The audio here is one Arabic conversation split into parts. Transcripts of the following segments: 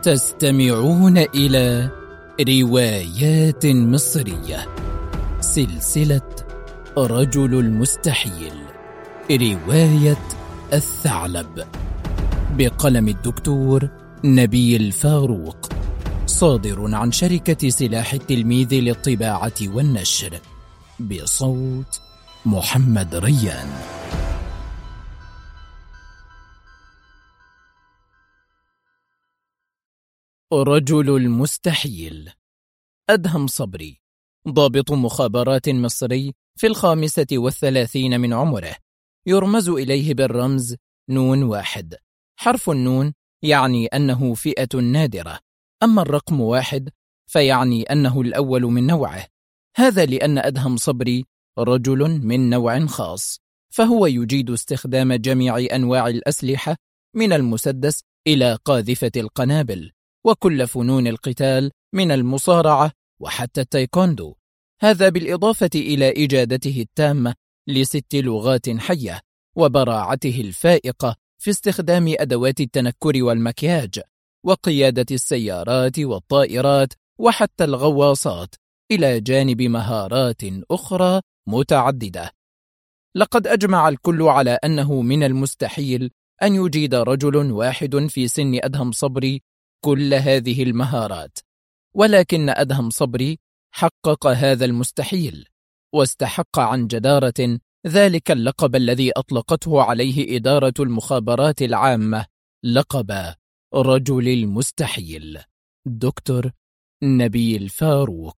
تستمعون إلى روايات مصرية، سلسلة رجل المستحيل، رواية الثعلب، بقلم الدكتور نبيل فاروق، صادر عن شركة سلاح التلميذ للطباعة والنشر، بصوت محمد ريان. رجل المستحيل. أدهم صبري، ضابط مخابرات مصري في 35 من عمره، يرمز إليه بالرمز نون 1. حرف النون يعني أنه فئة نادرة، أما الرقم 1 فيعني أنه الأول من نوعه. هذا لأن أدهم صبري رجل من نوع خاص، فهو يجيد استخدام جميع أنواع الأسلحة من المسدس إلى قاذفة القنابل، وكل فنون القتال من المصارعة وحتى التايكوندو. هذا بالإضافة إلى إجادته التامة ل6 لغات حية، وبراعته الفائقة في استخدام أدوات التنكر والمكياج، وقيادة السيارات والطائرات وحتى الغواصات، إلى جانب مهارات أخرى متعددة. لقد أجمع الكل على أنه من المستحيل أن يجيد رجل واحد في سن أدهم صبري كل هذه المهارات، ولكن أدهم صبري حقق هذا المستحيل، واستحق عن جدارة ذلك اللقب الذي أطلقته عليه إدارة المخابرات العامة، لقب رجل المستحيل. دكتور نبيل فاروق.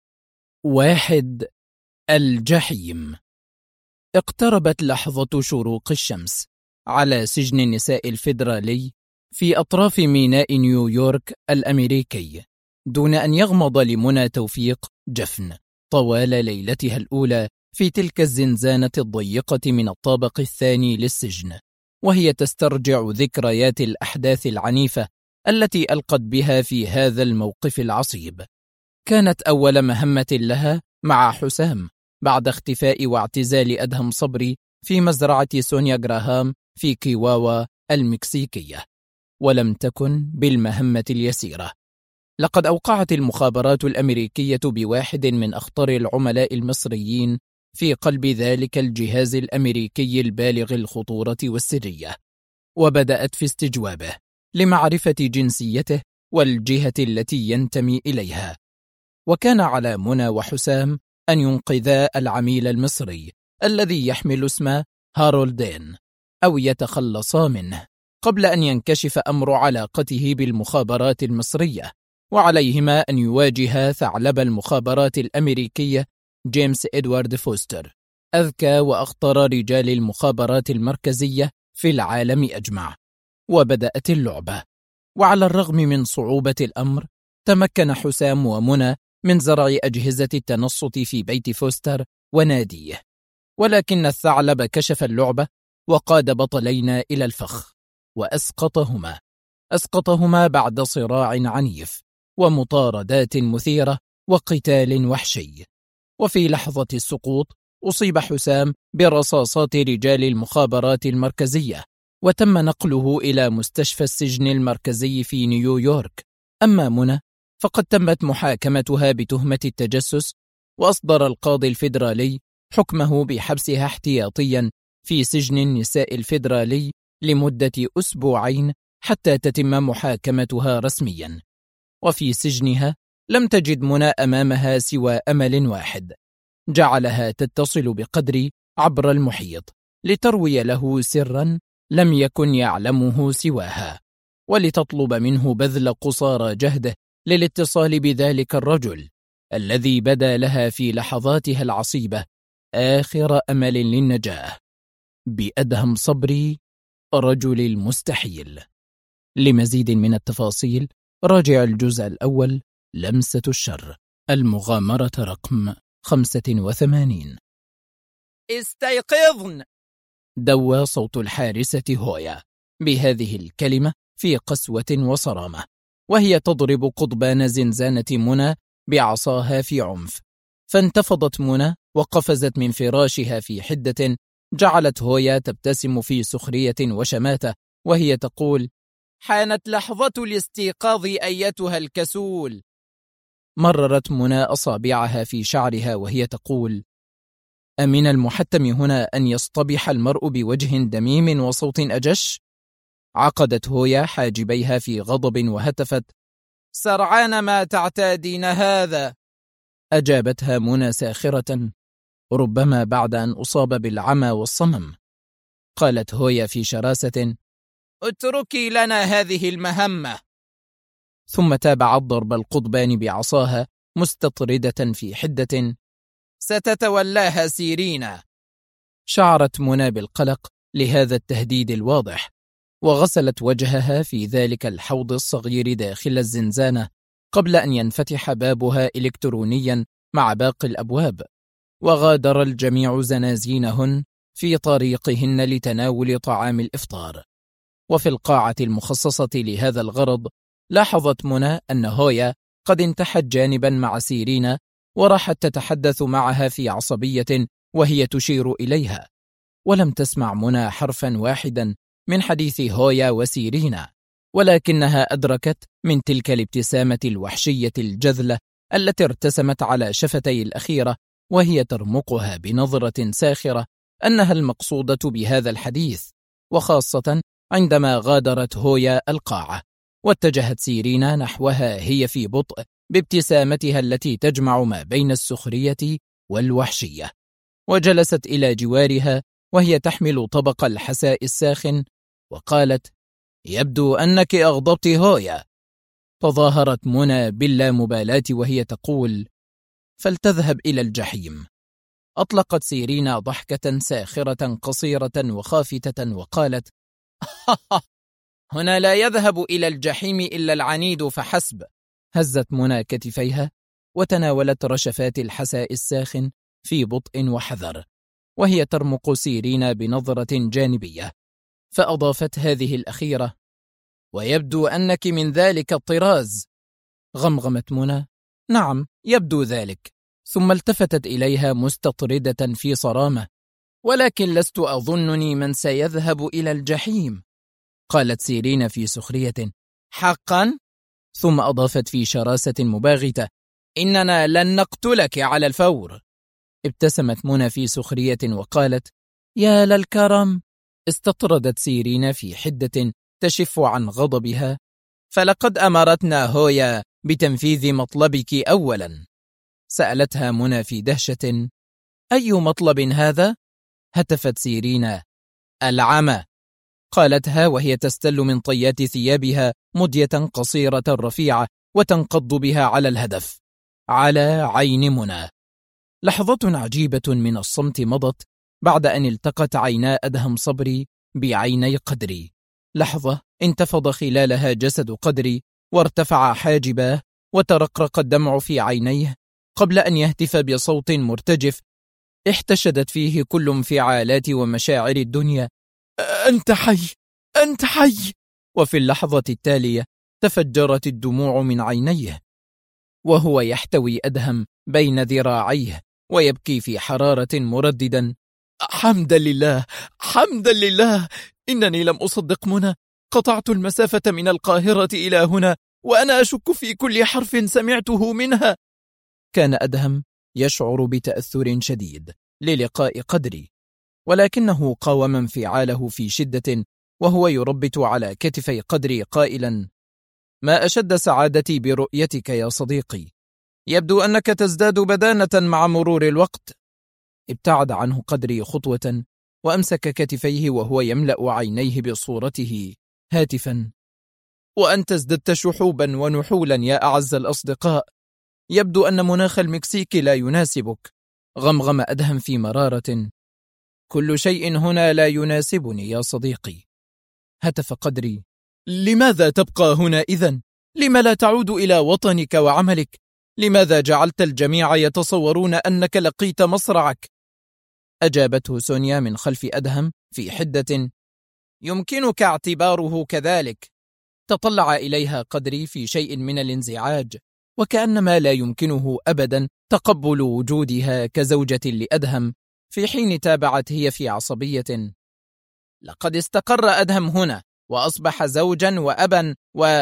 1. الجحيم. اقتربت لحظة شروق الشمس على سجن النساء الفيدرالي في أطراف ميناء نيويورك الأمريكي، دون أن يغمض لمنى توفيق جفن طوال ليلتها الأولى في تلك الزنزانة الضيقة من الطابق الثاني للسجن، وهي تسترجع ذكريات الأحداث العنيفة التي ألقت بها في هذا الموقف العصيب. كانت أول مهمة لها مع حسام بعد اختفاء واعتزال أدهم صبري في مزرعة سونيا جراهام في كيواوا المكسيكية، ولم تكن بالمهمة اليسيرة. لقد أوقعت المخابرات الأمريكية بواحد من أخطر العملاء المصريين في قلب ذلك الجهاز الأمريكي البالغ الخطورة والسرية، وبدأت في استجوابه لمعرفة جنسيته والجهة التي ينتمي إليها. وكان على منى وحسام أن ينقذا العميل المصري الذي يحمل اسم هارولدين، أو يتخلصا منه قبل أن ينكشف أمر علاقته بالمخابرات المصرية، وعليهما أن يواجها ثعلب المخابرات الأمريكية جيمس إدوارد فوستر، أذكى وأخطر رجال المخابرات المركزية في العالم أجمع. وبدأت اللعبة، وعلى الرغم من صعوبة الأمر تمكن حسام ومنى من زرع أجهزة التنصت في بيت فوستر وناديه، ولكن الثعلب كشف اللعبة وقاد بطلينا إلى الفخ وأسقطهما بعد صراع عنيف ومطاردات مثيرة وقتال وحشي. وفي لحظة السقوط أصيب حسام برصاصات رجال المخابرات المركزية، وتم نقله إلى مستشفى السجن المركزي في نيويورك. أما منى فقد تمت محاكمتها بتهمة التجسس، وأصدر القاضي الفيدرالي حكمه بحبسها احتياطيا في سجن النساء الفيدرالي لمدة 2 أسبوع حتى تتم محاكمتها رسميا. وفي سجنها لم تجد منى أمامها سوى أمل واحد، جعلها تتصل بقدري عبر المحيط لتروي له سرا لم يكن يعلمه سواها، ولتطلب منه بذل قصارى جهده للاتصال بذلك الرجل الذي بدا لها في لحظاتها العصيبة آخر أمل للنجاة، بأدهم صبري رجل المستحيل. لمزيد من التفاصيل راجع الجزء الأول، لمسة الشر، المغامرة رقم 85. استيقظن! دوى صوت الحارسة هويا بهذه الكلمة في قسوة وصرامة، وهي تضرب قضبان زنزانة منى بعصاها في عنف. فانتفضت منى وقفزت من فراشها في حدة، جعلت هويا تبتسم في سخرية وشماتة وهي تقول: حانت لحظة الاستيقاظ أيتها الكسول. مررت منى أصابعها في شعرها وهي تقول: أمن المحتم هنا أن يصطبح المرء بوجه دميم وصوت أجش؟ عقدت هويا حاجبيها في غضب وهتفت: سرعان ما تعتادين هذا. أجابتها منى ساخرة: ربما بعد أن أصاب بالعمى والصمم. قالت هويا في شراسة: اتركي لنا هذه المهمة. ثم تابعت ضرب القضبان بعصاها مستطردة في حدة: ستتولاها سيرينا. شعرت منى بالقلق لهذا التهديد الواضح، وغسلت وجهها في ذلك الحوض الصغير داخل الزنزانة قبل أن ينفتح بابها إلكترونيا مع باقي الأبواب، وغادر الجميع زنازينهن في طريقهن لتناول طعام الإفطار. وفي القاعة المخصصة لهذا الغرض لاحظت منى أن هويا قد انتحت جانبا مع سيرينا، وراحت تتحدث معها في عصبية وهي تشير إليها، ولم تسمع منى حرفا واحدا من حديث هويا وسيرينا، ولكنها أدركت من تلك الابتسامة الوحشية الجذلة التي ارتسمت على شفتي الأخيرة وهي ترمقها بنظرة ساخرة أنها المقصودة بهذا الحديث، وخاصة عندما غادرت هويا القاعة واتجهت سيرينا نحوها هي في بطء بابتسامتها التي تجمع ما بين السخرية والوحشية، وجلست إلى جوارها وهي تحمل طبق الحساء الساخن وقالت: يبدو أنك أغضبت هويا. تظاهرت منى باللامبالاة وهي تقول: فلتذهب إلى الجحيم. أطلقت سيرينا ضحكة ساخرة قصيرة وخافتة وقالت: هنا لا يذهب إلى الجحيم إلا العنيد فحسب. هزت منى كتفيها وتناولت رشفات الحساء الساخن في بطء وحذر وهي ترمق سيرينا بنظرة جانبية، فأضافت هذه الأخيرة: ويبدو أنك من ذلك الطراز. غمغمت منى: نعم، يبدو ذلك. ثم التفتت إليها مستطردة في صرامة: ولكن لست أظنني من سيذهب إلى الجحيم. قالت سيرينا في سخرية: حقا؟ ثم أضافت في شراسة مباغتة: إننا لن نقتلك على الفور. ابتسمت منى في سخرية وقالت: يا للكرم. استطردت سيرينا في حدة تشف عن غضبها: فلقد أمرتنا هويا بتنفيذ مطلبك أولا. سألتها منى في دهشة: أي مطلب هذا؟ هتفت سيرينا: العمى. قالتها وهي تستل من طيات ثيابها مدية قصيرة رفيعة وتنقض بها على الهدف، على عين منى. لحظة عجيبة من الصمت مضت بعد أن التقت عينا أدهم صبري بعيني قدري، لحظة انتفض خلالها جسد قدري وارتفع حاجباه وترقرق الدمع في عينيه قبل أن يهتف بصوت مرتجف احتشدت فيه كل انفعالات ومشاعر الدنيا: أنت حي، أنت حي. وفي اللحظة التالية تفجرت الدموع من عينيه وهو يحتوي أدهم بين ذراعيه ويبكي في حرارة مرددا: حمدا لله، حمدا لله، إنني لم أصدق منى، قطعت المسافة من القاهرة إلى هنا وأنا أشك في كل حرف سمعته منها. كان أدهم يشعر بتأثر شديد للقاء قدري، ولكنه قاوم انفعاله في شدة وهو يربت على كتفي قدري قائلا: ما أشد سعادتي برؤيتك يا صديقي، يبدو أنك تزداد بدانة مع مرور الوقت. ابتعد عنه قدري خطوة وأمسك كتفيه وهو يملأ عينيه بصورته هاتفا: وأنت ازددت شحوبا ونحولا يا أعز الأصدقاء، يبدو أن مناخ المكسيك لا يناسبك. غمغم أدهم في مرارة: كل شيء هنا لا يناسبني يا صديقي. هتف قدري: لماذا تبقى هنا إذن؟ لما لا تعود إلى وطنك وعملك؟ لماذا جعلت الجميع يتصورون أنك لقيت مصرعك؟ أجابته سونيا من خلف أدهم في حدة: يمكنك اعتباره كذلك. تطلع إليها قدري في شيء من الانزعاج وكأنما لا يمكنه أبدا تقبل وجودها كزوجة لأدهم، في حين تابعت هي في عصبية: لقد استقر أدهم هنا وأصبح زوجا وأبا.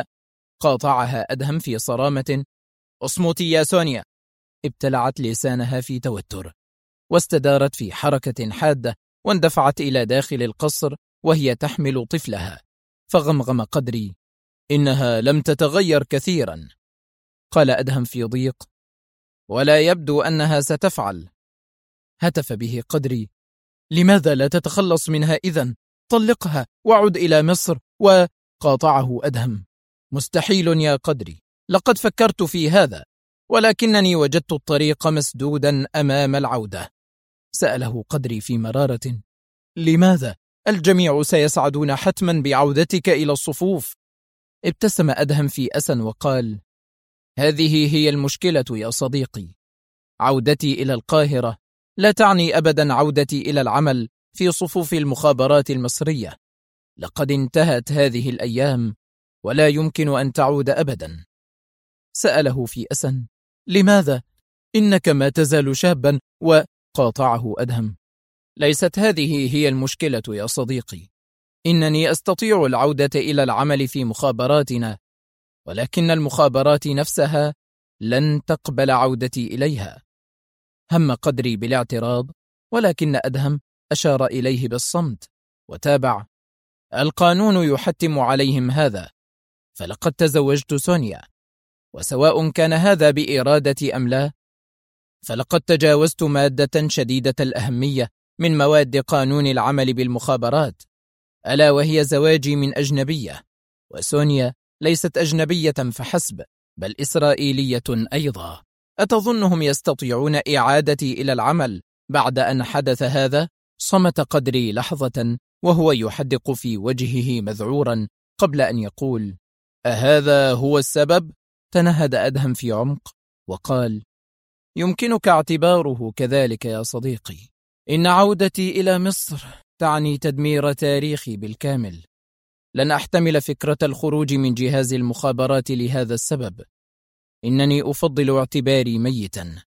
وقاطعها أدهم في صرامة: اصمتي يا سونيا. ابتلعت لسانها في توتر، واستدارت في حركة حادة، واندفعت إلى داخل القصر وهي تحمل طفلها. فغمغم قدري: إنها لم تتغير كثيرا. قال أدهم في ضيق: ولا يبدو أنها ستفعل. هتف به قدري: لماذا لا تتخلص منها إذن؟ طلقها وعد إلى مصر. وقاطعه أدهم: مستحيل يا قدري، لقد فكرت في هذا، ولكنني وجدت الطريق مسدودا أمام العودة. سأله قدري في مرارة: لماذا؟ الجميع سيسعدون حتما بعودتك إلى الصفوف. ابتسم أدهم في أسى وقال: هذه هي المشكلة يا صديقي. عودتي إلى القاهرة لا تعني أبدا عودتي إلى العمل في صفوف المخابرات المصرية. لقد انتهت هذه الأيام، ولا يمكن أن تعود أبدا. سأله في أسى: لماذا؟ إنك ما تزال شابا. وقاطعه أدهم: ليست هذه هي المشكلة يا صديقي. إنني أستطيع العودة إلى العمل في مخابراتنا، ولكن المخابرات نفسها لن تقبل عودتي إليها. هم قدري بالاعتراض، ولكن أدهم أشار إليه بالصمت وتابع: القانون يحتم عليهم هذا، فلقد تزوجت سونيا، وسواء كان هذا بإرادتي أم لا، فلقد تجاوزت مادة شديدة الأهمية من مواد قانون العمل بالمخابرات، ألا وهي زواجي من أجنبية. وسونيا ليست أجنبية فحسب، بل إسرائيلية أيضا. أتظنهم يستطيعون إعادتي إلى العمل بعد أن حدث هذا؟ صمت قدري لحظة وهو يحدق في وجهه مذعورا قبل أن يقول: أهذا هو السبب؟ تنهد أدهم في عمق وقال: يمكنك اعتباره كذلك يا صديقي. إن عودتي إلى مصر تعني تدمير تاريخي بالكامل. لن أحتمل فكرة الخروج من جهاز المخابرات لهذا السبب. إنني أفضل اعتباري ميتا.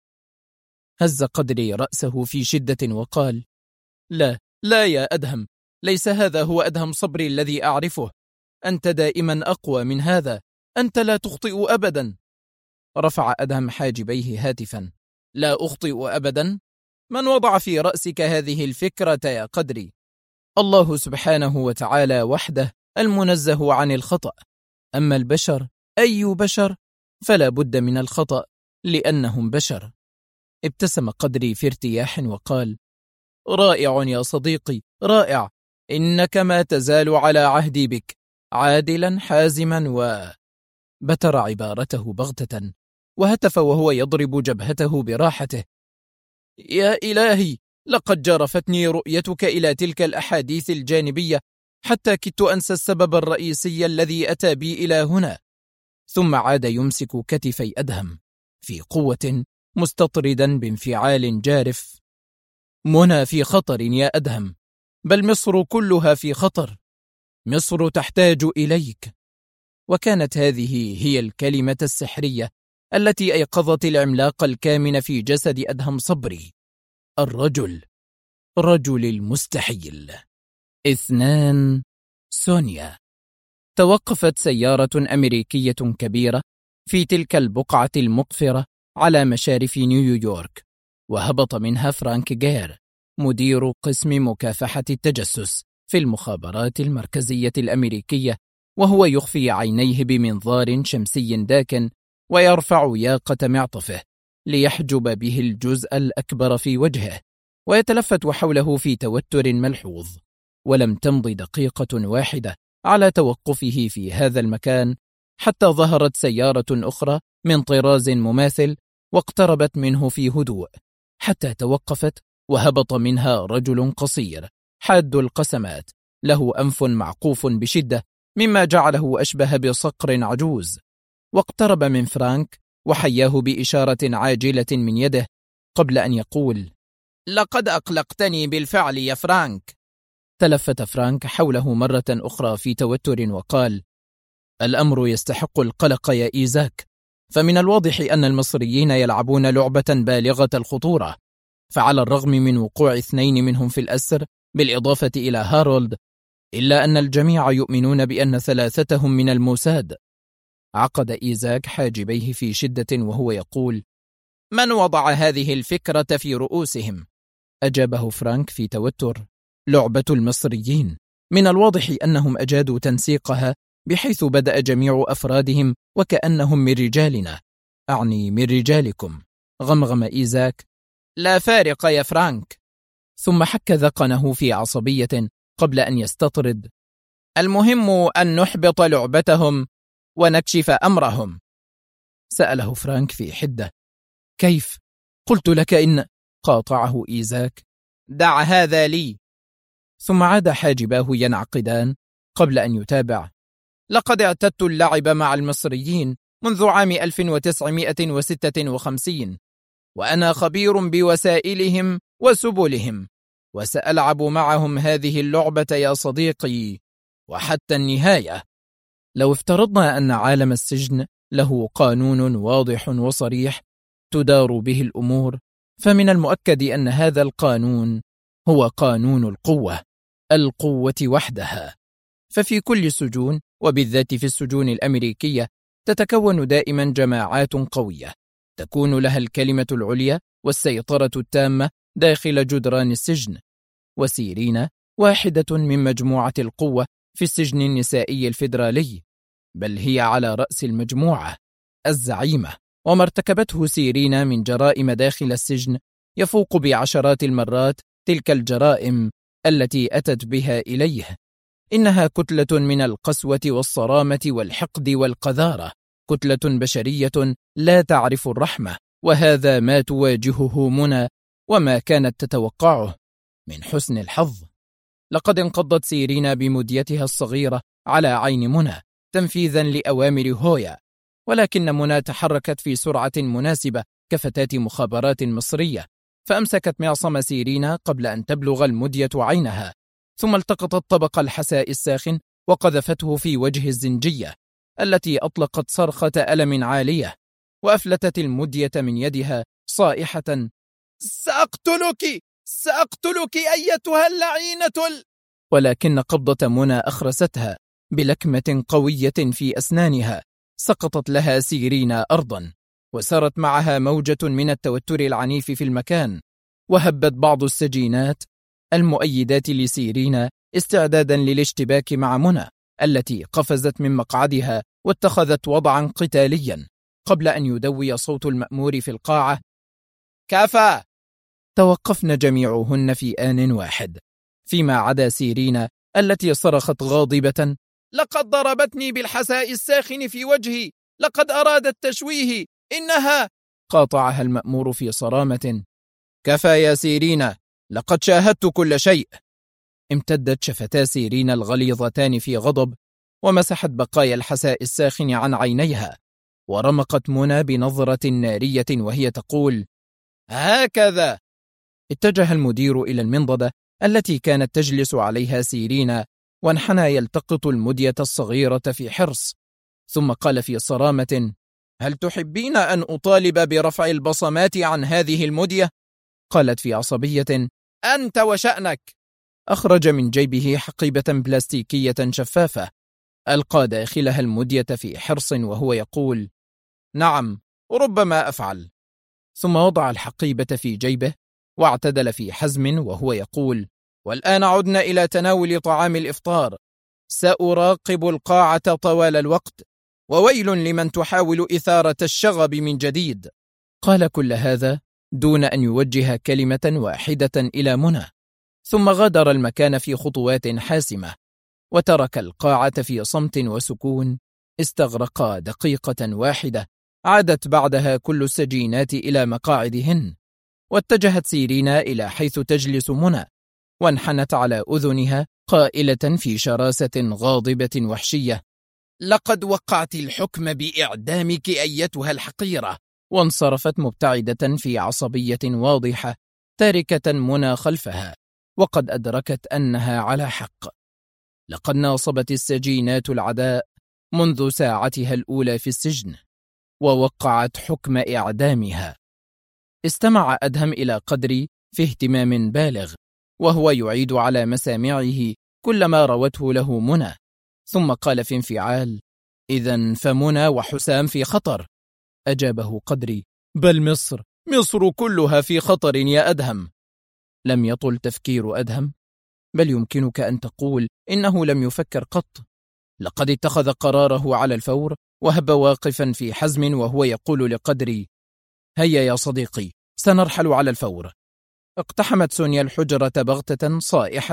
هز قدري رأسه في شدة وقال: لا لا يا أدهم، ليس هذا هو أدهم صبري الذي أعرفه. أنت دائما أقوى من هذا، أنت لا تخطئ أبدا. رفع أدهم حاجبيه هاتفا: لا أخطئ أبدا؟ من وضع في رأسك هذه الفكرة يا قدري؟ الله سبحانه وتعالى وحده المنزه عن الخطأ، أما البشر أي بشر فلا بد من الخطأ لأنهم بشر. ابتسم قدري في ارتياح وقال: رائع يا صديقي، رائع. إنك ما تزال على عهدي بك، عادلا حازما. بتر عبارته بغتة وهتف وهو يضرب جبهته براحته: يا إلهي، لقد جرفتني رؤيتك إلى تلك الأحاديث الجانبية حتى كدت أنسى السبب الرئيسي الذي أتى بي إلى هنا. ثم عاد يمسك كتفي أدهم في قوة مستطردا بانفعال جارف: منى في خطر يا أدهم، بل مصر كلها في خطر. مصر تحتاج إليك. وكانت هذه هي الكلمة السحرية التي أيقظت العملاق الكامن في جسد أدهم صبري، رجل المستحيل. 2. سونيا. توقفت سيارة أمريكية كبيرة في تلك البقعة المقفرة على مشارف نيويورك، وهبط منها فرانك جير، مدير قسم مكافحة التجسس في المخابرات المركزية الأمريكية، وهو يخفي عينيه بمنظار شمسي داكن ويرفع ياقة معطفه ليحجب به الجزء الأكبر في وجهه، ويتلفت حوله في توتر ملحوظ. ولم تمض دقيقة واحدة على توقفه في هذا المكان حتى ظهرت سيارة أخرى من طراز مماثل واقتربت منه في هدوء، حتى توقفت وهبط منها رجل قصير حاد القسمات، له أنف معقوف بشدة مما جعله أشبه بصقر عجوز، واقترب من فرانك وحياه بإشارة عاجلة من يده قبل أن يقول: لقد أقلقتني بالفعل يا فرانك. تلفت فرانك حوله مرة أخرى في توتر وقال: الأمر يستحق القلق يا إيزاك، فمن الواضح أن المصريين يلعبون لعبة بالغة الخطورة، فعلى الرغم من وقوع 2 منهم في الأسر بالإضافة إلى هارولد، إلا أن الجميع يؤمنون بأن ثلاثتهم من الموساد. عقد إيزاك حاجبيه في شدة وهو يقول: من وضع هذه الفكرة في رؤوسهم؟ أجابه فرانك في توتر: لعبة المصريين. من الواضح أنهم أجادوا تنسيقها، بحيث بدأ جميع أفرادهم وكأنهم من رجالنا، أعني من رجالكم. غمغم إيزاك: لا فارق يا فرانك. ثم حك ذقنه في عصبية قبل أن يستطرد: المهم أن نحبط لعبتهم ونكشف أمرهم. سأله فرانك في حدة: كيف؟ قلت لك إن... قاطعه إيزاك: دع هذا لي. ثم عاد حاجباه ينعقدان قبل أن يتابع: لقد اعتدت اللعب مع المصريين منذ عام 1956، وأنا خبير بوسائلهم وسبلهم، وسألعب معهم هذه اللعبة يا صديقي وحتى النهاية. لو افترضنا أن عالم السجن له قانون واضح وصريح تدار به الأمور، فمن المؤكد أن هذا القانون هو قانون القوة وحدها. ففي كل السجون، وبالذات في السجون الأمريكية، تتكون دائما جماعات قوية تكون لها الكلمة العليا والسيطرة التامة داخل جدران السجن. وسيرينا واحدة من مجموعة القوة في السجن النسائي الفيدرالي، بل هي على رأس المجموعة الزعيمة. وما ارتكبته سيرينا من جرائم داخل السجن يفوق بعشرات المرات تلك الجرائم التي أتت بها إليه. إنها كتلة من القسوة والصرامة والحقد والقذارة، كتلة بشرية لا تعرف الرحمة، وهذا ما تواجهه منى وما كانت تتوقعه. من حسن الحظ لقد انقضت سيرينا بمديتها الصغيرة على عين منى تنفيذا لأوامر هويا، ولكن منى تحركت في سرعة مناسبة كفتاة مخابرات مصرية، فأمسكت معصم سيرينا قبل أن تبلغ المدية عينها، ثم التقطت طبق الحساء الساخن وقذفته في وجه الزنجية التي أطلقت صرخة ألم عالية، وأفلتت المدية من يدها صائحة: سأقتلك أيتها اللعينة ولكن قبضة منى أخرستها بلكمة قوية في أسنانها. سقطت لها سيرينا أرضا، وسرت معها موجة من التوتر العنيف في المكان، وهبت بعض السجينات المؤيدات لسيرينا استعدادا للاشتباك مع منى التي قفزت من مقعدها واتخذت وضعا قتاليا، قبل أن يدوي صوت المأمور في القاعة: كفى! توقفن جميعهن في آن واحد، فيما عدا سيرينا التي صرخت غاضبة: لقد ضربتني بالحساء الساخن في وجهي، لقد أرادت تشويه، إنها... قاطعها المأمور في صرامة: كفى يا سيرينا، لقد شاهدت كل شيء. امتدت شفتا سيرينا الغليظتان في غضب، ومسحت بقايا الحساء الساخن عن عينيها، ورمقت منى بنظرة نارية وهي تقول: هكذا. اتجه المدير إلى المنضدة التي كانت تجلس عليها سيرينا، وانحنى يلتقط المدية الصغيرة في حرص، ثم قال في صرامة: هل تحبين أن أطالب برفع البصمات عن هذه المدية؟ قالت في عصبية: أنت وشأنك. أخرج من جيبه حقيبة بلاستيكية شفافة، ألقى داخلها المدية في حرص وهو يقول: نعم، ربما أفعل. ثم وضع الحقيبة في جيبه واعتدل في حزم وهو يقول: والآن عدنا إلى تناول طعام الإفطار، سأراقب القاعة طوال الوقت، وويل لمن تحاول إثارة الشغب من جديد. قال كل هذا دون أن يوجه كلمة واحدة إلى منى، ثم غادر المكان في خطوات حاسمة، وترك القاعة في صمت وسكون. استغرقا دقيقة واحدة، عادت بعدها كل السجينات إلى مقاعدهن، واتجهت سيرينا إلى حيث تجلس منى، وانحنت على أذنها قائلة في شراسة غاضبة وحشية: لقد وقعت الحكم بإعدامك أيتها الحقيرة. وانصرفت مبتعدة في عصبية واضحة، تاركة منى خلفها، وقد أدركت أنها على حق. لقد ناصبت السجينات العداء منذ ساعتها الأولى في السجن، ووقعت حكم إعدامها. استمع أدهم إلى قدري في اهتمام بالغ، وهو يعيد على مسامعه كلما روته له منى، ثم قال في انفعال: إذن فمنى وحسام في خطر. أجابه قدري: بل مصر كلها في خطر يا أدهم. لم يطل تفكير أدهم، بل يمكنك أن تقول إنه لم يفكر قط. لقد اتخذ قراره على الفور، وهب واقفا في حزم وهو يقول لقدري: هيا يا صديقي، سنرحل على الفور. اقتحمت سونيا الحجرة بغتة صائحة: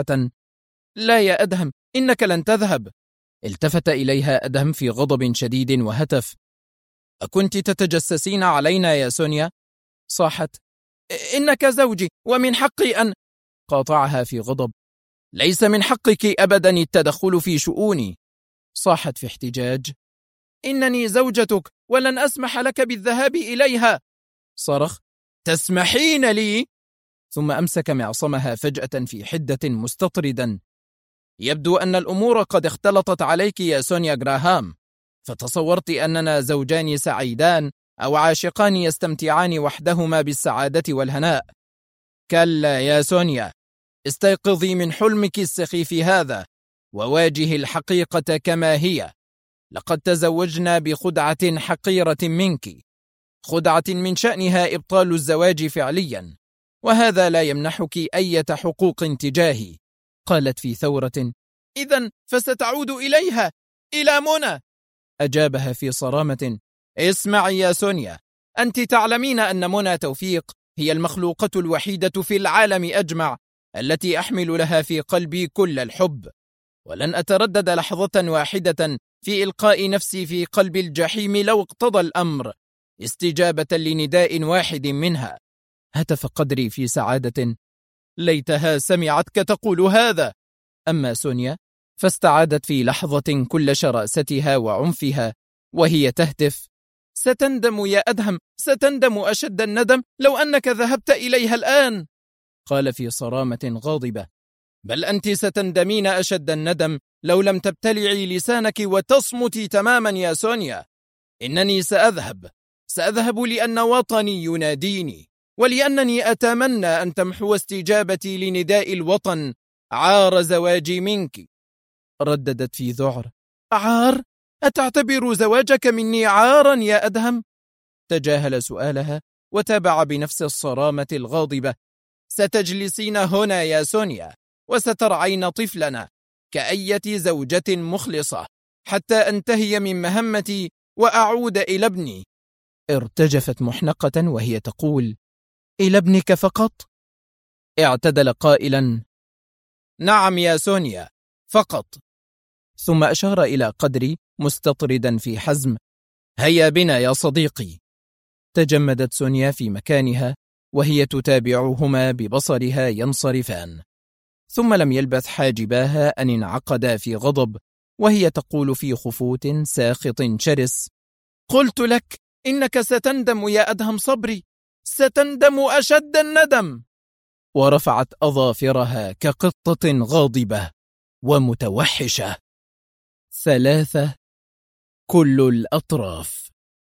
لا يا أدهم، إنك لن تذهب. التفت إليها أدهم في غضب شديد وهتف: أكنت تتجسسين علينا يا سونيا؟ صاحت: إنك زوجي ومن حقي أن... قاطعها في غضب: ليس من حقك أبدا التدخل في شؤوني. صاحت في احتجاج: إنني زوجتك ولن أسمح لك بالذهاب إليها. صرخ: تسمحين لي؟ ثم أمسك معصمها فجأة في حدة مستطردا: يبدو أن الأمور قد اختلطت عليك يا سونيا جراهام، فتصورت أننا زوجان سعيدان أو عاشقان يستمتعان وحدهما بالسعادة والهناء. كلا يا سونيا، استيقظي من حلمك السخيف هذا وواجهي الحقيقة كما هي. لقد تزوجنا بخدعة حقيرة منك، خدعة من شأنها إبطال الزواج فعليا، وهذا لا يمنحك أي حقوق تجاهي. قالت في ثورة: إذن فستعود إليها، إلى منى. أجابها في صرامة: اسمعي يا سونيا، أنت تعلمين أن منى توفيق هي المخلوقة الوحيدة في العالم أجمع التي أحمل لها في قلبي كل الحب، ولن أتردد لحظة واحدة في إلقاء نفسي في قلب الجحيم لو اقتضى الأمر استجابة لنداء واحد منها. هتف قدري في سعادة: ليتها سمعتك تقول هذا. أما سونيا فاستعادت في لحظة كل شراستها وعنفها وهي تهتف: ستندم يا أدهم، ستندم أشد الندم لو أنك ذهبت إليها الآن. قال في صرامة غاضبة: بل أنت ستندمين أشد الندم لو لم تبتلعي لسانك وتصمتي تماما يا سونيا. إنني سأذهب لأن وطني يناديني، ولأنني أتمنى أن تمحو استجابتي لنداء الوطن عار زواجي منك. رددت في ذعر: عار؟ أتعتبر زواجك مني عارا يا أدهم؟ تجاهل سؤالها وتابع بنفس الصرامة الغاضبة: ستجلسين هنا يا سونيا وسترعين طفلنا كأية زوجة مخلصة حتى أنتهي من مهمتي وأعود إلى ابني. ارتجفت محنقة وهي تقول: إلى ابنك فقط؟ اعتدل قائلا: نعم يا سونيا، فقط. ثم أشار إلى قدري مستطردا في حزم: هيا بنا يا صديقي. تجمدت سونيا في مكانها وهي تتابعهما ببصرها ينصرفان، ثم لم يلبث حاجباها أن انعقدا في غضب وهي تقول في خفوت ساخط شرس: قلت لك إنك ستندم يا أدهم صبري، ستندم أشد الندم. ورفعت أظافرها كقطة غاضبة ومتوحشة. 3. كل الأطراف.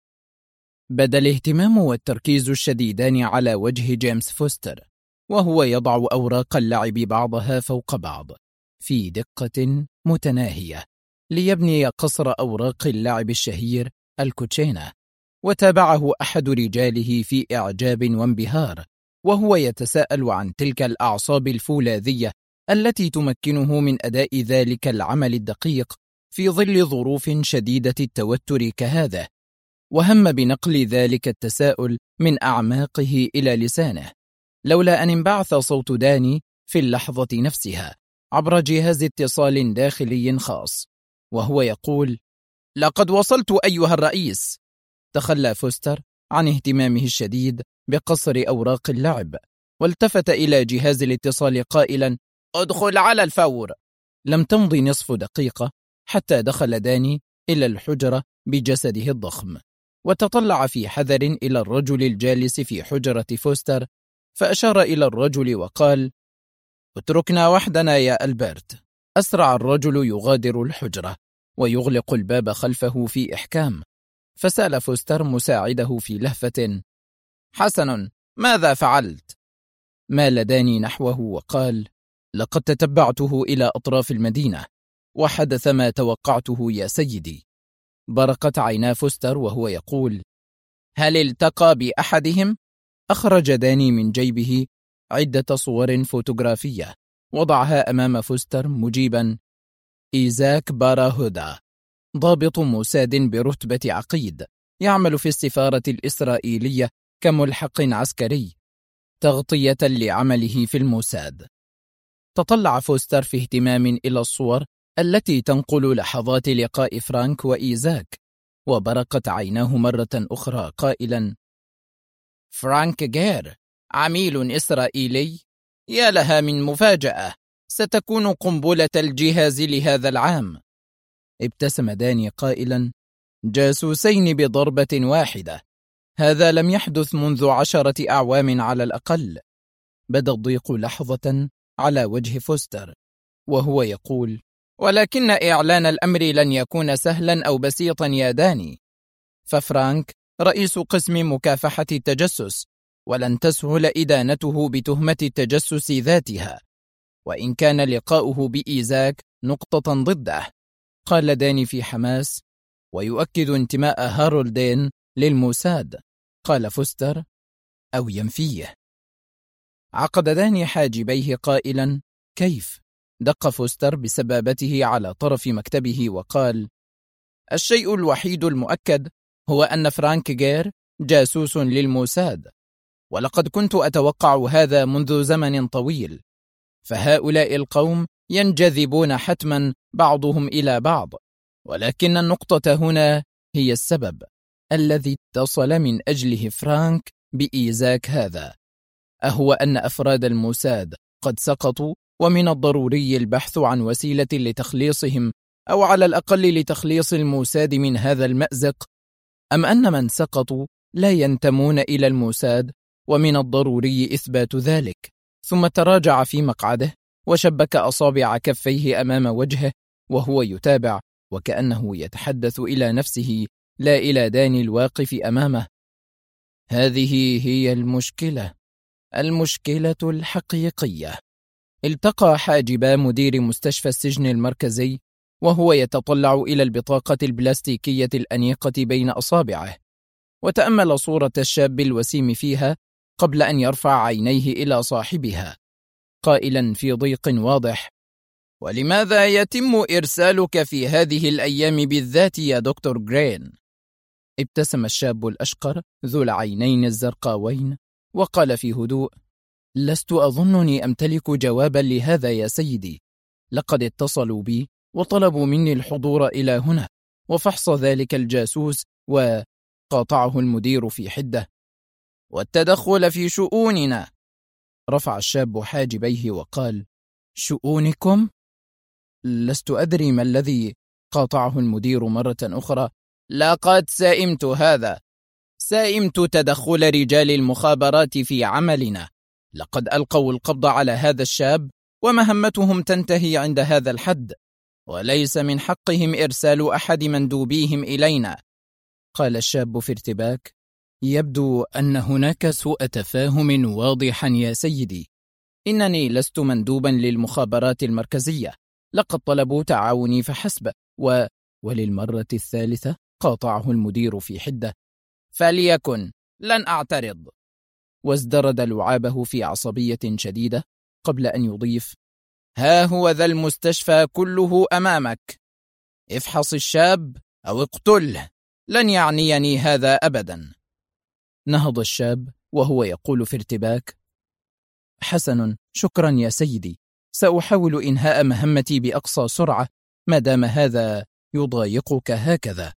بدا الاهتمام والتركيز الشديدان على وجه جيمس فوستر وهو يضع أوراق اللعب بعضها فوق بعض في دقة متناهية ليبني قصر أوراق اللعب الشهير الكوتشينة. وتابعه أحد رجاله في إعجاب وانبهار وهو يتساءل عن تلك الأعصاب الفولاذية التي تمكنه من أداء ذلك العمل الدقيق في ظل ظروف شديدة التوتر كهذا، وهم بنقل ذلك التساؤل من أعماقه إلى لسانه، لولا أن انبعث صوت داني في اللحظة نفسها عبر جهاز اتصال داخلي خاص وهو يقول: لقد وصلت أيها الرئيس. تخلى فوستر عن اهتمامه الشديد بقصر أوراق اللعب والتفت إلى جهاز الاتصال قائلا: ادخل على الفور. لم تمضي نصف دقيقة حتى دخل داني إلى الحجرة بجسده الضخم وتطلع في حذر إلى الرجل الجالس في حجرة فوستر، فأشار إلى الرجل وقال: اتركنا وحدنا يا ألبرت. أسرع الرجل يغادر الحجرة ويغلق الباب خلفه في إحكام، فسأل فوستر مساعده في لهفة: حسن، ماذا فعلت؟ مال داني نحوه وقال: لقد تتبعته إلى أطراف المدينة، وحدث ما توقعته يا سيدي. برقت عينا فوستر وهو يقول: هل التقى بأحدهم؟ أخرج داني من جيبه عدة صور فوتوغرافية، وضعها أمام فوستر مجيبا: إيزاك باراهودا، ضابط موساد برتبة عقيد، يعمل في السفارة الإسرائيلية كملحق عسكري، تغطية لعمله في الموساد. تطلع فوستر في اهتمام إلى الصور التي تنقل لحظات لقاء فرانك وإيزاك، وبرقت عيناه مرة أخرى قائلا: فرانك غير، عميل إسرائيلي؟ يا لها من مفاجأة، ستكون قنبلة الجهاز لهذا العام. ابتسم داني قائلا: جاسوسين بضربة واحدة، هذا لم يحدث منذ 10 أعوام على الأقل. بدا الضيق لحظة على وجه فوستر وهو يقول: ولكن إعلان الأمر لن يكون سهلا أو بسيطا يا داني، ففرانك رئيس قسم مكافحة التجسس، ولن تسهل إدانته بتهمة التجسس ذاتها، وإن كان لقاؤه بإيزاك نقطة ضده. قال داني في حماس، ويؤكد انتماء هارولدين للموساد. قال فوستر: أو ينفيه. عقد داني حاجبيه قائلا: كيف؟ دق فوستر بسبابته على طرف مكتبه وقال: الشيء الوحيد المؤكد هو أن فرانك غير جاسوس للموساد، ولقد كنت أتوقع هذا منذ زمن طويل، فهؤلاء القوم ينجذبون حتما بعضهم إلى بعض، ولكن النقطة هنا هي السبب الذي اتصل من أجله فرانك بإيزاك هذا، أهو أن أفراد الموساد قد سقطوا، ومن الضروري البحث عن وسيلة لتخليصهم، أو على الأقل لتخليص الموساد من هذا المأزق، أم أن من سقطوا لا ينتمون إلى الموساد، ومن الضروري إثبات ذلك. ثم تراجع في مقعده وشبك أصابع كفيه أمام وجهه وهو يتابع، وكأنه يتحدث إلى نفسه لا إلى داني الواقف أمامه. هذه هي المشكلة الحقيقية. التقى حاجبا مدير مستشفى السجن المركزي وهو يتطلع إلى البطاقة البلاستيكية الأنيقة بين أصابعه، وتأمل صورة الشاب الوسيم فيها قبل أن يرفع عينيه إلى صاحبها قائلا في ضيق واضح: ولماذا يتم إرسالك في هذه الأيام بالذات يا دكتور غرين؟ ابتسم الشاب الأشقر ذو العينين الزرقاوين وقال في هدوء: لست أظنني أمتلك جوابا لهذا يا سيدي، لقد اتصلوا بي وطلبوا مني الحضور إلى هنا وفحص ذلك الجاسوس، وقاطعه المدير في حدة: والتدخل في شؤوننا. رفع الشاب حاجبيه وقال: شؤونكم؟ لست أدري ما الذي. قاطعه المدير مرة أخرى: لقد سئمت هذا، سئمت تدخل رجال المخابرات في عملنا، لقد ألقوا القبض على هذا الشاب ومهمتهم تنتهي عند هذا الحد، وليس من حقهم إرسال أحد مندوبيهم إلينا. قال الشاب في ارتباك: يبدو أن هناك سوء تفاهم واضحا يا سيدي، إنني لست مندوبا للمخابرات المركزية، لقد طلبوا تعاوني فحسب. وللمرة الثالثة قاطعه المدير في حدة: فليكن، لن أعترض. وازدرد لعابه في عصبية شديدة قبل أن يضيف: ها هو ذا المستشفى كله أمامك، افحص الشاب أو اقتله، لن يعنيني هذا أبدا. نهض الشاب وهو يقول في ارتباك: حسن، شكرا يا سيدي، سأحاول إنهاء مهمتي بأقصى سرعة ما دام هذا يضايقك هكذا.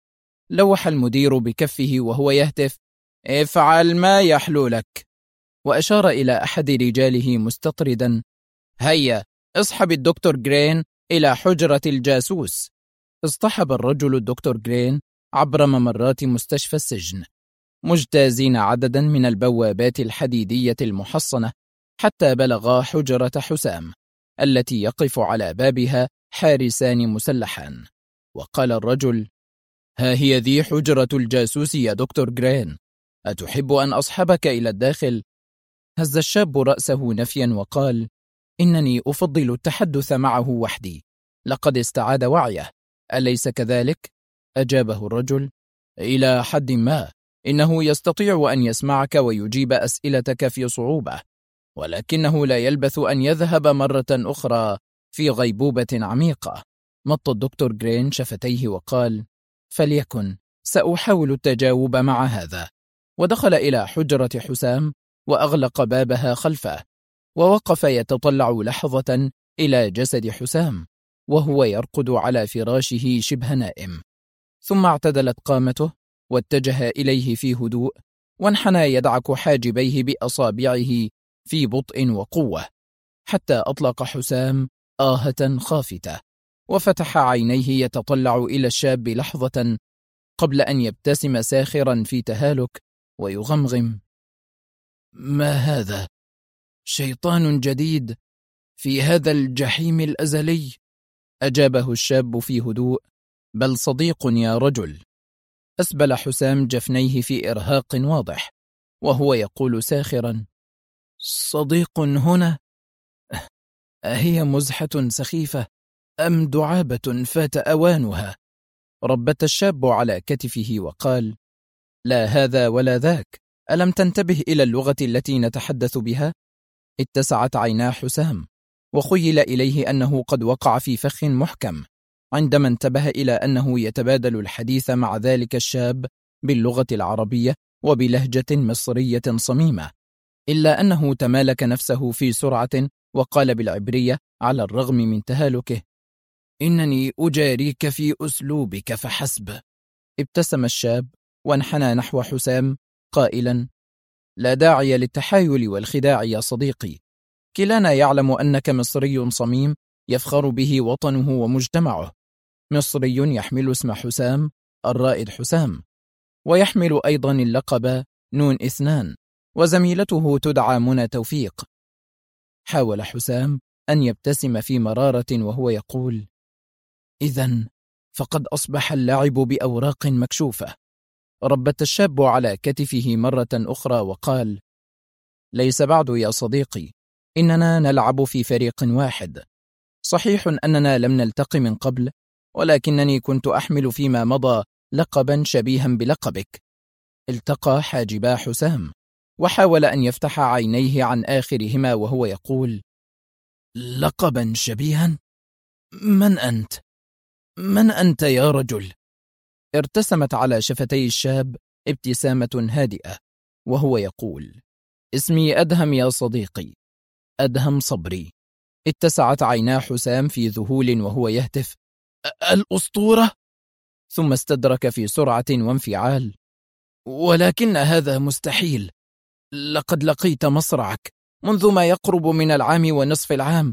لوح المدير بكفه وهو يهتف: افعل ما يحلو لك، وأشار إلى أحد رجاله مستطردا: هيا اصحب الدكتور غرين إلى حجرة الجاسوس. اصطحب الرجل الدكتور غرين عبر ممرات مستشفى السجن، مجتازين عددا من البوابات الحديدية المحصنة، حتى بلغا حجرة حسام التي يقف على بابها حارسان مسلحان. وقال الرجل: ها هي ذي حجرة الجاسوس يا دكتور غرين، أتحب أن أصحبك إلى الداخل؟ هز الشاب رأسه نفيا وقال: إنني أفضل التحدث معه وحدي، لقد استعاد وعيه، أليس كذلك؟ أجابه الرجل: إلى حد ما، إنه يستطيع أن يسمعك ويجيب أسئلتك في صعوبة، ولكنه لا يلبث أن يذهب مرة أخرى في غيبوبة عميقة. مط الدكتور جرين شفتيه وقال: فليكن، سأحاول التجاوب مع هذا. ودخل إلى حجرة حسام وأغلق بابها خلفه، ووقف يتطلع لحظة إلى جسد حسام وهو يرقد على فراشه شبه نائم، ثم اعتدلت قامته واتجه إليه في هدوء، وانحنى يدعك حاجبيه بأصابعه في بطء وقوة، حتى أطلق حسام آهة خافتة، وفتح عينيه يتطلع إلى الشاب لحظة قبل أن يبتسم ساخرا في تهالك ويغمغم: ما هذا؟ شيطان جديد في هذا الجحيم الأزلي؟ أجابه الشاب في هدوء: بل صديق يا رجل. أسبل حسام جفنيه في إرهاق واضح وهو يقول ساخرا: صديق هنا؟ أهي مزحة سخيفة أم دعابة فات أوانها؟ ربت الشاب على كتفه وقال: لا هذا ولا ذاك، ألم تنتبه إلى اللغة التي نتحدث بها؟ اتسعت عينا حسام، وخيل إليه أنه قد وقع في فخ محكم عندما انتبه إلى أنه يتبادل الحديث مع ذلك الشاب باللغة العربية وبلهجة مصرية صميمة، إلا أنه تمالك نفسه في سرعة وقال بالعبرية على الرغم من تهالكه: إنني أجاريك في أسلوبك فحسب. ابتسم الشاب وانحنى نحو حسام قائلا: لا داعي للتحايل والخداع يا صديقي، كلانا يعلم أنك مصري صميم يفخر به وطنه ومجتمعه، مصري يحمل اسم حسام الرائد حسام، ويحمل أيضا اللقب نون إثنان، وزميلته تدعى منى توفيق. حاول حسام أن يبتسم في مرارة وهو يقول: إذن فقد أصبح اللعب بأوراق مكشوفة. ربت الشاب على كتفه مرة أخرى وقال: ليس بعد يا صديقي، إننا نلعب في فريق واحد. صحيح أننا لم نلتق من قبل، ولكنني كنت أحمل فيما مضى لقبا شبيها بلقبك. التقى حاجبا حسام وحاول أن يفتح عينيه عن آخرهما وهو يقول: لقبا شبيها؟ من أنت؟ من أنت يا رجل؟ ارتسمت على شفتي الشاب ابتسامة هادئة وهو يقول: اسمي أدهم يا صديقي، أدهم صبري. اتسعت عينا حسام في ذهول وهو يهتف: الأسطورة؟ ثم استدرك في سرعة وانفعال: ولكن هذا مستحيل، لقد لقيت مصرعك منذ ما يقرب من العام ونصف العام،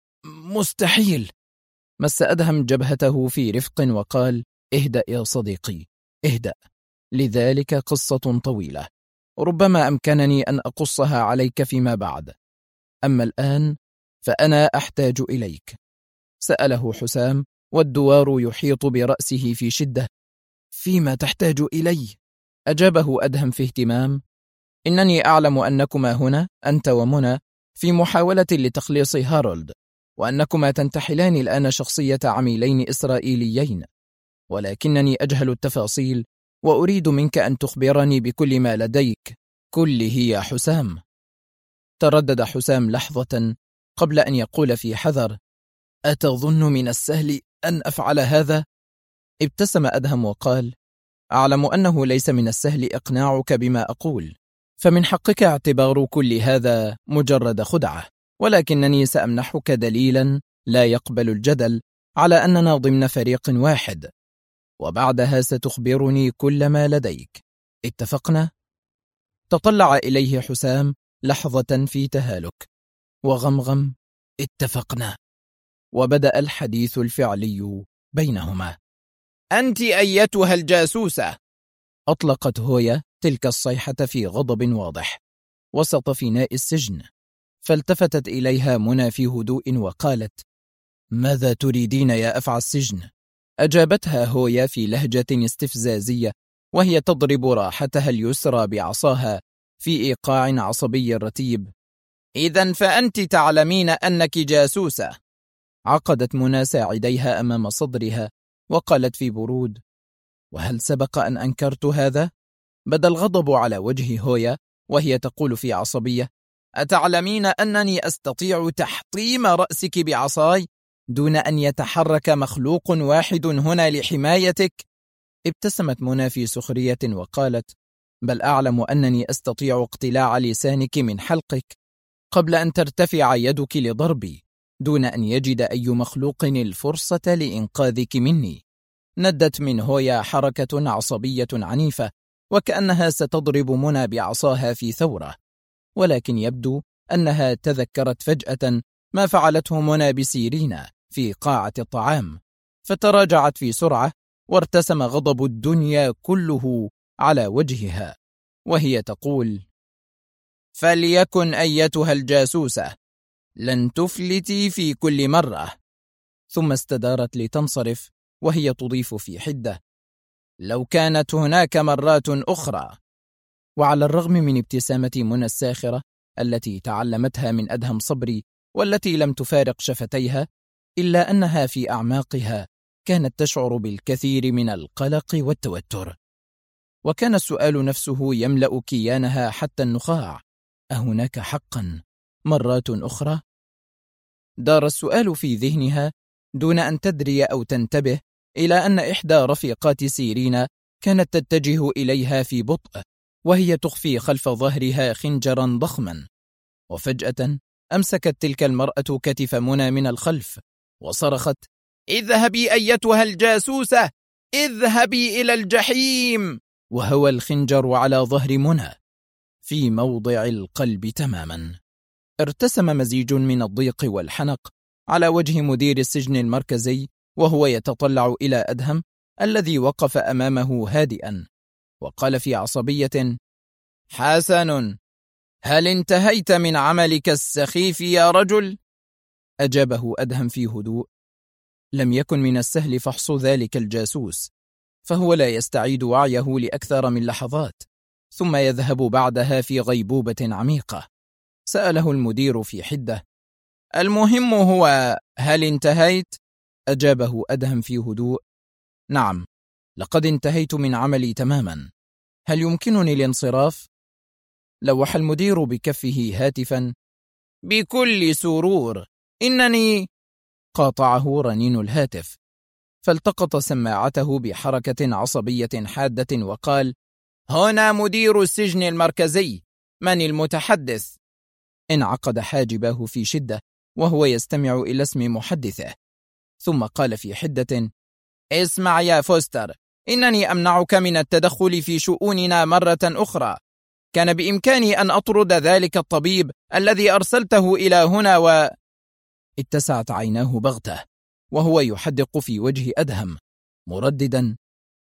مستحيل. مس أدهم جبهته في رفق وقال: اهدأ يا صديقي، اهدأ، لذلك قصة طويلة، ربما أمكنني أن أقصها عليك فيما بعد، أما الآن فأنا أحتاج إليك. سأله حسام والدوار يحيط برأسه في شدة: فيما تحتاج إلي؟ أجابه أدهم في اهتمام: إنني أعلم أنكما هنا أنت ومنى في محاولة لتخليص هارولد، وأنكما تنتحلان الآن شخصية عميلين إسرائيليين، ولكنني أجهل التفاصيل وأريد منك أن تخبرني بكل ما لديك كله يا حسام. تردد حسام لحظة قبل أن يقول في حذر: أتظن من السهل أن أفعل هذا؟ ابتسم أدهم وقال: أعلم أنه ليس من السهل إقناعك بما أقول، فمن حقك اعتبار كل هذا مجرد خدعة، ولكنني سأمنحك دليلا لا يقبل الجدل على أننا ضمن فريق واحد، وبعدها ستخبرني كل ما لديك. اتفقنا؟ تطلع إليه حسام لحظة في تهالك وغمغم: اتفقنا. وبدأ الحديث الفعلي بينهما. أنت أيتها الجاسوسة! أطلقت هويا تلك الصيحة في غضب واضح وسط فناء السجن، فالتفتت إليها منى في هدوء وقالت: ماذا تريدين يا أفعى السجن؟ أجابتها هويا في لهجة استفزازية وهي تضرب راحتها اليسرى بعصاها في إيقاع عصبي رتيب: إذن فأنت تعلمين أنك جاسوسة. عقدت منى ساعديها أمام صدرها وقالت في برود: وهل سبق أن أنكرت هذا؟ بدا الغضب على وجه هويا وهي تقول في عصبية: أتعلمين أنني أستطيع تحطيم رأسك بعصاي دون أن يتحرك مخلوق واحد هنا لحمايتك؟ ابتسمت منى في سخرية وقالت: بل أعلم أنني أستطيع اقتلاع لسانك من حلقك قبل أن ترتفع يدك لضربي دون أن يجد أي مخلوق الفرصة لإنقاذك مني. ندت من هويا حركة عصبية عنيفة وكأنها ستضرب منى بعصاها في ثورة، ولكن يبدو أنها تذكرت فجأة ما فعلته منى بسيرينا في قاعة الطعام، فتراجعت في سرعة وارتسم غضب الدنيا كله على وجهها وهي تقول: فليكن أيتها الجاسوسة، لن تفلتي في كل مرة. ثم استدارت لتنصرف وهي تضيف في حدة: لو كانت هناك مرات أخرى. وعلى الرغم من ابتسامة منى الساخرة التي تعلمتها من أدهم صبري والتي لم تفارق شفتيها، إلا أنها في أعماقها كانت تشعر بالكثير من القلق والتوتر، وكان السؤال نفسه يملأ كيانها حتى النخاع: أهناك حقا مرات أخرى؟ دار السؤال في ذهنها دون أن تدري أو تنتبه إلى أن إحدى رفيقات سيرينا كانت تتجه إليها في بطء وهي تخفي خلف ظهرها خنجرا ضخما، وفجأة أمسكت تلك المرأة كتف منى من الخلف وصرخت: اذهبي أيتها الجاسوسة، اذهبي إلى الجحيم. وهوى الخنجر على ظهر منى في موضع القلب تماما. ارتسم مزيج من الضيق والحنق على وجه مدير السجن المركزي وهو يتطلع إلى أدهم الذي وقف أمامه هادئا، وقال في عصبية: حسن، هل انتهيت من عملك السخيف يا رجل؟ أجابه أدهم في هدوء: لم يكن من السهل فحص ذلك الجاسوس، فهو لا يستعيد وعيه لأكثر من لحظات ثم يذهب بعدها في غيبوبة عميقة. سأله المدير في حدة: المهم هو هل انتهيت؟ أجابه أدهم في هدوء: نعم، لقد انتهيت من عملي تماما، هل يمكنني الانصراف؟ لوح المدير بكفه هاتفا: بكل سرور، إنني... قاطعه رنين الهاتف، فالتقط سماعته بحركة عصبية حادة وقال: هنا مدير السجن المركزي، من المتحدث؟ انعقد حاجباه في شدة وهو يستمع إلى اسم محدثه، ثم قال في حدة: اسمع يا فوستر، إنني أمنعك من التدخل في شؤوننا مرة أخرى. كان بإمكاني أن أطرد ذلك الطبيب الذي أرسلته إلى هنا اتسعت عيناه بغتة وهو يحدق في وجه أدهم مرددا: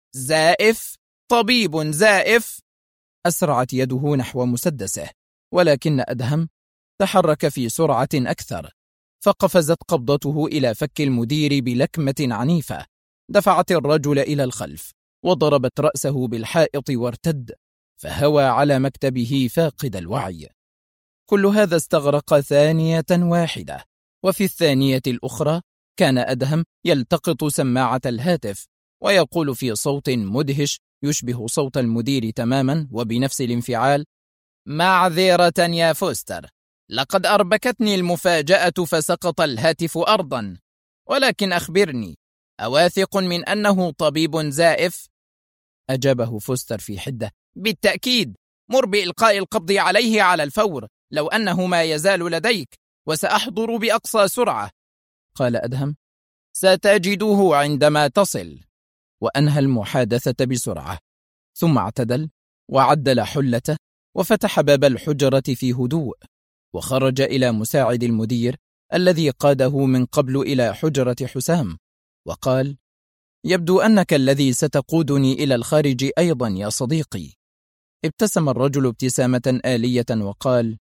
زائف؟ طبيب زائف؟ أسرعت يده نحو مسدسه، ولكن أدهم تحرك في سرعة أكثر، فقفزت قبضته إلى فك المدير بلكمة عنيفة دفعت الرجل إلى الخلف وضربت رأسه بالحائط وارتد، فهوى على مكتبه فاقد الوعي. كل هذا استغرق ثانية واحدة، وفي الثانية الأخرى كان أدهم يلتقط سماعة الهاتف ويقول في صوت مدهش يشبه صوت المدير تماما وبنفس الانفعال: معذرة يا فوستر، لقد أربكتني المفاجأة فسقط الهاتف أرضا، ولكن أخبرني، أواثق من أنه طبيب زائف؟ أجابه فوستر في حدة: بالتأكيد، مر بإلقاء القبض عليه على الفور لو أنه ما يزال لديك، وسأحضر بأقصى سرعة. قال أدهم: ستجده عندما تصل. وأنهى المحادثة بسرعة، ثم اعتدل وعدل حلته وفتح باب الحجرة في هدوء، وخرج إلى مساعد المدير الذي قاده من قبل إلى حجرة حسام، وقال: يبدو أنك الذي ستقودني إلى الخارج أيضا يا صديقي. ابتسم الرجل ابتسامة آلية وقال: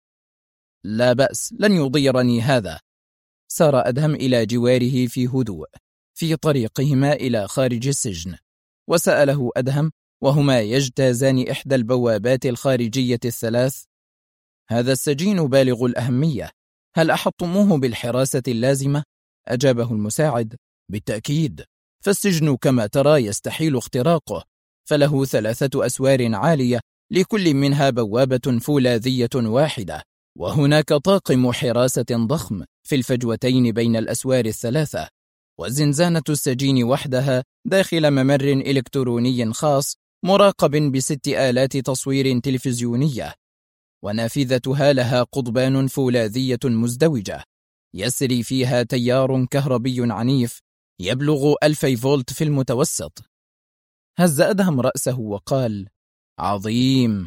لا بأس، لن يضيرني هذا. سار أدهم إلى جواره في هدوء في طريقهما إلى خارج السجن، وسأله أدهم وهما يجتازان إحدى البوابات الخارجية الثلاث: هذا السجين بالغ الأهمية، هل أحطموه بالحراسة اللازمة؟ أجابه المساعد: بالتأكيد، فالسجن كما ترى يستحيل اختراقه، فله 3 أسوار عالية لكل منها بوابة فولاذية واحدة، وهناك طاقم حراسة ضخم في الفجوتين بين الأسوار ال3، وزنزانة السجين وحدها داخل ممر إلكتروني خاص مراقب ب6 آلات تصوير تلفزيونية، ونافذتها لها قضبان فولاذية مزدوجة يسري فيها تيار كهربي عنيف يبلغ 2000 فولت في المتوسط. هز أدهم رأسه وقال: عظيم.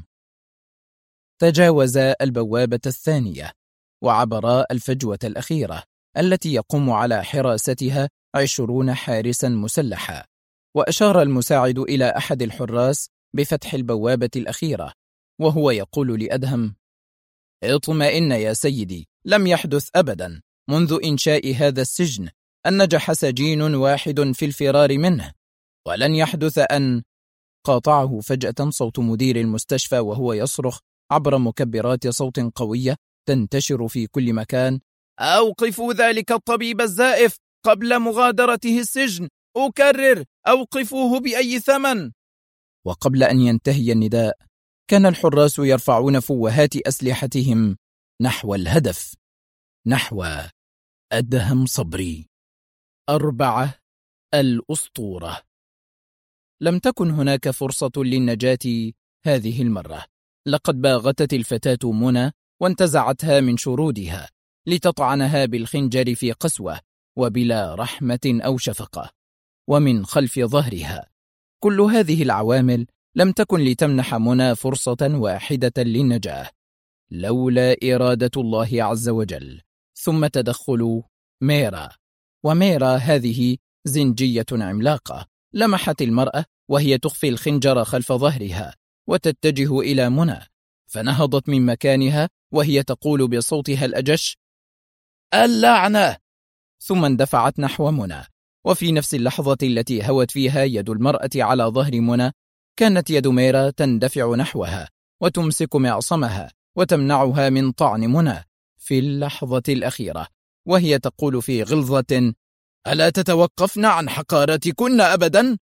تجاوزا البوابة الثانية وعبرا الفجوة الأخيرة التي يقوم على حراستها 20 حارسا مسلحا، وأشار المساعد إلى أحد الحراس بفتح البوابة الأخيرة وهو يقول لأدهم: اطمئن يا سيدي، لم يحدث أبدا منذ إنشاء هذا السجن أن نجح سجين واحد في الفرار منه، ولن يحدث أن... قاطعه فجأة صوت مدير المستشفى وهو يصرخ عبر مكبرات صوت قوية تنتشر في كل مكان: أوقفوا ذلك الطبيب الزائف قبل مغادرته السجن، أكرر، أوقفوه بأي ثمن. وقبل أن ينتهي النداء كان الحراس يرفعون فوهات أسلحتهم نحو الهدف، نحو أدهم صبري. 4. الأسطورة. لم تكن هناك فرصة للنجاة هذه المرة، لقد باغتت الفتاة منى وانتزعتها من شرودها لتطعنها بالخنجر في قسوة وبلا رحمة أو شفقة، ومن خلف ظهرها. كل هذه العوامل لم تكن لتمنح منى فرصة واحدة للنجاة لولا إرادة الله عز وجل، ثم تدخل ميرا. وميرا هذه زنجية عملاقة لمحت المرأة وهي تخفي الخنجر خلف ظهرها وتتجه إلى منى، فنهضت من مكانها وهي تقول بصوتها الأجش: اللعنة! ثم اندفعت نحو منى، وفي نفس اللحظة التي هوت فيها يد المرأة على ظهر منى كانت يد ميرا تندفع نحوها وتمسك معصمها وتمنعها من طعن منى في اللحظة الأخيرة، وهي تقول في غلظة: ألا تتوقفن عن حقارتكن أبدا؟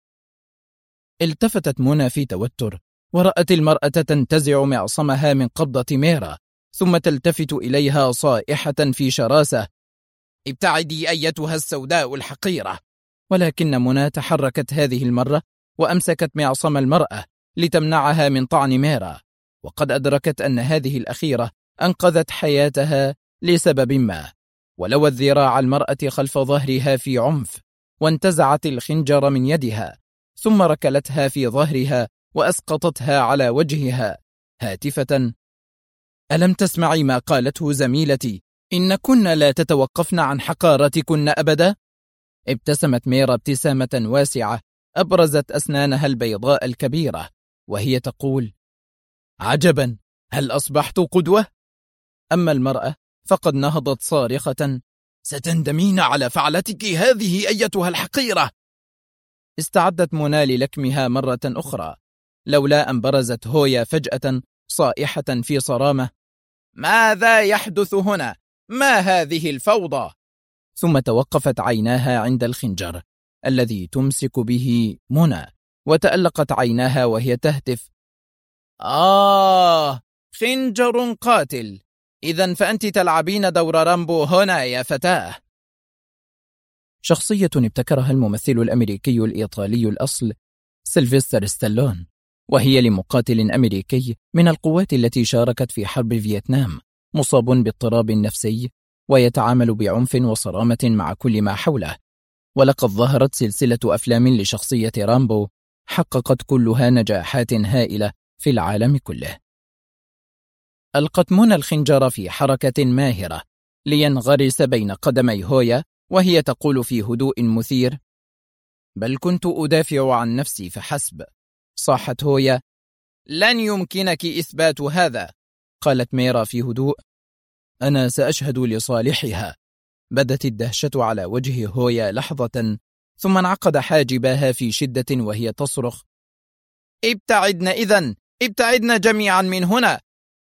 التفتت منى في توتر ورأت المرأة تنتزع معصمها من قبضة ميرا، ثم تلتفت إليها صائحة في شراسة: ابتعدي أيتها السوداء الحقيرة. ولكن منى تحركت هذه المرة وأمسكت معصم المرأة لتمنعها من طعن ميرا، وقد أدركت أن هذه الأخيرة أنقذت حياتها لسبب ما، ولوت ذراع المرأة خلف ظهرها في عنف وانتزعت الخنجر من يدها، ثم ركلتها في ظهرها وأسقطتها على وجهها هاتفة: ألم تسمعي ما قالته زميلتي؟ إن كن لا تتوقفن عن حقارتكن أبدا؟ ابتسمت ميرا ابتسامة واسعة أبرزت أسنانها البيضاء الكبيرة وهي تقول: عجبا، هل أصبحت قدوة؟ أما المرأة فقد نهضت صارخة: ستندمين على فعلتك هذه أيتها الحقيرة. استعدت منى للكمها مرة أخرى، لولا أن برزت هويا فجأة صائحة في صرامة: ماذا يحدث هنا؟ ما هذه الفوضى؟ ثم توقفت عيناها عند الخنجر الذي تمسك به منى، وتألقت عيناها وهي تهتف: خنجر قاتل، إذن فأنت تلعبين دور رامبو هنا يا فتاة. شخصية ابتكرها الممثل الأمريكي الإيطالي الأصل سيلفستر ستالون، وهي لمقاتل أمريكي من القوات التي شاركت في حرب فيتنام، مصاب باضطراب نفسي ويتعامل بعنف وصرامة مع كل ما حوله. ولقد ظهرت سلسلة أفلام لشخصية رامبو حققت كلها نجاحات هائلة في العالم كله. ألقت منى الخنجر في حركة ماهرة لينغرس بين قدمي هويا وهي تقول في هدوء مثير: بل كنت أدافع عن نفسي فحسب. صاحت هويا: لن يمكنك إثبات هذا. قالت ميرا في هدوء: أنا سأشهد لصالحها. بدت الدهشة على وجه هويا لحظة، ثم انعقد حاجباها في شدة وهي تصرخ: ابتعدن إذن، ابتعدن جميعا من هنا.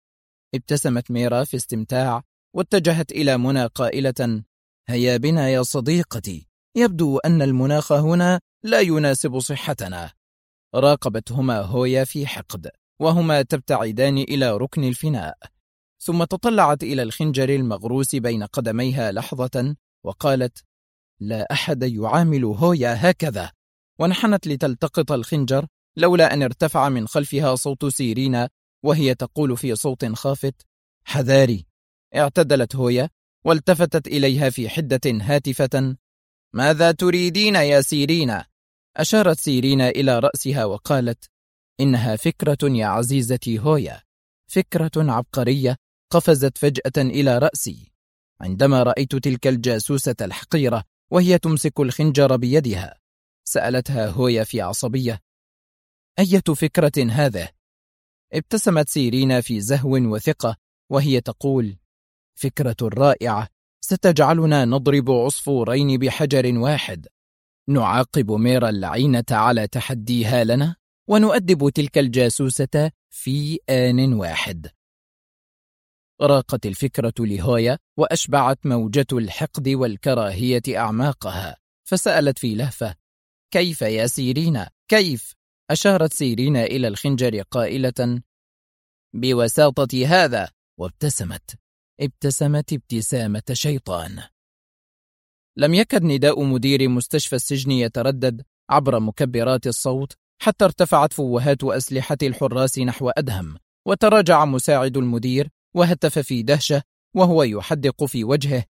ابتسمت ميرا في استمتاع واتجهت إلى منى قائلة: هيا بنا يا صديقتي، يبدو أن المناخ هنا لا يناسب صحتنا. راقبتهما هويا في حقد وهما تبتعدان إلى ركن الفناء، ثم تطلعت إلى الخنجر المغروس بين قدميها لحظة وقالت: لا أحد يعامل هويا هكذا، وانحنت لتلتقط الخنجر لولا أن ارتفع من خلفها صوت سيرينا وهي تقول في صوت خافت: حذاري. اعتدلت هويا والتفتت إليها في حدة هاتفة: ماذا تريدين يا سيرينا؟ أشارت سيرينا إلى رأسها وقالت: إنها فكرة يا عزيزتي هويا، فكرة عبقرية قفزت فجأة إلى رأسي عندما رأيت تلك الجاسوسة الحقيرة وهي تمسك الخنجر بيدها. سألتها هويا في عصبية: أية فكرة هذه؟ ابتسمت سيرينا في زهو وثقة وهي تقول: فكرة رائعة ستجعلنا نضرب عصفورين بحجر واحد، نعاقب ميرا اللعينة على تحديها لنا ونؤدب تلك الجاسوسة في آن واحد. راقت الفكرة لهويا وأشبعت موجة الحقد والكراهية أعماقها، فسألت في لهفة: كيف يا سيرينا؟ كيف؟ أشارت سيرينا إلى الخنجر قائلة: بوساطة هذا. وابتسمت ابتسامة شيطان. لم يكد نداء مدير مستشفى السجن يتردد عبر مكبرات الصوت حتى ارتفعت فوهات أسلحة الحراس نحو أدهم، وتراجع مساعد المدير وهتف في دهشة وهو يحدق في وجهه: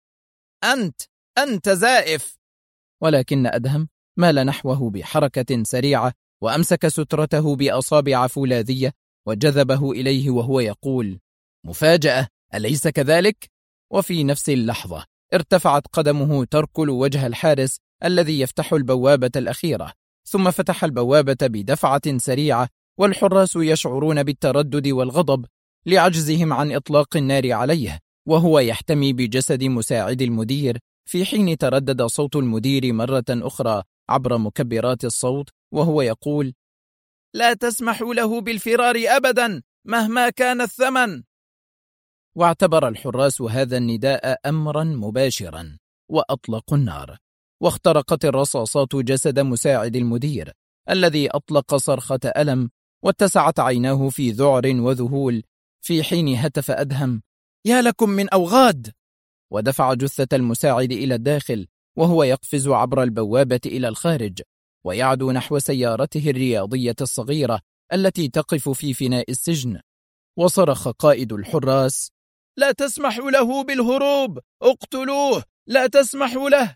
أنت زائف! ولكن أدهم مال نحوه بحركة سريعة وأمسك سترته بأصابع فولاذية وجذبه إليه وهو يقول: مفاجأة، أليس كذلك؟ وفي نفس اللحظة ارتفعت قدمه تركل وجه الحارس الذي يفتح البوابة الأخيرة، ثم فتح البوابة بدفعة سريعة، والحراس يشعرون بالتردد والغضب لعجزهم عن إطلاق النار عليه وهو يحتمي بجسد مساعد المدير، في حين تردد صوت المدير مرة أخرى عبر مكبرات الصوت وهو يقول: لا تسمحوا له بالفرار أبدا مهما كان الثمن. واعتبر الحراس هذا النداء أمرا مباشرا وأطلقوا النار، واخترقت الرصاصات جسد مساعد المدير الذي أطلق صرخة ألم واتسعت عيناه في ذعر وذهول، في حين هتف أدهم: يا لكم من أوغاد! ودفع جثة المساعد إلى الداخل وهو يقفز عبر البوابة إلى الخارج ويعدو نحو سيارته الرياضية الصغيرة التي تقف في فناء السجن. وصرخ قائد الحراس: لا تسمحوا له بالهروب، اقتلوه، لا تسمحوا له.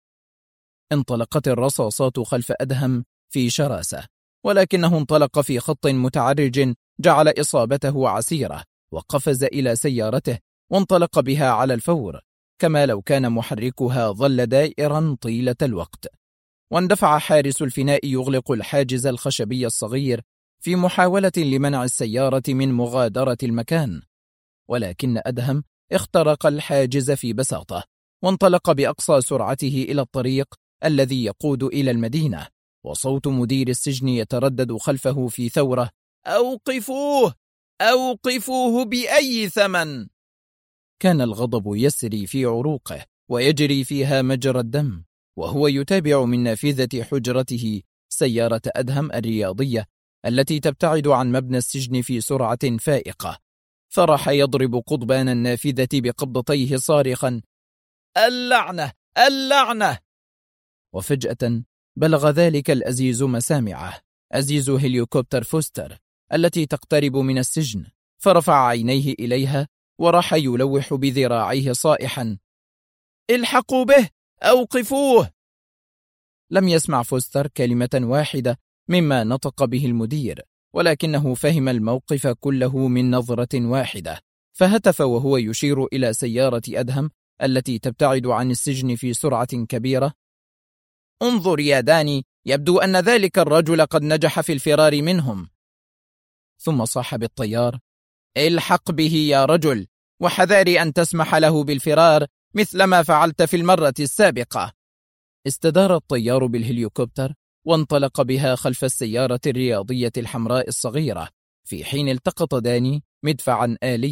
انطلقت الرصاصات خلف أدهم في شراسة، ولكنه انطلق في خط متعرج جعل إصابته عسيرة، وقفز إلى سيارته وانطلق بها على الفور كما لو كان محركها ظل دائرا طيلة الوقت. واندفع حارس الفناء يغلق الحاجز الخشبي الصغير في محاولة لمنع السيارة من مغادرة المكان، ولكن أدهم اخترق الحاجز في بساطة وانطلق بأقصى سرعته إلى الطريق الذي يقود إلى المدينة، وصوت مدير السجن يتردد خلفه في ثورة: أوقفوه! أوقفوه بأي ثمن! كان الغضب يسري في عروقه ويجري فيها مجرى الدم، وهو يتابع من نافذة حجرته سيارة أدهم الرياضية التي تبتعد عن مبنى السجن في سرعة فائقة، فرح يضرب قضبان النافذة بقبضتيه صارخا: اللعنة! اللعنة! وفجأة بلغ ذلك الأزيز مسامعه، أزيز هليكوبتر فوستر التي تقترب من السجن، فرفع عينيه إليها وراح يلوح بذراعيه صائحا: الحقوا به! أوقفوه! لم يسمع فوستر كلمة واحدة مما نطق به المدير، ولكنه فهم الموقف كله من نظرة واحدة، فهتف وهو يشير إلى سيارة أدهم التي تبتعد عن السجن في سرعة كبيرة: انظر يا داني، يبدو أن ذلك الرجل قد نجح في الفرار منهم. ثم صاح بالطيار: الحق به يا رجل، وحذاري أن تسمح له بالفرار مثلما فعلت في المرة السابقة. استدار الطيار بالهليكوبتر وانطلق بها خلف السيارة الرياضية الحمراء الصغيرة، في حين التقط داني مدفعا آليا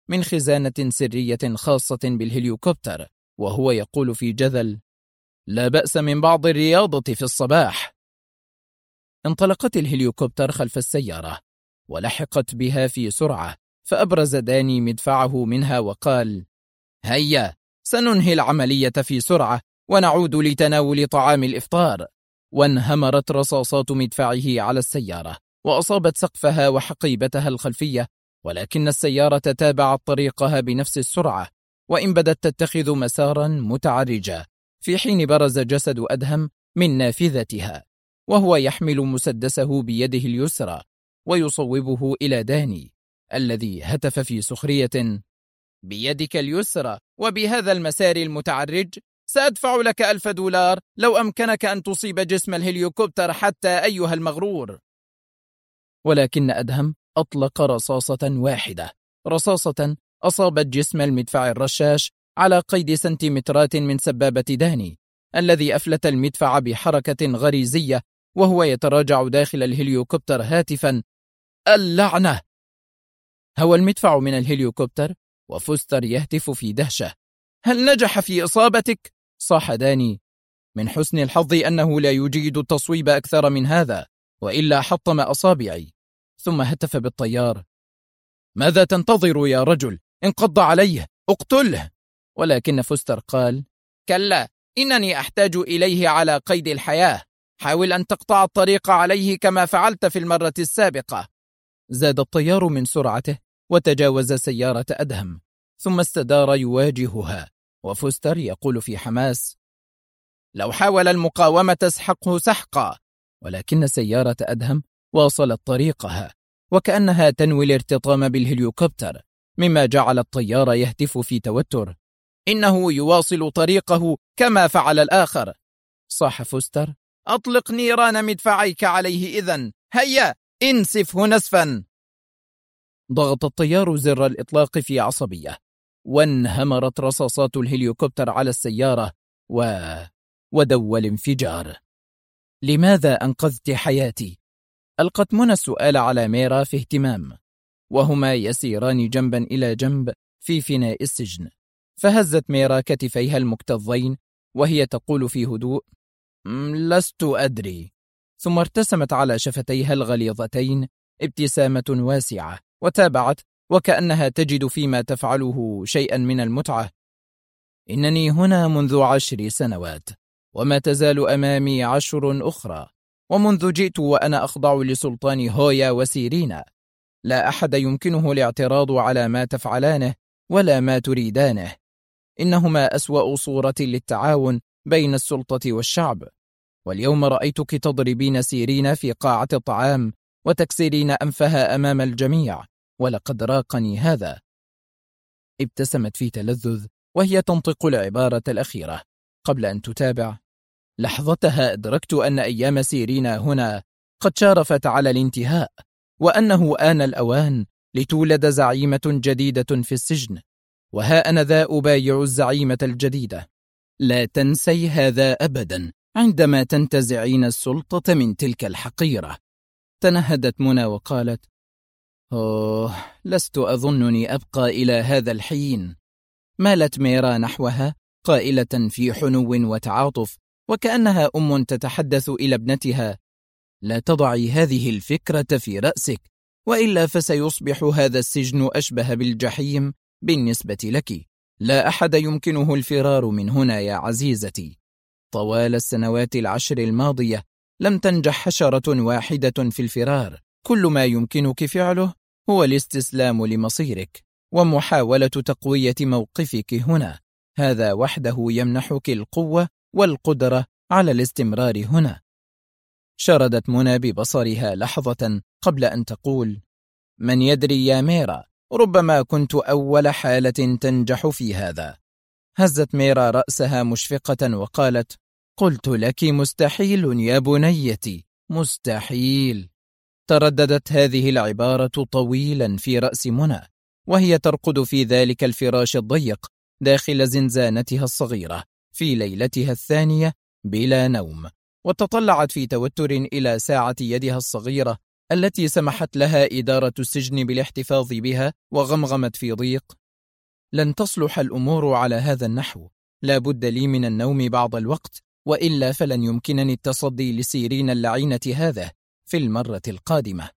من خزانة سرية خاصة بالهليكوبتر، وهو يقول في جذل: لا بأس من بعض الرياضة في الصباح. انطلقت الهليكوبتر خلف السيارة ولحقت بها في سرعة، فأبرز داني مدفعه منها وقال: هيا، سننهي العملية في سرعة ونعود لتناول طعام الإفطار. وانهمرت رصاصات مدفعه على السيارة وأصابت سقفها وحقيبتها الخلفية، ولكن السيارة تابعت طريقها بنفس السرعة، وإن بدت تتخذ مسارا متعرجا، في حين برز جسد أدهم من نافذتها وهو يحمل مسدسه بيده اليسرى ويصوبه إلى داني، الذي هتف في سخرية: بيدك اليسرى وبهذا المسار المتعرج سأدفع لك $1000 لو أمكنك أن تصيب جسم الهليكوبتر حتى، أيها المغرور. ولكن أدهم أطلق رصاصة واحدة، رصاصة أصابت جسم المدفع الرشاش على قيد سنتيمترات من سبابة داني، الذي أفلت المدفع بحركة غريزية وهو يتراجع داخل الهليكوبتر هاتفا: اللعنة! هوى المدفع من الهليكوبتر وفوستر يهتف في دهشة: هل نجح في إصابتك؟ صاح داني: من حسن الحظ أنه لا يجيد التصويب أكثر من هذا، وإلا حطم أصابعي. ثم هتف بالطيار: ماذا تنتظر يا رجل؟ انقض عليه، اقتله. ولكن فوستر قال: كلا، إنني أحتاج إليه على قيد الحياة، حاول أن تقطع الطريق عليه كما فعلت في المرة السابقة. زاد الطيار من سرعته وتجاوز سيارة أدهم، ثم استدار يواجهها، وفوستر يقول في حماس: لو حاول المقاومة اسحقه سحقا. ولكن سيارة أدهم واصلت طريقها وكأنها تنوي الارتطام بالهليكوبتر، مما جعل الطيار يهتف في توتر: إنه يواصل طريقه كما فعل الآخر. صاح فوستر: أطلق نيران مدفعيك عليه إذن، هيا انسفه نسفا. ضغط الطيار زر الإطلاق في عصبية، وانهمرت رصاصات الهليكوبتر على السيارة ودو الانفجار. لماذا أنقذت حياتي؟ ألقت منى السؤال على ميرا في اهتمام، وهما يسيران جنبا إلى جنب في فناء السجن. فهزت ميرا كتفيها المكتظين وهي تقول في هدوء: لست أدري. ثم ارتسمت على شفتيها الغليظتين ابتسامة واسعة وتابعت وكأنها تجد فيما تفعله شيئا من المتعة: إنني هنا منذ 10 سنوات، وما تزال أمامي 10 أخرى، ومنذ جئت وأنا أخضع لسلطان هويا وسيرينا. لا أحد يمكنه الاعتراض على ما تفعلانه ولا ما تريدانه. إنهما أسوأ صورة للتعاون بين السلطة والشعب. واليوم رأيتك تضربين سيرينا في قاعة الطعام وتكسرين أنفها أمام الجميع، ولقد راقني هذا. ابتسمت في تلذذ وهي تنطق العبارة الأخيرة قبل أن تتابع: لحظتها أدركت أن أيام سيرينا هنا قد شارفت على الانتهاء، وأنه آن الأوان لتولد زعيمة جديدة في السجن، وها أنا ذا أبايع الزعيمة الجديدة. لا تنسي هذا أبدا عندما تنتزعين السلطة من تلك الحقيرة. تنهدت منى وقالت: لست أظنني أبقى إلى هذا الحين. مالت ميرا نحوها قائلة في حنو وتعاطف وكأنها أم تتحدث إلى ابنتها: لا تضعي هذه الفكرة في رأسك، وإلا فسيصبح هذا السجن أشبه بالجحيم بالنسبة لك. لا أحد يمكنه الفرار من هنا يا عزيزتي. طوال السنوات 10 الماضية لم تنجح حشرة واحدة في الفرار. كل ما يمكنك فعله هو الاستسلام لمصيرك ومحاولة تقوية موقفك هنا. هذا وحده يمنحك القوة والقدرة على الاستمرار هنا. شردت منى ببصرها لحظة قبل أن تقول: من يدري يا ميرا، ربما كنت أول حالة تنجح في هذا. هزت ميرا رأسها مشفقة وقالت: قلت لك مستحيل يا بنيتي، مستحيل. ترددت هذه العبارة طويلا في رأس منى وهي ترقد في ذلك الفراش الضيق داخل زنزانتها الصغيرة في ليلتها الثانية بلا نوم، وتطلعت في توتر إلى ساعة يدها الصغيرة التي سمحت لها إدارة السجن بالاحتفاظ بها، وغمغمت في ضيق: لن تصلح الأمور على هذا النحو، لا بد لي من النوم بعض الوقت، وإلا فلن يمكنني التصدي لسيرين اللعينة هذا في المرة القادمة.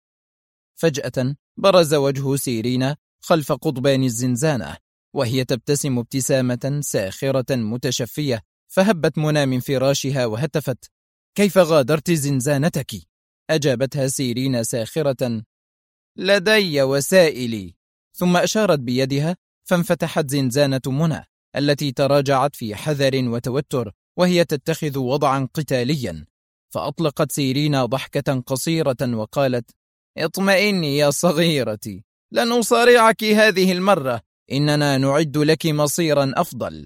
فجأة برز وجه سيرين خلف قضبان الزنزانة، وهي تبتسم ابتسامة ساخرة متشفية، فهبت منى من فراشها وهتفت: كيف غادرت زنزانتك؟ أجابتها سيرين ساخرة: لدي وسائلي. ثم أشارت بيدها، فانفتحت زنزانة منى التي تراجعت في حذر وتوتر وهي تتخذ وضعا قتاليا. فأطلقت سيرين ضحكة قصيرة وقالت: اطمئني يا صغيرتي، لن أصارعك هذه المرة، إننا نعد لك مصيرا أفضل.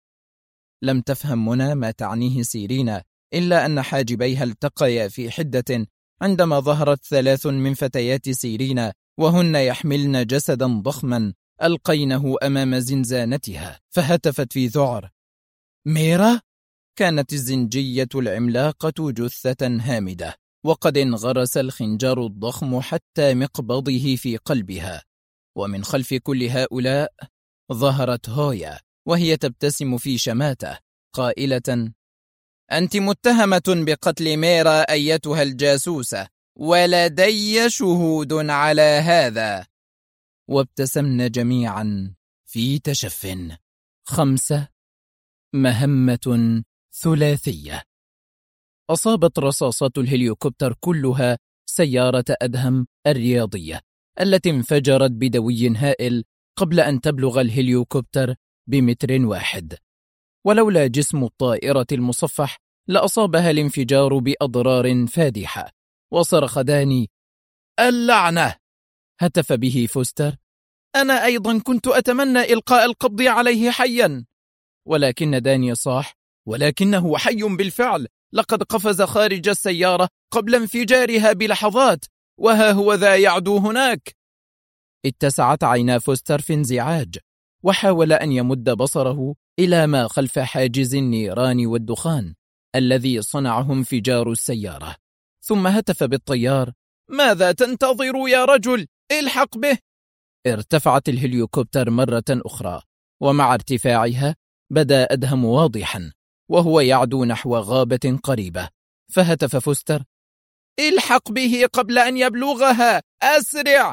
لم تفهم منى ما تعنيه سيرين، إلا أن حاجبيها التقيا في حدة عندما ظهرت 3 من فتيات سيرين، وهن يحملن جسدا ضخما ألقينه أمام زنزانتها، فهتفت في ذعر: ميرا؟ كانت الزنجية العملاقة جثة هامدة، وقد انغرس الخنجر الضخم حتى مقبضه في قلبها. ومن خلف كل هؤلاء ظهرت هويا، وهي تبتسم في شماتة قائلة: أنت متهمة بقتل ميرا أيتها الجاسوسة، ولدي شهود على هذا. وابتسمن جميعا في تشف. 5. مهمة ثلاثية. أصابت رصاصات الهليكوبتر كلها سيارة أدهم الرياضية التي انفجرت بدوي هائل قبل أن تبلغ الهليكوبتر بمتر واحد، ولولا جسم الطائرة المصفح لأصابها الانفجار بأضرار فادحة. وصرخ داني: اللعنة! هتف به فوستر: أنا أيضا كنت أتمنى إلقاء القبض عليه حيا. ولكن داني صاح: ولكنه حي بالفعل، لقد قفز خارج السيارة قبل انفجارها بلحظات، وها هو ذا يعدو هناك. اتسعت عينا فوستر في انزعاج، وحاول أن يمد بصره إلى ما خلف حاجز النيران والدخان الذي صنعه انفجار السيارة، ثم هتف بالطيار: ماذا تنتظر يا رجل؟ الحق به! ارتفعت الهليكوبتر مرة أخرى، ومع ارتفاعها بدأ أدهم واضحا وهو يعدو نحو غابة قريبة، فهتف فوستر: الحق به قبل أن يبلغها، أسرع!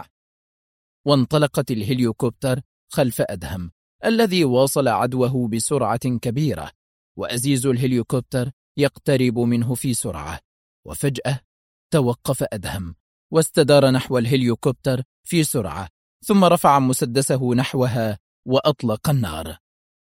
وانطلقت الهليكوبتر خلف أدهم الذي واصل عدوه بسرعة كبيرة، وأزيز الهليكوبتر يقترب منه في سرعة. وفجأة توقف أدهم واستدار نحو الهليكوبتر في سرعة، ثم رفع مسدسه نحوها وأطلق النار.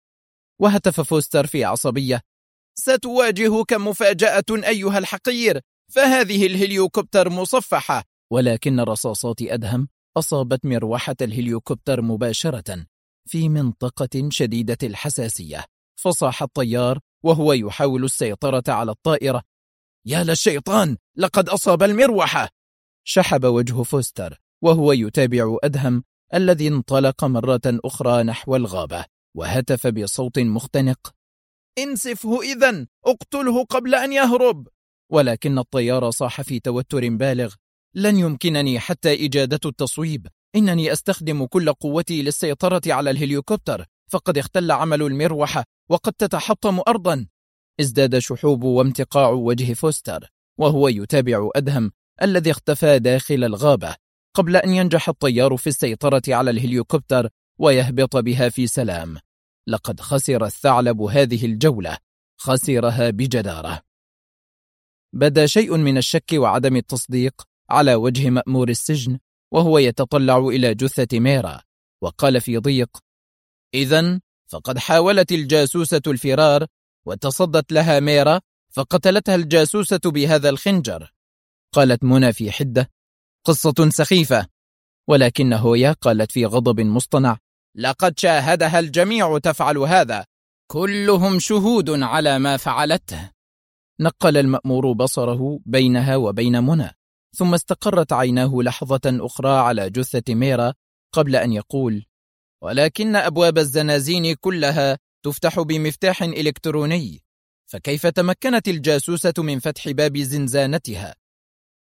وهتف فوستر في عصبية: ستواجهك مفاجأة أيها الحقير، فهذه الهليكوبتر مصفحة. ولكن رصاصات أدهم أصابت مروحة الهليكوبتر مباشرة في منطقة شديدة الحساسية، فصاح الطيار وهو يحاول السيطرة على الطائرة: يا للشيطان، لقد أصاب المروحة! شحب وجه فوستر وهو يتابع أدهم الذي انطلق مرة أخرى نحو الغابة، وهتف بصوت مختنق: انسفه إذن، اقتله قبل أن يهرب. ولكن الطيار صاح في توتر بالغ: لن يمكنني حتى إجادة التصويب، إنني أستخدم كل قوتي للسيطرة على الهليكوبتر، فقد اختل عمل المروحة وقد تتحطم أرضا. ازداد شحوب وامتقاع وجه فوستر وهو يتابع أدهم الذي اختفى داخل الغابة قبل أن ينجح الطيار في السيطرة على الهليكوبتر ويهبط بها في سلام. لقد خسر الثعلب هذه الجولة، خسرها بجدارة. بدا شيء من الشك وعدم التصديق على وجه مأمور السجن وهو يتطلع إلى جثة ميرا، وقال في ضيق: إذن فقد حاولت الجاسوسة الفرار وتصدت لها ميرا فقتلتها الجاسوسة بهذا الخنجر. قالت منى في حدة: قصة سخيفة. ولكن هويا قالت في غضب مصطنع: لقد شاهدها الجميع تفعل هذا، كلهم شهود على ما فعلته. نقل المأمور بصره بينها وبين منى، ثم استقرت عيناه لحظة أخرى على جثة ميرا قبل أن يقول: ولكن أبواب الزنازين كلها تفتح بمفتاح إلكتروني، فكيف تمكنت الجاسوسة من فتح باب زنزانتها؟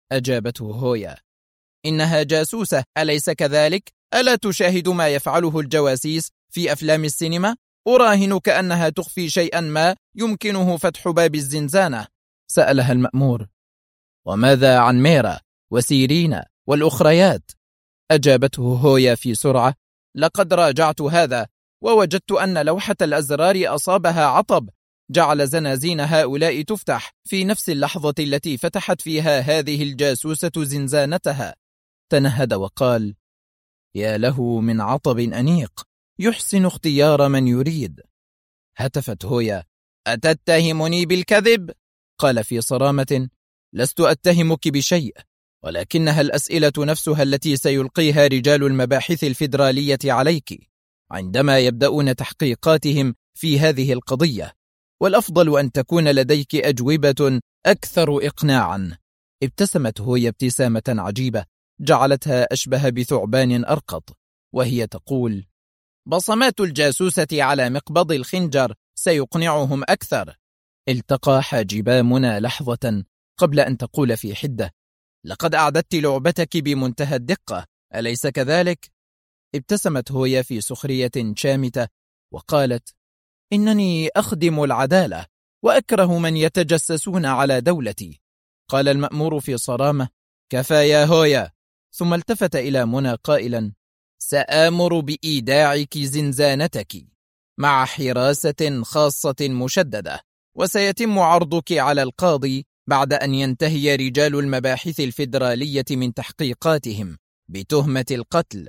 أجابته هويا: إنها جاسوسة، أليس كذلك؟ ألا تشاهد ما يفعله الجواسيس في أفلام السينما؟ أراهنك أنها تخفي شيئا ما يمكنه فتح باب الزنزانة. سألها المأمور: وماذا عن ميرا وسيرينا والأخريات؟ أجابته هويا في سرعة: لقد راجعت هذا ووجدت أن لوحة الأزرار أصابها عطب جعل زنازين هؤلاء تفتح في نفس اللحظة التي فتحت فيها هذه الجاسوسة زنزانتها. تنهد وقال: يا له من عطب أنيق، يحسن اختيار من يريد. هتفت هويا: أتتهمني بالكذب؟ قال في صرامة: لست أتهمك بشيء، ولكنها الأسئلة نفسها التي سيلقيها رجال المباحث الفيدرالية عليك عندما يبدأون تحقيقاتهم في هذه القضية، والأفضل أن تكون لديك أجوبة أكثر إقناعا. ابتسمت هويا ابتسامة عجيبة جعلتها أشبه بثعبان أرقط، وهي تقول: بصمات الجاسوسة على مقبض الخنجر سيقنعهم أكثر. التقى حاجبا منى لحظة قبل أن تقول في حدة: لقد أعددت لعبتك بمنتهى الدقة، أليس كذلك؟ ابتسمت هويا في سخرية شامتة وقالت: إنني أخدم العدالة وأكره من يتجسسون على دولتي. قال المأمور في صرامة: كفى يا هويا. ثم التفت إلى منى قائلا: سآمر بإيداعك زنزانتك مع حراسة خاصة مشددة، وسيتم عرضك على القاضي بعد أن ينتهي رجال المباحث الفيدرالية من تحقيقاتهم بتهمة القتل.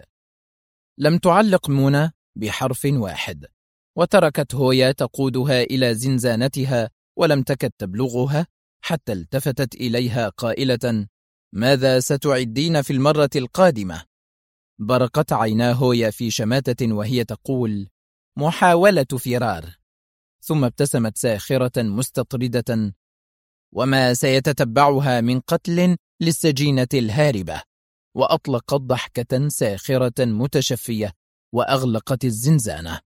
لم تعلق منى بحرف واحد، وتركت هويا تقودها إلى زنزانتها ولم تكد تبلغها حتى التفتت إليها قائلة: ماذا ستعدين في المرة القادمة؟ برقت عينا هويا في شماتة وهي تقول: محاولة فرار. ثم ابتسمت ساخرة مستطردة: وما سيتتبعها من قتل للسجينة الهاربة. وأطلقت ضحكة ساخرة متشفية وأغلقت الزنزانة.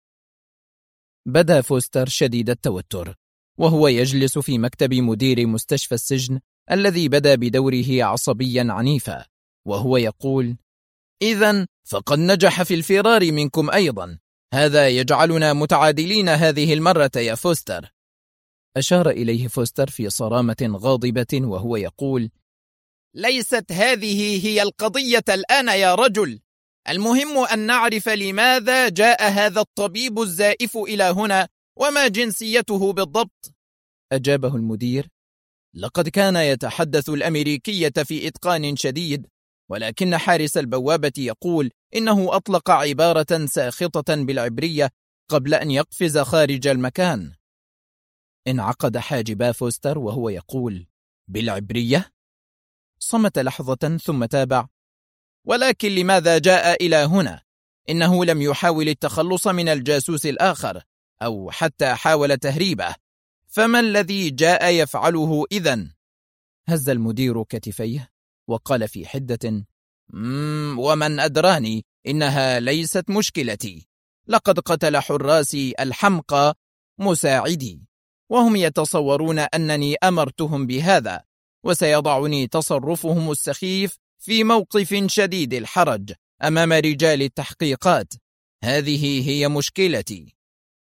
بدا فوستر شديد التوتر وهو يجلس في مكتب مدير مستشفى السجن الذي بدا بدوره عصبيا عنيفا، وهو يقول: إذن فقد نجح في الفرار منكم أيضا، هذا يجعلنا متعادلين هذه المرة يا فوستر. أشار إليه فوستر في صرامة غاضبة وهو يقول: ليست هذه هي القضية الآن يا رجل، المهم أن نعرف لماذا جاء هذا الطبيب الزائف إلى هنا وما جنسيته بالضبط. أجابه المدير: لقد كان يتحدث الأمريكية في إتقان شديد، ولكن حارس البوابة يقول إنه أطلق عبارة ساخطة بالعبرية قبل أن يقفز خارج المكان. انعقد حاجبا فوستر وهو يقول: بالعبرية؟ صمت لحظة ثم تابع: ولكن لماذا جاء إلى هنا؟ إنه لم يحاول التخلص من الجاسوس الآخر أو حتى حاول تهريبه، فما الذي جاء يفعله إذن؟ هز المدير كتفيه وقال في حدة: ومن أدراني، إنها ليست مشكلتي. لقد قتل حراسي الحمقى مساعدي، وهم يتصورون أنني أمرتهم بهذا، وسيضعني تصرفهم السخيف في موقف شديد الحرج أمام رجال التحقيقات. هذه هي مشكلتي.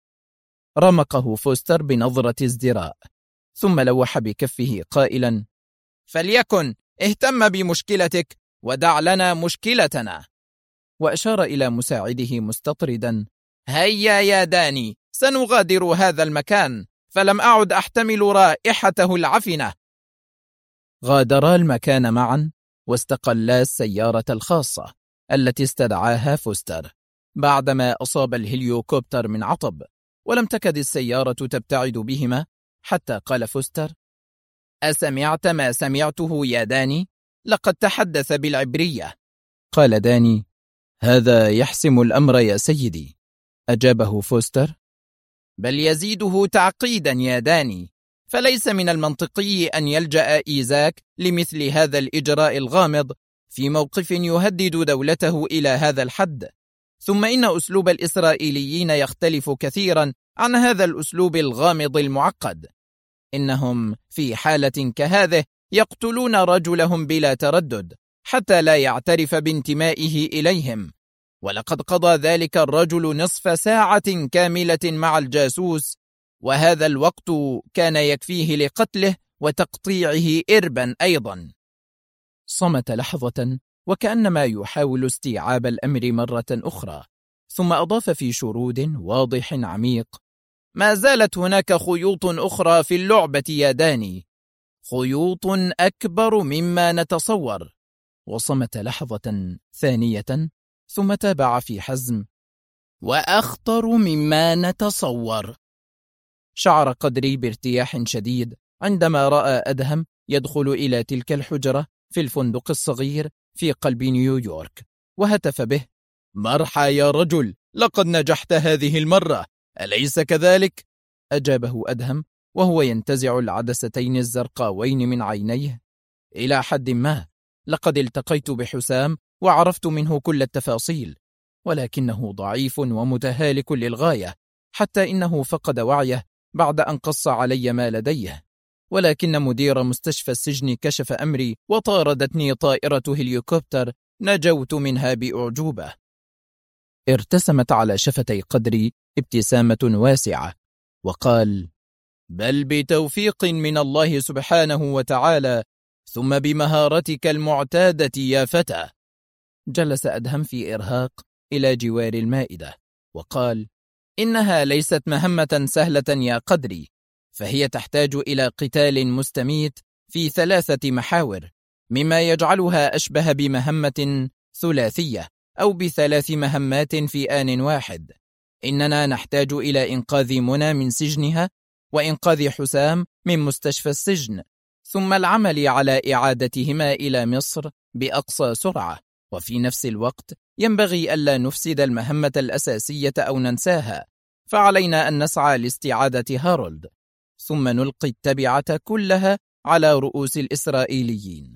رمقه فوستر بنظرة ازدراء ثم لوح بكفه قائلا: فليكن، اهتم بمشكلتك ودع لنا مشكلتنا. وأشار إلى مساعده مستطردا: هيا يا داني، سنغادر هذا المكان، فلم أعد أحتمل رائحته العفنة. غادرا المكان معا واستقلا السيارة الخاصة التي استدعاها فوستر بعدما أصاب الهليوكوبتر من عطب، ولم تكد السيارة تبتعد بهما حتى قال فوستر: أسمعت ما سمعته يا داني؟ لقد تحدث بالعبرية. قال داني: هذا يحسم الأمر يا سيدي. أجابه فوستر: بل يزيده تعقيدا يا داني، فليس من المنطقي أن يلجأ إيزاك لمثل هذا الإجراء الغامض في موقف يهدد دولته إلى هذا الحد. ثم إن أسلوب الإسرائيليين يختلف كثيرا عن هذا الأسلوب الغامض المعقد. إنهم في حالة كهذه يقتلون رجلهم بلا تردد حتى لا يعترف بانتمائه إليهم، ولقد قضى ذلك الرجل نصف ساعة كاملة مع الجاسوس، وهذا الوقت كان يكفيه لقتله وتقطيعه إربا أيضا. صمت لحظة وكأنما يحاول استيعاب الأمر مرة أخرى، ثم أضاف في شرود واضح عميق: ما زالت هناك خيوط أخرى في اللعبة يا داني، خيوط أكبر مما نتصور. وصمت لحظة ثانية ثم تابع في حزم: وأخطر مما نتصور. شعر قدري بارتياح شديد عندما رأى أدهم يدخل إلى تلك الحجرة في الفندق الصغير في قلب نيويورك، وهتف به: مرحى يا رجل، لقد نجحت هذه المرة، أليس كذلك؟ أجابه أدهم وهو ينتزع العدستين الزرقاوين من عينيه: إلى حد ما، لقد التقيت بحسام وعرفت منه كل التفاصيل، ولكنه ضعيف ومتهالك للغاية، حتى إنه فقد وعيه بعد أن قص علي ما لديه. ولكن مدير مستشفى السجن كشف أمري وطاردتني طائرة هليكوبتر نجوت منها بأعجوبة. ارتسمت على شفتي قدري ابتسامة واسعة وقال: بل بتوفيق من الله سبحانه وتعالى، ثم بمهارتك المعتادة يا فتى. جلس أدهم في إرهاق إلى جوار المائدة وقال: إنها ليست مهمة سهلة يا قدري، فهي تحتاج إلى قتال مستميت في 3 محاور، مما يجعلها أشبه بمهمة ثلاثية أو ب3 مهمات في آن واحد. إننا نحتاج إلى إنقاذ منى من سجنها، وإنقاذ حسام من مستشفى السجن، ثم العمل على إعادتهما إلى مصر بأقصى سرعة. وفي نفس الوقت ينبغي ألا نفسد المهمة الأساسية أو ننساها، فعلينا أن نسعى لاستعادة هارولد، ثم نلقي التبعة كلها على رؤوس الإسرائيليين.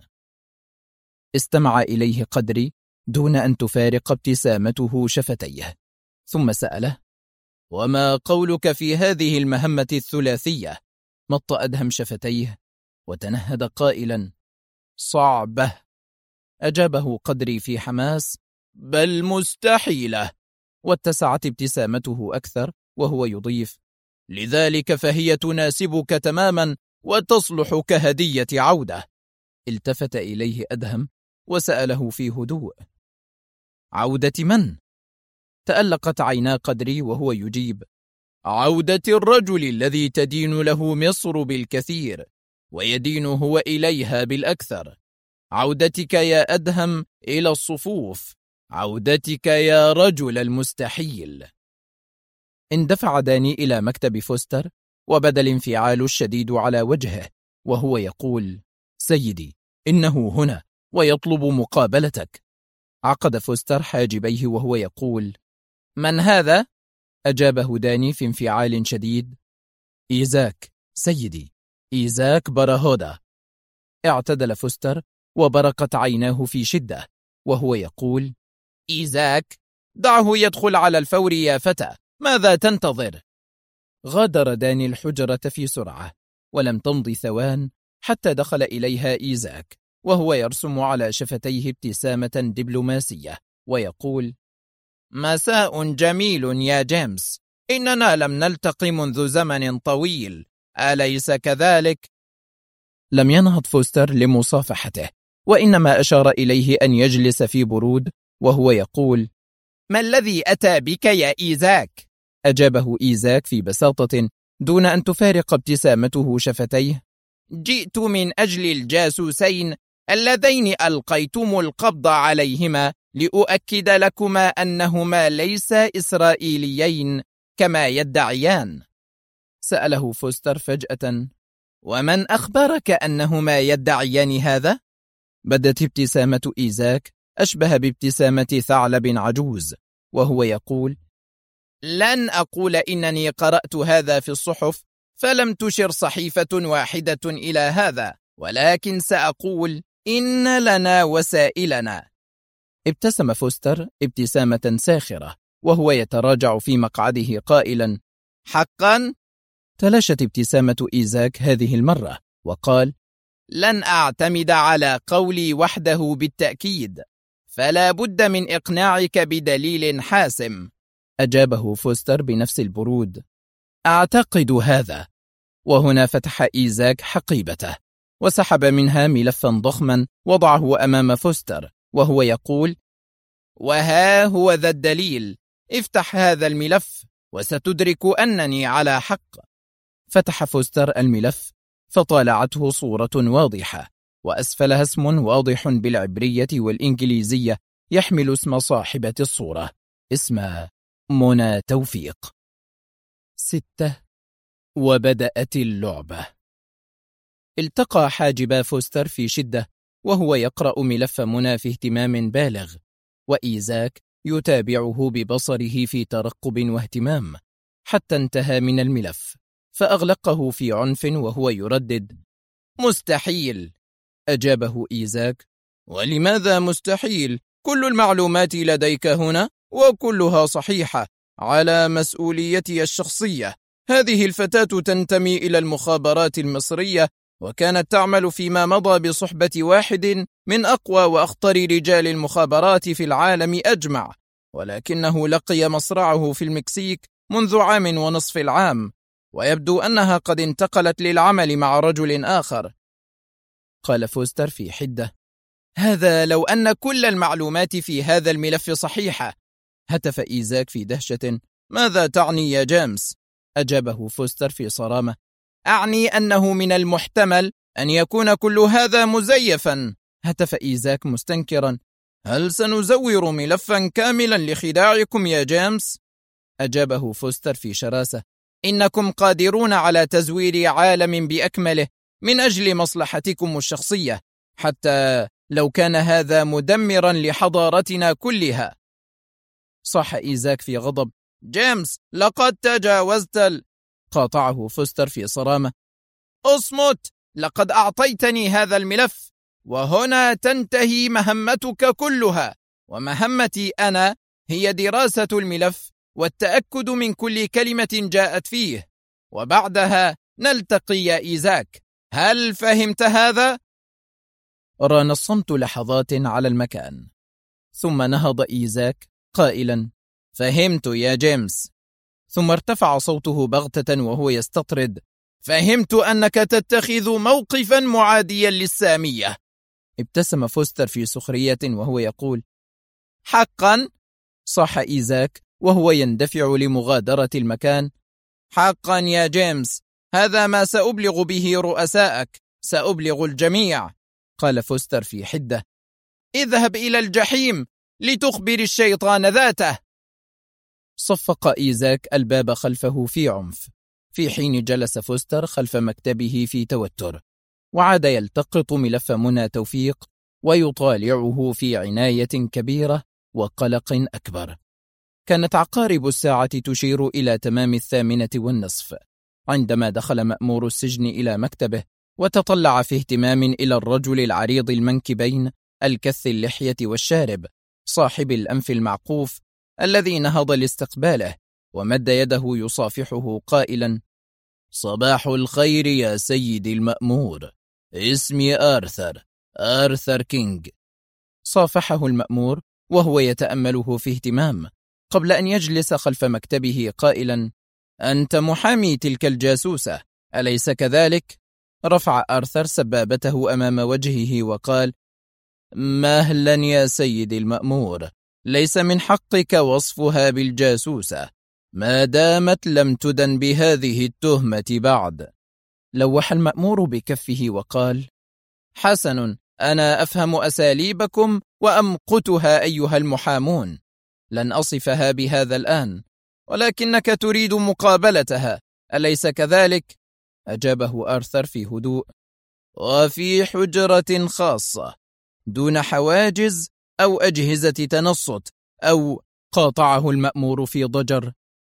استمع إليه قدري دون أن تفارق ابتسامته شفتيه، ثم سأله: وما قولك في هذه المهمة الثلاثية؟ مط أدهم شفتيه وتنهد قائلا: صعبة. أجابه قدري في حماس: بل مستحيلة. واتسعت ابتسامته أكثر وهو يضيف: لذلك فهي تناسبك تماما وتصلح كهدية عودة. التفت إليه أدهم وسأله في هدوء: عودة من؟ تألقت عينا قدري وهو يجيب: عودة الرجل الذي تدين له مصر بالكثير ويدين هو إليها بالأكثر، عودتك يا أدهم إلى الصفوف، عودتك يا رجل المستحيل. اندفع داني إلى مكتب فوستر وبدا الانفعال الشديد على وجهه وهو يقول: سيدي، إنه هنا ويطلب مقابلتك. عقد فوستر حاجبيه وهو يقول: من هذا؟ أجابه داني في انفعال شديد: إيزاك سيدي، إيزاك براهودا. اعتدل فوستر وبرقت عيناه في شدة وهو يقول: إيزاك، دعه يدخل على الفور يا فتى، ماذا تنتظر؟ غادر داني الحجرة في سرعة، ولم تمض ثوان حتى دخل إليها إيزاك وهو يرسم على شفتيه ابتسامة دبلوماسية ويقول: مساء جميل يا جيمس، إننا لم نلتقي منذ زمن طويل، أليس كذلك؟ لم ينهض فوستر لمصافحته، وإنما أشار إليه أن يجلس في برود وهو يقول: ما الذي أتى بك يا إيزاك؟ أجابه إيزاك في بساطة دون أن تفارق ابتسامته شفتيه: جئت من أجل الجاسوسين اللذين ألقيتم القبض عليهما لأؤكد لكما أنهما ليس إسرائيليين كما يدعيان. سأله فوستر فجأة: ومن أخبرك أنهما يدعيان هذا؟ بدت ابتسامة إيزاك أشبه بابتسامة ثعلب عجوز وهو يقول: لن أقول إنني قرأت هذا في الصحف، فلم تشر صحيفة واحدة إلى هذا، ولكن سأقول إن لنا وسائلنا. ابتسم فوستر ابتسامة ساخرة وهو يتراجع في مقعده قائلا: حقا؟ تلاشت ابتسامة إيزاك هذه المرة وقال: لن أعتمد على قولي وحده بالتأكيد، فلا بد من إقناعك بدليل حاسم. أجابه فوستر بنفس البرود: أعتقد هذا. وهنا فتح إيزاك حقيبته وسحب منها ملفا ضخما وضعه أمام فوستر وهو يقول: وها هو ذا الدليل، افتح هذا الملف وستدرك أنني على حق. فتح فوستر الملف فطالعته صورة واضحة وأسفلها اسم واضح بالعبرية والإنجليزية يحمل اسم صاحبة الصورة، اسمها منى توفيق. 6. وبدأت اللعبة. التقى حاجبا فوستر في شدة وهو يقرأ ملف منى في اهتمام بالغ، وإيزاك يتابعه ببصره في ترقب واهتمام حتى انتهى من الملف فأغلقه في عنف وهو يردد: مستحيل. أجابه إيزاك: ولماذا مستحيل؟ كل المعلومات لديك هنا وكلها صحيحة على مسؤوليتي الشخصية. هذه الفتاة تنتمي إلى المخابرات المصرية وكانت تعمل فيما مضى بصحبة واحد من أقوى وأخطر رجال المخابرات في العالم أجمع، ولكنه لقي مصرعه في المكسيك منذ 1.5 عام، ويبدو أنها قد انتقلت للعمل مع رجل آخر. قال فوستر في حدة: هذا لو أن كل المعلومات في هذا الملف صحيحة. هتف إيزاك في دهشة: ماذا تعني يا جيمس؟ أجابه فوستر في صرامة: أعني أنه من المحتمل أن يكون كل هذا مزيفا. هتف إيزاك مستنكرا: هل سنزور ملفا كاملا لخداعكم يا جيمس؟ أجابه فوستر في شراسة: إنكم قادرون على تزوير عالم بأكمله من أجل مصلحتكم الشخصية، حتى لو كان هذا مدمرا لحضارتنا كلها. صاح إيزاك في غضب: جيمس، لقد تجاوزت قاطعه فوستر في صرامة: اصمت، لقد أعطيتني هذا الملف، وهنا تنتهي مهمتك كلها، ومهمتي أنا هي دراسة الملف والتأكد من كل كلمة جاءت فيه، وبعدها نلتقي يا إيزاك. هل فهمت هذا؟ ران الصمت لحظات على المكان، ثم نهض إيزاك قائلا: فهمت يا جيمس. ثم ارتفع صوته بغتة وهو يستطرد: فهمت أنك تتخذ موقفا معاديا للسامية. ابتسم فوستر في سخرية وهو يقول: حقا؟ صاح إيزاك وهو يندفع لمغادرة المكان: حقا يا جيمس، هذا ما سأبلغ به رؤساءك، سأبلغ الجميع. قال فوستر في حدة: اذهب إلى الجحيم لتخبر الشيطان ذاته. صفق إيزاك الباب خلفه في عنف، في حين جلس فوستر خلف مكتبه في توتر، وعاد يلتقط ملف منى توفيق ويطالعه في عناية كبيرة وقلق أكبر. كانت عقارب الساعة تشير إلى تمام 8:30 عندما دخل مأمور السجن إلى مكتبه وتطلع في اهتمام إلى الرجل العريض المنكبين الكث اللحية والشارب صاحب الأنف المعقوف الذي نهض لاستقباله ومد يده يصافحه قائلا: صباح الخير يا سيدي المأمور، اسمي آرثر كينج. صافحه المأمور وهو يتأمله في اهتمام قبل أن يجلس خلف مكتبه قائلا: أنت محامي تلك الجاسوسة، أليس كذلك؟ رفع آرثر سبابته أمام وجهه وقال: مهلا يا سيدي المأمور، ليس من حقك وصفها بالجاسوسة ما دامت لم تدن بهذه التهمة بعد. لوح المأمور بكفه وقال: حسن، أنا أفهم أساليبكم وأمقتها أيها المحامون، لن أصفها بهذا الآن، ولكنك تريد مقابلتها، أليس كذلك؟ أجابه آرثر في هدوء: وفي حجرة خاصة دون حواجز أو أجهزة تنصت أو. قاطعه المأمور في ضجر: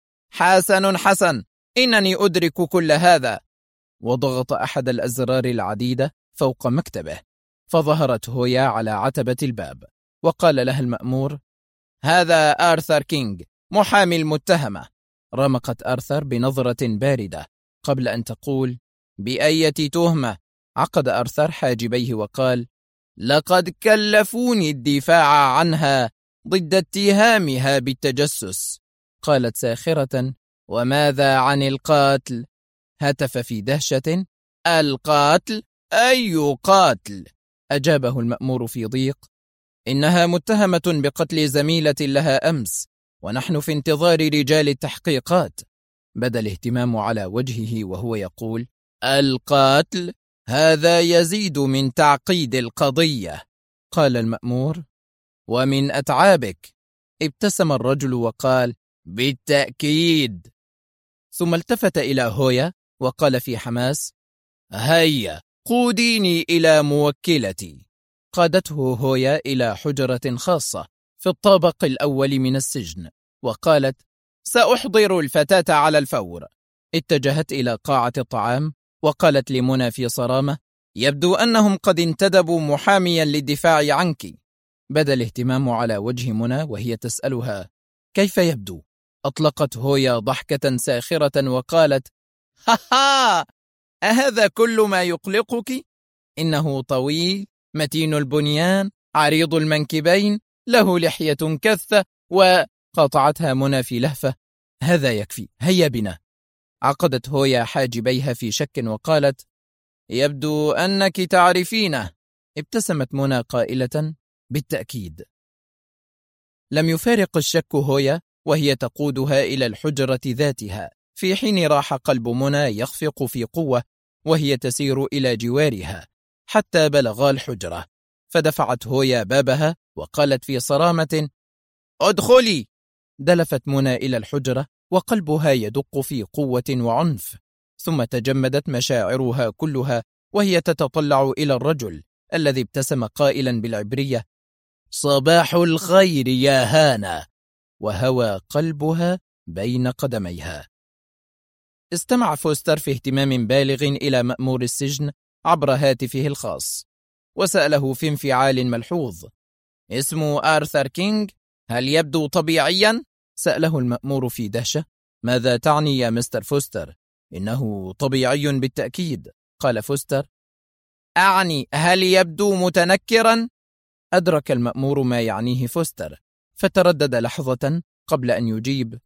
حسن، إنني أدرك كل هذا. وضغط أحد الأزرار العديدة فوق مكتبه، فظهرت هويا على عتبة الباب، وقال لها المأمور: هذا آرثر كينج، محامي المتهمة. رمقت آرثر بنظرة باردة قبل أن تقول: بأية تهمة؟ عقد آرثر حاجبيه وقال: لقد كلفوني الدفاع عنها ضد اتهامها بالتجسس. قالت ساخرة: وماذا عن القاتل؟ هتف في دهشة: القاتل؟ أي قاتل؟ أجابه المأمور في ضيق: إنها متهمة بقتل زميلة لها أمس، ونحن في انتظار رجال التحقيقات. بدا الاهتمام على وجهه وهو يقول: القاتل؟ هذا يزيد من تعقيد القضية. قال المأمور: ومن أتعابك. ابتسم الرجل وقال: بالتأكيد. ثم التفت إلى هويا وقال في حماس: هيا قوديني إلى موكلتي. قادته هويا إلى حجرة خاصة في الطابق الأول من السجن، وقالت: سأحضر الفتاة على الفور. اتجهت إلى قاعة الطعام وقالت لمنى في صرامة: يبدو أنهم قد انتدبوا محاميا للدفاع عنك. بدا الاهتمام على وجه منى وهي تسألها: كيف يبدو؟ أطلقت هويا ضحكة ساخرة وقالت: ها أهذا كل ما يقلقك؟ إنه طويل متين البنيان عريض المنكبين له لحية كثة. وقاطعتها منى في لهفة: هذا يكفي، هيا بنا. عقدت هويا حاجبيها في شك وقالت: يبدو أنك تعرفينه. ابتسمت منى قائلة: بالتأكيد. لم يفارق الشك هويا وهي تقودها إلى الحجرة ذاتها، في حين راح قلب منى يخفق في قوة وهي تسير إلى جوارها حتى بلغا الحجرة. فدفعت هويا بابها وقالت في صرامة: ادخلي. دلفت منى إلى الحجرة وقلبها يدق في قوة وعنف، ثم تجمدت مشاعرها كلها وهي تتطلع إلى الرجل الذي ابتسم قائلا بالعبرية: صباح الخير يا هانا، وهوى قلبها بين قدميها. استمع فوستر في اهتمام بالغ إلى مأمور السجن عبر هاتفه الخاص، وسأله في انفعال ملحوظ: اسمه آرثر كينغ؟ هل يبدو طبيعيا؟ سأله المأمور في دهشة: ماذا تعني يا مستر فوستر؟ إنه طبيعي بالتأكيد. قال فوستر: أعني هل يبدو متنكرا؟ أدرك المأمور ما يعنيه فوستر، فتردد لحظة قبل أن يجيب: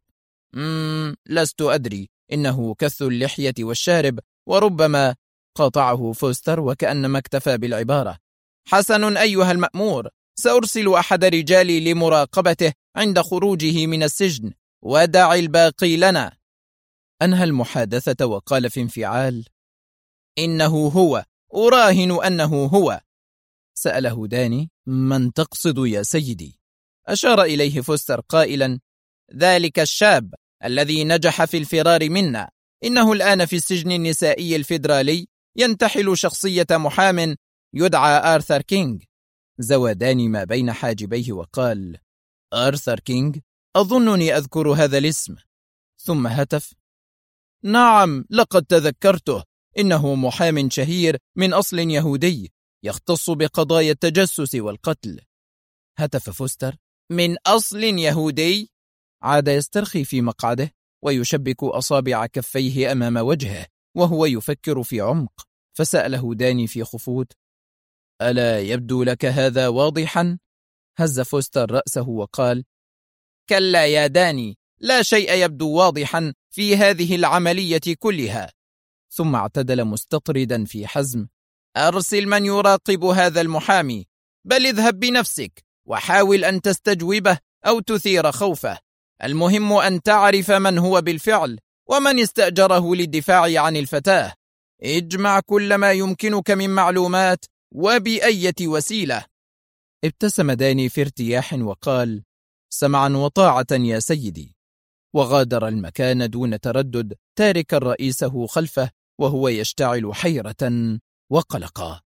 لست أدري، إنه كث اللحية والشارب. وربما. قاطعه فوستر وكأنما اكتفى بالعبارة: حسن أيها المأمور، سأرسل أحد رجالي لمراقبته عند خروجه من السجن، ودع الباقي لنا. أنهى المحادثة وقال في انفعال: إنه هو، أراهن أنه هو. سأله داني: من تقصد يا سيدي؟ أشار إليه فوستر قائلا: ذلك الشاب الذي نجح في الفرار منا، إنه الآن في السجن النسائي الفيدرالي ينتحل شخصية محام يدعى آرثر كينغ. زوى داني ما بين حاجبيه وقال: آرثر كينغ؟ أظنني أذكر هذا الاسم. ثم هتف: نعم، لقد تذكرته، إنه محام شهير من أصل يهودي يختص بقضايا التجسس والقتل. هتف فوستر: من أصل يهودي؟ عاد يسترخي في مقعده ويشبك أصابع كفيه أمام وجهه وهو يفكر في عمق، فسأله داني في خفوت: ألا يبدو لك هذا واضحا؟ هز فوستر رأسه وقال: كلا يا داني، لا شيء يبدو واضحا في هذه العملية كلها. ثم اعتدل مستطردا في حزم: أرسل من يراقب هذا المحامي، بل اذهب بنفسك وحاول أن تستجوبه أو تثير خوفه. المهم أن تعرف من هو بالفعل ومن استأجره للدفاع عن الفتاة. اجمع كل ما يمكنك من معلومات وبأية وسيلة. ابتسم داني في ارتياح وقال: سمعا وطاعة يا سيدي. وغادر المكان دون تردد، تاركا رئيسه خلفه وهو يشتعل حيرة وقلقا.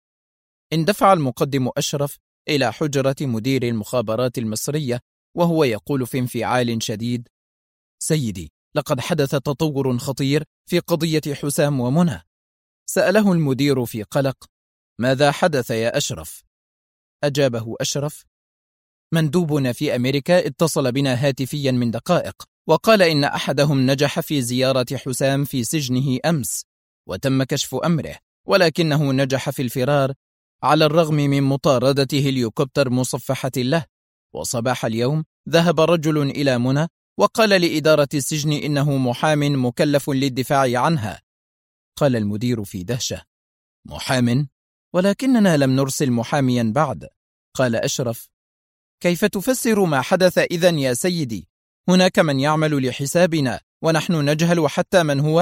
اندفع المقدم أشرف إلى حجرة مدير المخابرات المصرية وهو يقول في انفعال شديد: سيدي، لقد حدث تطور خطير في قضية حسام ومنى. سأله المدير في قلق: ماذا حدث يا أشرف؟ أجابه أشرف: مندوبنا في أمريكا اتصل بنا هاتفيا من دقائق وقال إن أحدهم نجح في زيارة حسام في سجنه أمس، وتم كشف أمره، ولكنه نجح في الفرار على الرغم من مطاردة هليكوبتر مصفحة له. وصباح اليوم ذهب رجل إلى منى وقال لإدارة السجن إنه محام مكلف للدفاع عنها. قال المدير في دهشة: محام؟ ولكننا لم نرسل محاميا بعد. قال أشرف: كيف تفسر ما حدث إذن يا سيدي؟ هناك من يعمل لحسابنا ونحن نجهل حتى من هو؟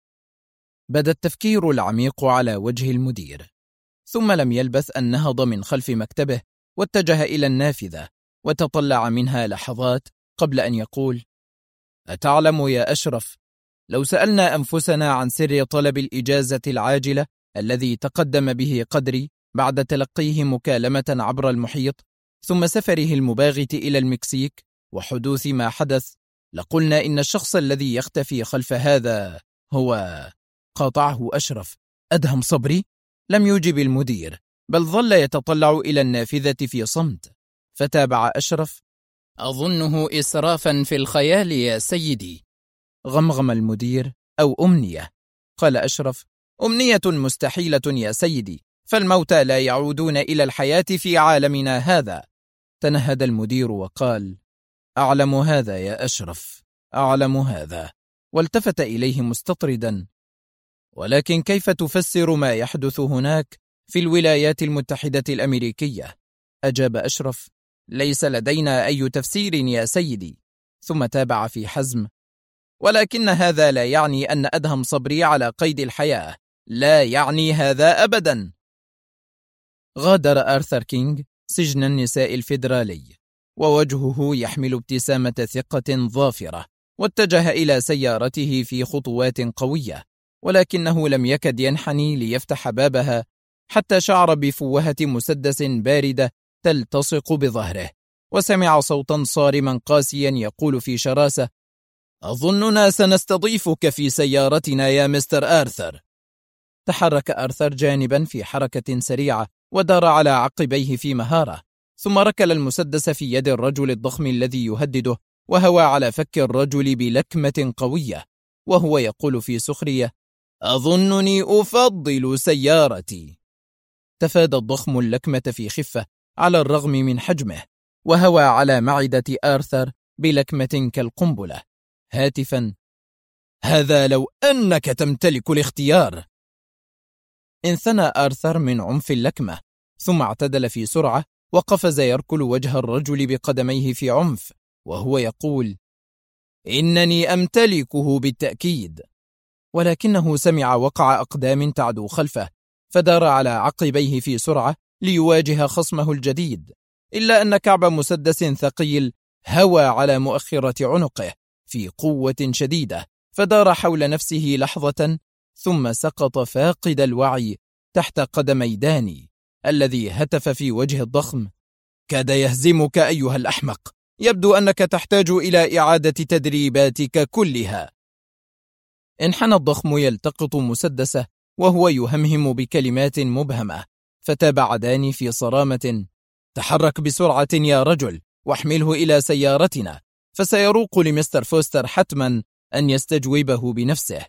بدا التفكير العميق على وجه المدير، ثم لم يلبث أن نهض من خلف مكتبه واتجه إلى النافذة وتطلع منها لحظات قبل أن يقول: أتعلم يا أشرف، لو سألنا أنفسنا عن سر طلب الإجازة العاجلة الذي تقدم به قدري بعد تلقيه مكالمة عبر المحيط ثم سفره المباغت إلى المكسيك وحدوث ما حدث، لقلنا إن الشخص الذي يختفي خلف هذا هو... قاطعه أشرف: أدهم صبري؟ لم يجب المدير، بل ظل يتطلع إلى النافذة في صمت. فتابع أشرف: أظنه إسرافا في الخيال يا سيدي. غمغم المدير: أو أمنية. قال أشرف: أمنية مستحيلة يا سيدي، فالموتى لا يعودون إلى الحياة في عالمنا هذا. تنهد المدير وقال: أعلم هذا يا أشرف، أعلم هذا. والتفت إليه مستطردا: ولكن كيف تفسر ما يحدث هناك في الولايات المتحدة الأمريكية؟ أجاب أشرف: ليس لدينا أي تفسير يا سيدي. ثم تابع في حزم: ولكن هذا لا يعني أن أدهم صبري على قيد الحياة، لا يعني هذا أبدا. غادر آرثر كينغ سجن النساء الفيدرالي ووجهه يحمل ابتسامة ثقة ظافرة، واتجه إلى سيارته في خطوات قوية، ولكنه لم يكد ينحني ليفتح بابها حتى شعر بفوهة مسدس باردة تلتصق بظهره، وسمع صوتا صارما قاسيا يقول في شراسة: أظننا سنستضيفك في سيارتنا يا مستر آرثر. تحرك آرثر جانبا في حركة سريعة ودار على عقبيه في مهارة، ثم ركل المسدس في يد الرجل الضخم الذي يهدده، وهوى على فك الرجل بلكمة قوية وهو يقول في سخرية: أظنني أفضل سيارتي. تفادى الضخم اللكمة في خفة على الرغم من حجمه، وهوى على معدة آرثر بلكمة كالقنبلة هاتفا: هذا لو أنك تمتلك الاختيار. انثنى آرثر من عنف اللكمة، ثم اعتدل في سرعة وقفز يركل وجه الرجل بقدميه في عنف وهو يقول: إنني أمتلكه بالتأكيد. ولكنه سمع وقع أقدام تعدو خلفه، فدار على عقبيه في سرعة ليواجه خصمه الجديد، إلا أن كعب مسدس ثقيل هوى على مؤخرة عنقه في قوة شديدة، فدار حول نفسه لحظة ثم سقط فاقد الوعي تحت قدمي داني الذي هتف في وجه الضخم: كاد يهزمك أيها الأحمق، يبدو أنك تحتاج إلى إعادة تدريباتك كلها. انحنى الضخم يلتقط مسدسه وهو يهمهم بكلمات مبهمة، فتابع داني في صرامة: تحرك بسرعة يا رجل واحمله إلى سيارتنا، فسيروق لمستر فوستر حتما أن يستجوبه بنفسه.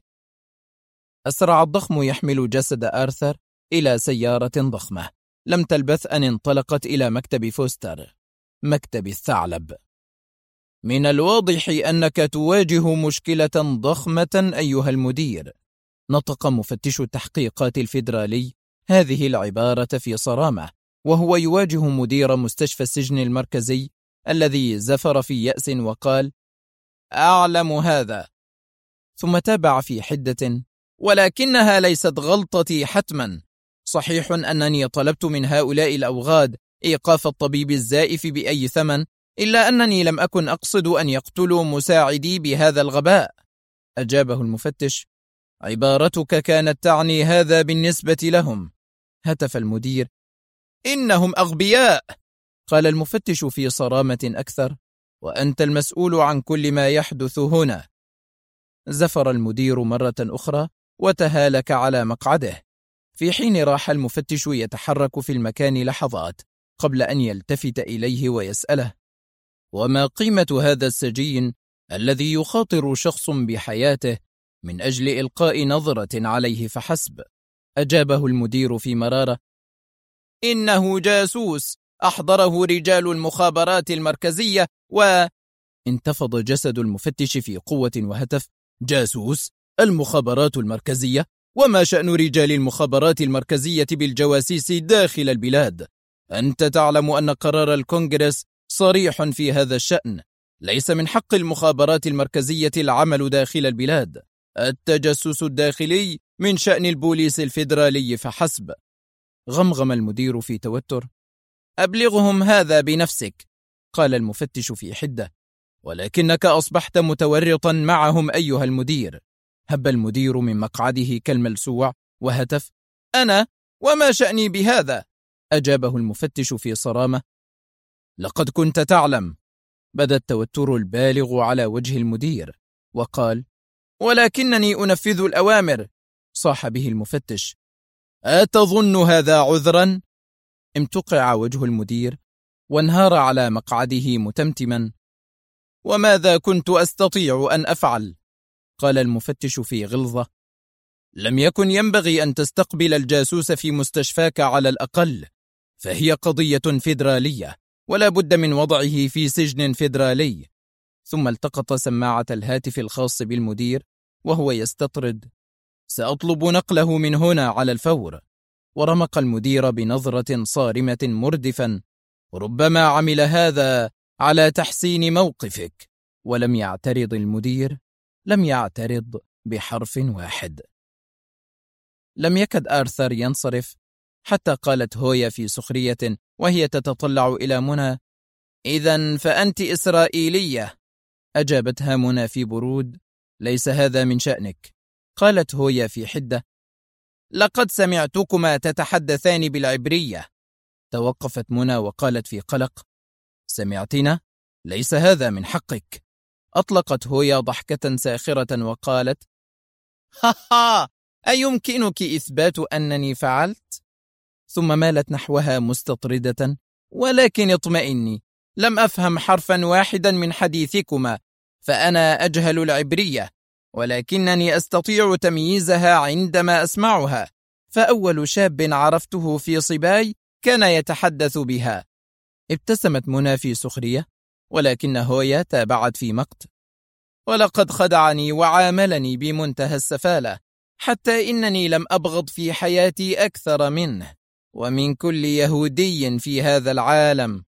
أسرع الضخم يحمل جسد آرثر إلى سيارة ضخمة لم تلبث أن انطلقت إلى مكتب فوستر، مكتب الثعلب. من الواضح أنك تواجه مشكلة ضخمة أيها المدير. نطق مفتش التحقيقات الفيدرالي هذه العبارة في صرامة وهو يواجه مدير مستشفى السجن المركزي الذي زفر في يأس وقال: أعلم هذا. ثم تابع في حدة: ولكنها ليست غلطتي حتما. صحيح أنني طلبت من هؤلاء الأوغاد إيقاف الطبيب الزائف بأي ثمن، إلا أنني لم أكن أقصد أن يقتلوا مساعدي بهذا الغباء. أجابه المفتش: عبارتك كانت تعني هذا بالنسبة لهم. هتف المدير: إنهم أغبياء. قال المفتش في صرامة أكثر: وأنت المسؤول عن كل ما يحدث هنا. زفر المدير مرة أخرى وتهالك على مقعده، في حين راح المفتش يتحرك في المكان لحظات قبل أن يلتفت إليه ويسأله: وما قيمة هذا السجين الذي يخاطر شخص بحياته من أجل إلقاء نظرة عليه فحسب؟ أجابه المدير في مرارة: إنه جاسوس أحضره رجال المخابرات المركزية انتفض جسد المفتش في قوة وهتف: جاسوس؟ المخابرات المركزية؟ وما شأن رجال المخابرات المركزية بالجواسيس داخل البلاد؟ أنت تعلم أن قرار الكونغرس صريح في هذا الشأن. ليس من حق المخابرات المركزية العمل داخل البلاد. التجسس الداخلي من شأن البوليس الفيدرالي فحسب. غمغم المدير في توتر: أبلغهم هذا بنفسك، قال المفتش في حدة. ولكنك أصبحت متورطا معهم أيها المدير. هب المدير من مقعده كالملسوع وهتف: أنا؟ وما شأني بهذا؟ أجابه المفتش في صرامة: لقد كنت تعلم. بدا التوتر البالغ على وجه المدير وقال: ولكنني أنفذ الأوامر. صاح به المفتش: أتظن هذا عذرا؟ امتقع وجه المدير وانهار على مقعده متمتما: وماذا كنت أستطيع أن أفعل؟ قال المفتش في غلظة: لم يكن ينبغي أن تستقبل الجاسوس في مستشفاك على الأقل، فهي قضية فيدرالية ولا بد من وضعه في سجن فيدرالي. ثم التقط سماعة الهاتف الخاص بالمدير وهو يستطرد: سأطلب نقله من هنا على الفور. ورمق المدير بنظرة صارمة مردفا: ربما عمل هذا على تحسين موقفك. ولم يعترض المدير، لم يعترض بحرف واحد. لم يكد آرثر ينصرف حتى قالت هويا في سخرية وهي تتطلع إلى منى: إذن فأنت إسرائيلية. أجابتها منى في برود: ليس هذا من شأنك. قالت هويا في حدة: لقد سمعتكما تتحدثان بالعبرية. توقفت منى وقالت في قلق: سمعتنا؟ ليس هذا من حقك. أطلقت هويا ضحكة ساخرة وقالت: ها أيمكنك إثبات أنني فعلت؟ ثم مالت نحوها مستطردة: ولكن اطمئني، لم أفهم حرفا واحدا من حديثكما، فأنا أجهل العبرية، ولكنني أستطيع تمييزها عندما أسمعها، فأول شاب عرفته في صباي كان يتحدث بها. ابتسمت منى في سخرية، ولكن هويا تابعت في مقت: ولقد خدعني وعاملني بمنتهى السفالة، حتى إنني لم أبغض في حياتي أكثر منه ومن كل يهودي في هذا العالم.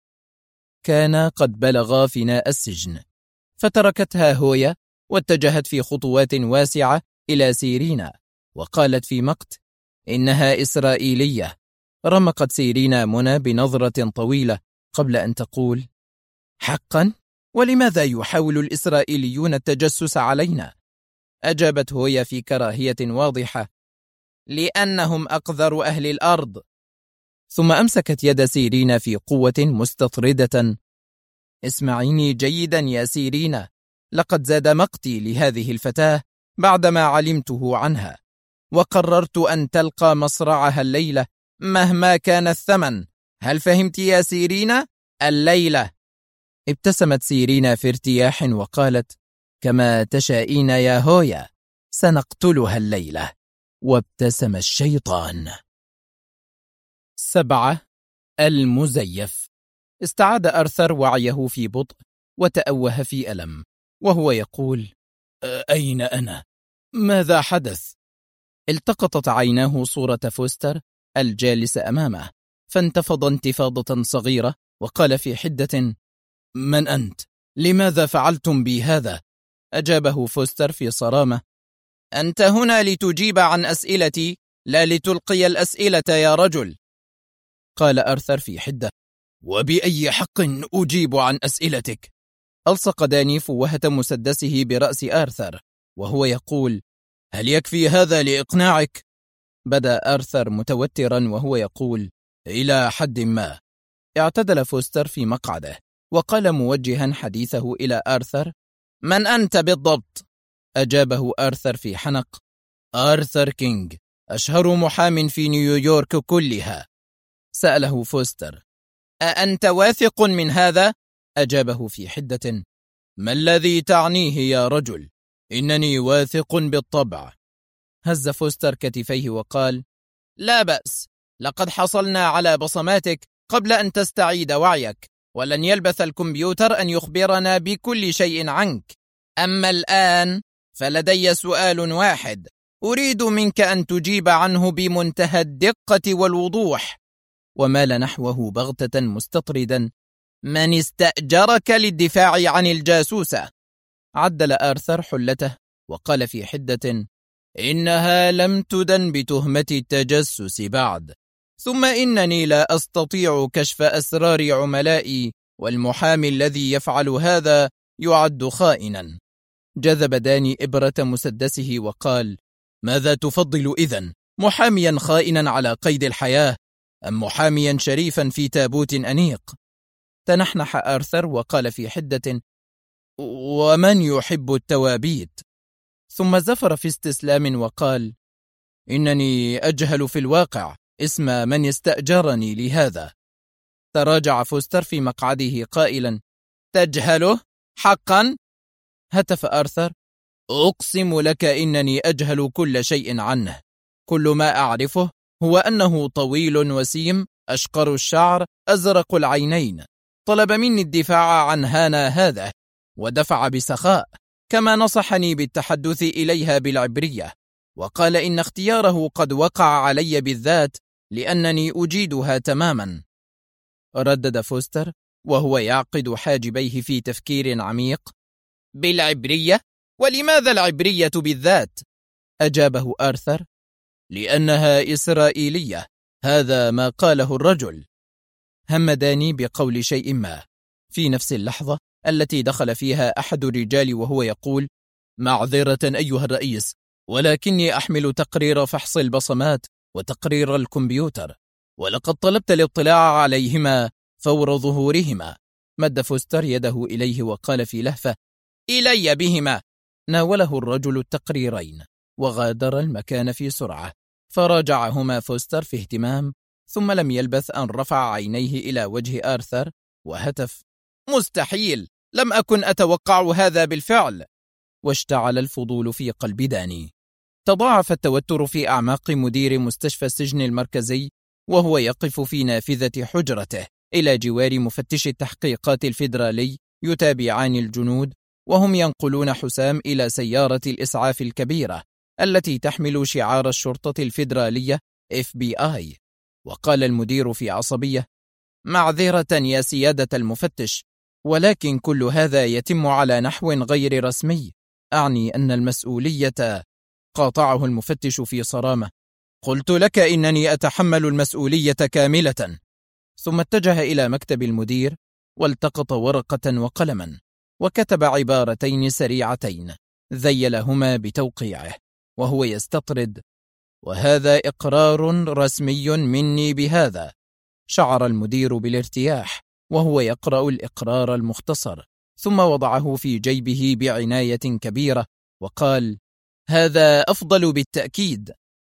كان قد بلغا فناء السجن، فتركتها هويا واتجهت في خطوات واسعة إلى سيرينا، وقالت في مقت: إنها إسرائيلية. رمقت سيرينا منى بنظرة طويلة قبل أن تقول: حقا؟ ولماذا يحاول الإسرائيليون التجسس علينا؟ أجابت هويا في كراهية واضحة: لأنهم أقذر أهل الأرض. ثم أمسكت يد سيرينا في قوة مستطردة: اسمعيني جيدا يا سيرينا، لقد زاد مقتي لهذه الفتاة بعدما علمته عنها، وقررت أن تلقى مصرعها الليلة مهما كان الثمن. هل فهمت يا سيرينا؟ الليلة. ابتسمت سيرينا في ارتياح وقالت: كما تشائين يا هويا، سنقتلها الليلة. وابتسم الشيطان. 7. المزيف. استعاد آرثر وعيه في بطء وتأوه في ألم وهو يقول: أين أنا؟ ماذا حدث؟ التقطت عيناه صورة فوستر الجالس أمامه، فانتفض انتفاضة صغيرة وقال في حدة: من أنت؟ لماذا فعلتم بي هذا؟ أجابه فوستر في صرامة: أنت هنا لتجيب عن أسئلتي، لا لتلقي الأسئلة يا رجل. قال آرثر في حدة: وبأي حق أجيب عن أسئلتك؟ ألصق داني فوهة مسدسه برأس آرثر وهو يقول: هل يكفي هذا لإقناعك؟ بدأ آرثر متوترا وهو يقول: إلى حد ما. اعتدل فوستر في مقعده وقال موجها حديثه إلى آرثر: من أنت بالضبط؟ أجابه آرثر في حنق: آرثر كينغ، أشهر محام في نيويورك كلها. سأله فوستر: أأنت واثق من هذا؟ أجابه في حدة: ما الذي تعنيه يا رجل؟ إنني واثق بالطبع. هز فوستر كتفيه وقال: لا بأس، لقد حصلنا على بصماتك قبل أن تستعيد وعيك، ولن يلبث الكمبيوتر أن يخبرنا بكل شيء عنك. أما الآن فلدي سؤال واحد أريد منك أن تجيب عنه بمنتهى الدقة والوضوح. ومال نحوه بغتة مستطردا: من استأجرك للدفاع عن الجاسوسة؟ عدل آرثر حلته وقال في حدة: إنها لم تدن بتهمة التجسس بعد، ثم إنني لا أستطيع كشف أسرار عملائي، والمحامي الذي يفعل هذا يعد خائنا. جذب داني إبرة مسدسه وقال: ماذا تفضل إذن؟ محاميا خائنا على قيد الحياة، أم محاميا شريفا في تابوت أنيق؟ تنحنح آرثر وقال في حدة: ومن يحب التوابيت؟ ثم زفر في استسلام وقال: إنني أجهل في الواقع اسم من استأجرني لهذا. تراجع فوستر في مقعده قائلا: تجهله؟ حقا؟ هتف آرثر: أقسم لك إنني أجهل كل شيء عنه. كل ما أعرفه هو أنه طويل وسيم، أشقر الشعر، أزرق العينين. طلب مني الدفاع عن هانا هذا، ودفع بسخاء، كما نصحني بالتحدث إليها بالعبرية، وقال إن اختياره قد وقع علي بالذات لأنني أجيدها تماما. ردد فوستر وهو يعقد حاجبيه في تفكير عميق: بالعبرية؟ ولماذا العبرية بالذات؟ أجابه آرثر: لأنها إسرائيلية، هذا ما قاله الرجل. همداني بقول شيء ما في نفس اللحظة التي دخل فيها أحد الرجال وهو يقول: معذرة أيها الرئيس، ولكني أحمل تقرير فحص البصمات وتقرير الكمبيوتر، ولقد طلبت الاطلاع عليهما فور ظهورهما. مد فوستر يده إليه وقال في لهفة: إلي بهما. ناوله الرجل التقريرين وغادر المكان في سرعة، فراجعهما فوستر في اهتمام، ثم لم يلبث أن رفع عينيه إلى وجه آرثر وهتف: مستحيل، لم أكن أتوقع هذا بالفعل. واشتعل الفضول في قلب داني. تضاعف التوتر في أعماق مدير مستشفى السجن المركزي وهو يقف في نافذة حجرته إلى جوار مفتش التحقيقات الفيدرالي يتابعان الجنود، وهم ينقلون حسام إلى سيارة الإسعاف الكبيرة التي تحمل شعار الشرطة الفيدرالية FBI. وقال المدير في عصبية: معذرة يا سيادة المفتش، ولكن كل هذا يتم على نحو غير رسمي، أعني أن المسؤولية. قاطعه المفتش في صرامة: قلت لك إنني أتحمل المسؤولية كاملة. ثم اتجه إلى مكتب المدير والتقط ورقة وقلما وكتب عبارتين سريعتين ذيلهما بتوقيعه وهو يستطرد: وهذا إقرار رسمي مني بهذا. شعر المدير بالارتياح وهو يقرأ الإقرار المختصر، ثم وضعه في جيبه بعناية كبيرة وقال: هذا أفضل بالتأكيد.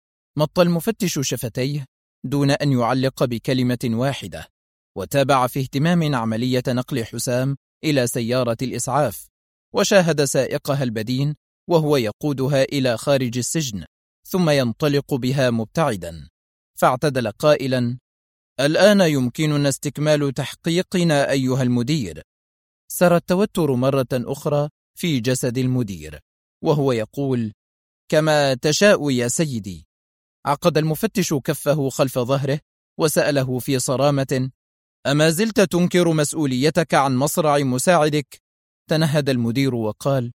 مط المفتش شفتيه دون أن يعلق بكلمة واحدة، وتابع في اهتمام عملية نقل حسام إلى سيارة الإسعاف، وشاهد سائقها البدين وهو يقودها إلى خارج السجن ثم ينطلق بها مبتعدا، فاعتدل قائلا: الآن يمكننا استكمال تحقيقنا أيها المدير. سرى التوتر مرة أخرى في جسد المدير وهو يقول: كما تشاء يا سيدي. عقد المفتش كفه خلف ظهره وسأله في صرامة: أما زلت تنكر مسؤوليتك عن مصرع مساعدك؟ تنهد المدير وقال: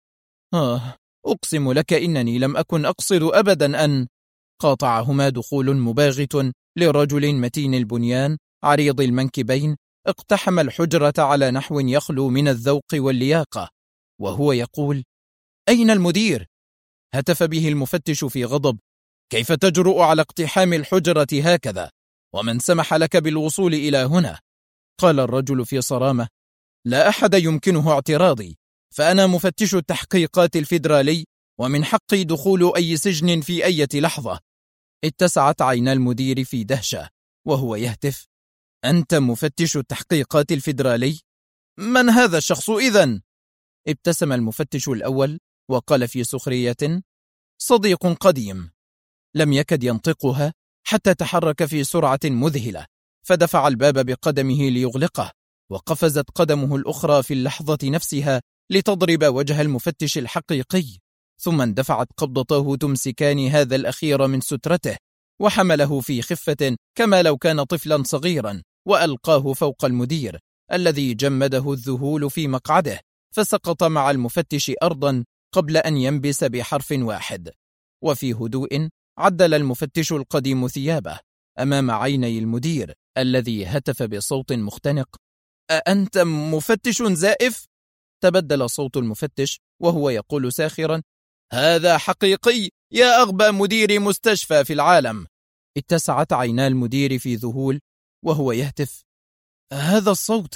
أقسم لك إنني لم أكن أقصد أبدا أن. قاطعهما دخول مباغت لرجل متين البنيان عريض المنكبين اقتحم الحجرة على نحو يخلو من الذوق واللياقة وهو يقول: أين المدير؟ هتف به المفتش في غضب: كيف تجرؤ على اقتحام الحجرة هكذا؟ ومن سمح لك بالوصول إلى هنا؟ قال الرجل في صرامة: لا أحد يمكنه اعتراضي، فأنا مفتش التحقيقات الفيدرالي ومن حقي دخول أي سجن في أي لحظة. اتسعت عينا المدير في دهشة وهو يهتف: أنت مفتش التحقيقات الفيدرالي؟ من هذا الشخص إذن؟ ابتسم المفتش الأول وقال في سخرية: صديق قديم، لم يكد ينطقها حتى تحرك في سرعة مذهلة، فدفع الباب بقدمه ليغلقه، وقفزت قدمه الأخرى في اللحظة نفسها لتضرب وجه المفتش الحقيقي، ثم اندفعت قبضته تمسكان هذا الأخير من سترته، وحمله في خفة كما لو كان طفلا صغيرا، وألقاه فوق المدير الذي جمده الذهول في مقعده، فسقط مع المفتش أرضا قبل أن ينبس بحرف واحد. وفي هدوء عدل المفتش القديم ثيابه أمام عيني المدير الذي هتف بصوت مختنق: أأنت مفتش زائف؟ تبدل صوت المفتش وهو يقول ساخرا: هذا حقيقي يا أغبى مدير مستشفى في العالم. اتسعت عينا المدير في ذهول وهو يهتف: هذا الصوت،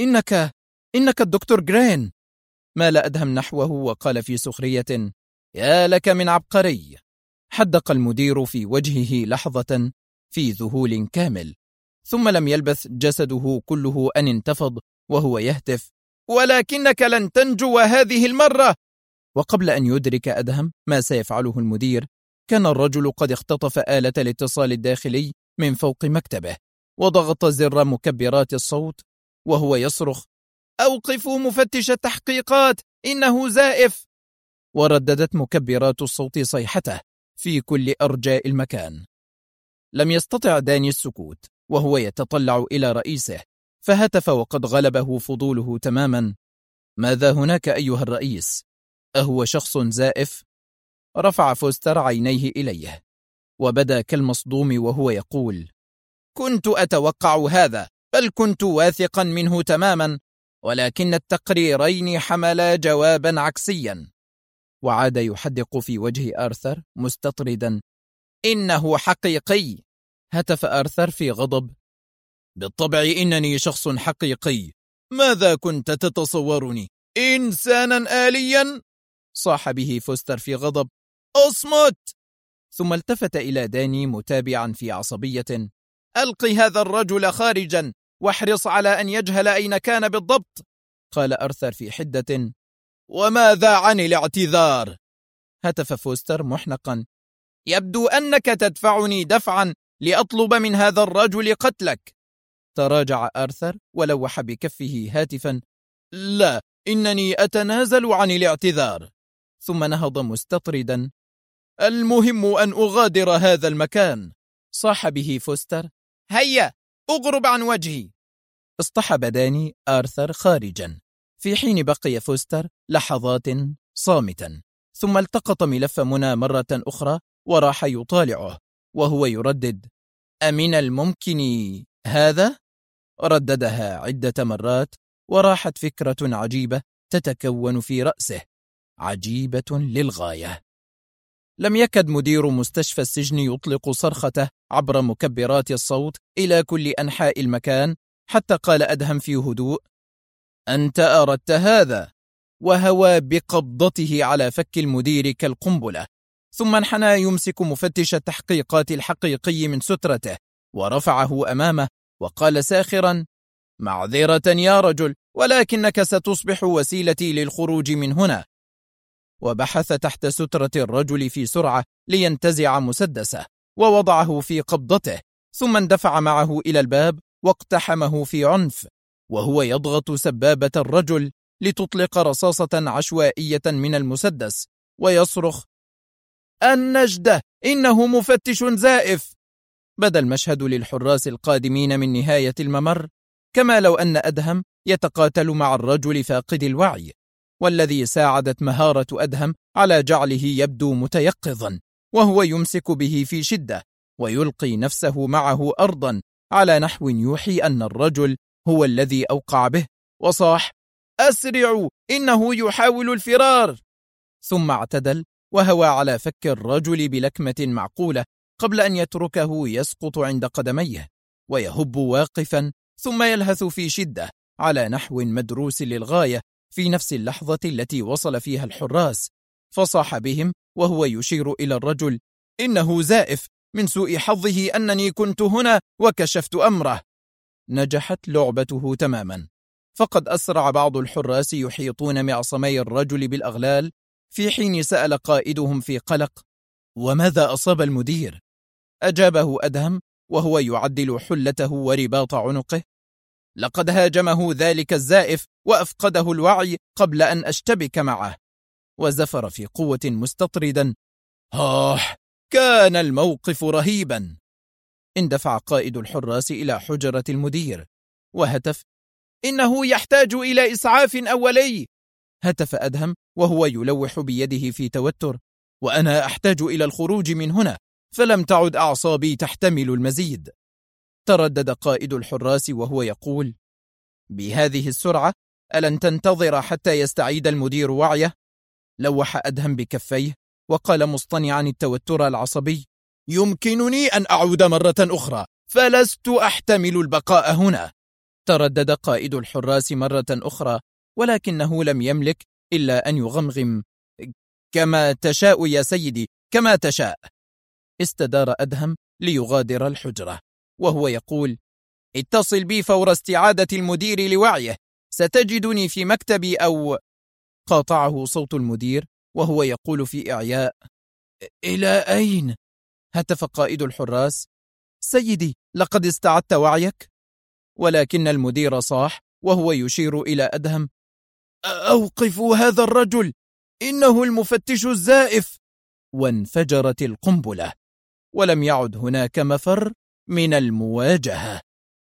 إنك الدكتور جرين. مال أدهم نحوه وقال في سخرية: يا لك من عبقري. حدق المدير في وجهه لحظة في ذهول كامل، ثم لم يلبث جسده كله أن انتفض وهو يهتف: ولكنك لن تنجو هذه المرة. وقبل أن يدرك أدهم ما سيفعله المدير، كان الرجل قد اختطف آلة الاتصال الداخلي من فوق مكتبه، وضغط زر مكبرات الصوت وهو يصرخ: أوقفوا مفتش التحقيقات، إنه زائف. ورددت مكبرات الصوت صيحته في كل أرجاء المكان. لم يستطع داني السكوت وهو يتطلع إلى رئيسه، فهتف وقد غلبه فضوله تماما: ماذا هناك أيها الرئيس؟ أهو شخص زائف؟ رفع فوستر عينيه إليه وبدا كالمصدوم وهو يقول: كنت أتوقع هذا، بل كنت واثقا منه تماما، ولكن التقريرين حملا جوابا عكسيا. وعاد يحدق في وجه آرثر مستطردا: إنه حقيقي. هتف آرثر في غضب: بالطبع إنني شخص حقيقي. ماذا كنت تتصورني؟ إنسانا آليا؟ صاح به فوستر في غضب: أصمت! ثم التفت إلى داني متابعا في عصبية: ألقي هذا الرجل خارجا، واحرص على أن يجهل أين كان بالضبط. قال آرثر في حدة: وماذا عن الاعتذار؟ هتف فوستر محنقا: يبدو أنك تدفعني دفعا لأطلب من هذا الرجل قتلك. تراجع آرثر ولوح بكفه هاتفا: لا، إنني أتنازل عن الاعتذار. ثم نهض مستطردا: المهم أن أغادر هذا المكان. صاح به فوستر: هيا أغرب عن وجهي. اصطحب داني آرثر خارجا، في حين بقي فوستر لحظات صامتا، ثم التقط ملف منى مرة أخرى وراح يطالعه وهو يردد: أمن الممكن هذا؟ رددها عدة مرات، وراحت فكرة عجيبة تتكون في رأسه، عجيبة للغاية. لم يكد مدير مستشفى السجن يطلق صرخته عبر مكبرات الصوت إلى كل أنحاء المكان، حتى قال أدهم في هدوء: أنت أردت هذا. وهوى بقبضته على فك المدير كالقنبلة، ثم انحنى يمسك مفتش التحقيقات الحقيقي من سترته ورفعه أمامه وقال ساخرا: معذرة يا رجل، ولكنك ستصبح وسيلتي للخروج من هنا. وبحث تحت سترة الرجل في سرعة لينتزع مسدسه ووضعه في قبضته، ثم اندفع معه إلى الباب واقتحمه في عنف، وهو يضغط سبابة الرجل لتطلق رصاصة عشوائية من المسدس ويصرخ: النجدة، إنه مفتش زائف. بدا المشهد للحراس القادمين من نهاية الممر كما لو أن أدهم يتقاتل مع الرجل فاقد الوعي، والذي ساعدت مهارة أدهم على جعله يبدو متيقظا، وهو يمسك به في شدة ويلقي نفسه معه أرضا على نحو يوحي أن الرجل هو الذي أوقع به، وصاح: أسرعوا، إنه يحاول الفرار. ثم اعتدل وهوى على فك الرجل بلكمة معقولة قبل أن يتركه يسقط عند قدميه ويهب واقفا، ثم يلهث في شدة على نحو مدروس للغاية في نفس اللحظة التي وصل فيها الحراس، فصاح بهم وهو يشير إلى الرجل: إنه زائف، من سوء حظه أنني كنت هنا وكشفت أمره. نجحت لعبته تماما، فقد أسرع بعض الحراس يحيطون معصمي الرجل بالأغلال، في حين سأل قائدهم في قلق: وماذا أصاب المدير؟ أجابه أدهم وهو يعدل حلته ورباط عنقه: لقد هاجمه ذلك الزائف وأفقده الوعي قبل أن أشتبك معه. وزفر في قوة مستطردا: كان الموقف رهيبا. اندفع قائد الحراس إلى حجرة المدير وهتف: إنه يحتاج إلى إسعاف أولي. هتف أدهم وهو يلوح بيده في توتر: وأنا أحتاج إلى الخروج من هنا، فلم تعد أعصابي تحتمل المزيد. تردد قائد الحراس وهو يقول: بهذه السرعة ألن تنتظر حتى يستعيد المدير وعيه؟ لوح أدهم بكفيه وقال مصطنعا التوتر العصبي: يمكنني أن أعود مرة أخرى، فلست أحتمل البقاء هنا. تردد قائد الحراس مرة أخرى ولكنه لم يملك إلا أن يغمغم: كما تشاء يا سيدي، كما تشاء. استدار أدهم ليغادر الحجرة وهو يقول: اتصل بي فور استعادة المدير لوعيه، ستجدني في مكتبي أو... قاطعه صوت المدير وهو يقول في إعياء: إلى أين؟ هتف قائد الحراس: سيدي، لقد استعدت وعيك. ولكن المدير صاح وهو يشير إلى أدهم: أوقفوا هذا الرجل، إنه المفتش الزائف. وانفجرت القنبلة ولم يعد هناك مفر من المواجهة.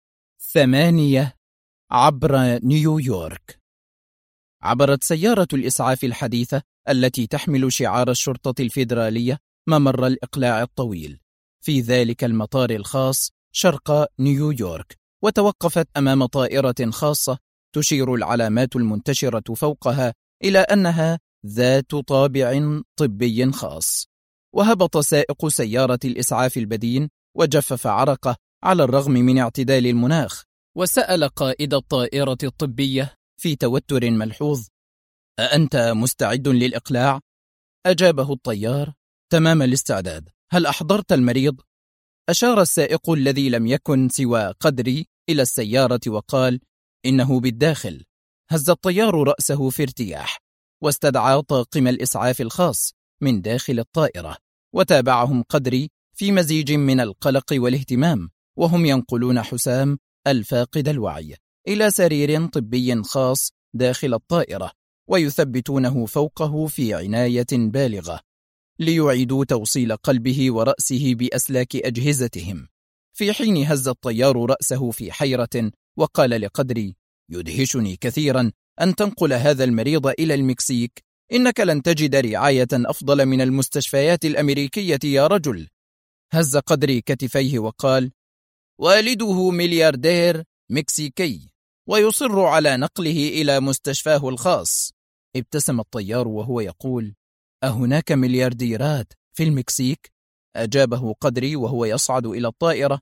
8. عبر نيويورك. عبرت سيارة الإسعاف الحديثة التي تحمل شعار الشرطة الفيدرالية ممر الإقلاع الطويل في ذلك المطار الخاص شرق نيويورك، وتوقفت أمام طائرة خاصة تشير العلامات المنتشرة فوقها إلى أنها ذات طابع طبي خاص. وهبط سائق سيارة الإسعاف البدين وجفف عرقه على الرغم من اعتدال المناخ، وسأل قائد الطائرة الطبية في توتر ملحوظ: أأنت مستعد للإقلاع؟ أجابه الطيار: تمام الاستعداد. هل أحضرت المريض؟ أشار السائق الذي لم يكن سوى قدري إلى السيارة وقال: إنه بالداخل. هز الطيار رأسه في ارتياح واستدعى طاقم الإسعاف الخاص من داخل الطائرة، وتابعهم قدري في مزيج من القلق والاهتمام وهم ينقلون حسام الفاقد الوعي إلى سرير طبي خاص داخل الطائرة ويثبتونه فوقه في عناية بالغة ليعيدوا توصيل قلبه ورأسه بأسلاك أجهزتهم. في حين هز الطيار رأسه في حيرة وقال لقدري: يدهشني كثيرا أن تنقل هذا المريض إلى المكسيك، إنك لن تجد رعاية أفضل من المستشفيات الأمريكية يا رجل. هز قدري كتفيه وقال: والده ملياردير مكسيكي ويصر على نقله إلى مستشفاه الخاص. ابتسم الطيار وهو يقول: أهناك مليارديرات في المكسيك؟ أجابه قدري وهو يصعد إلى الطائرة: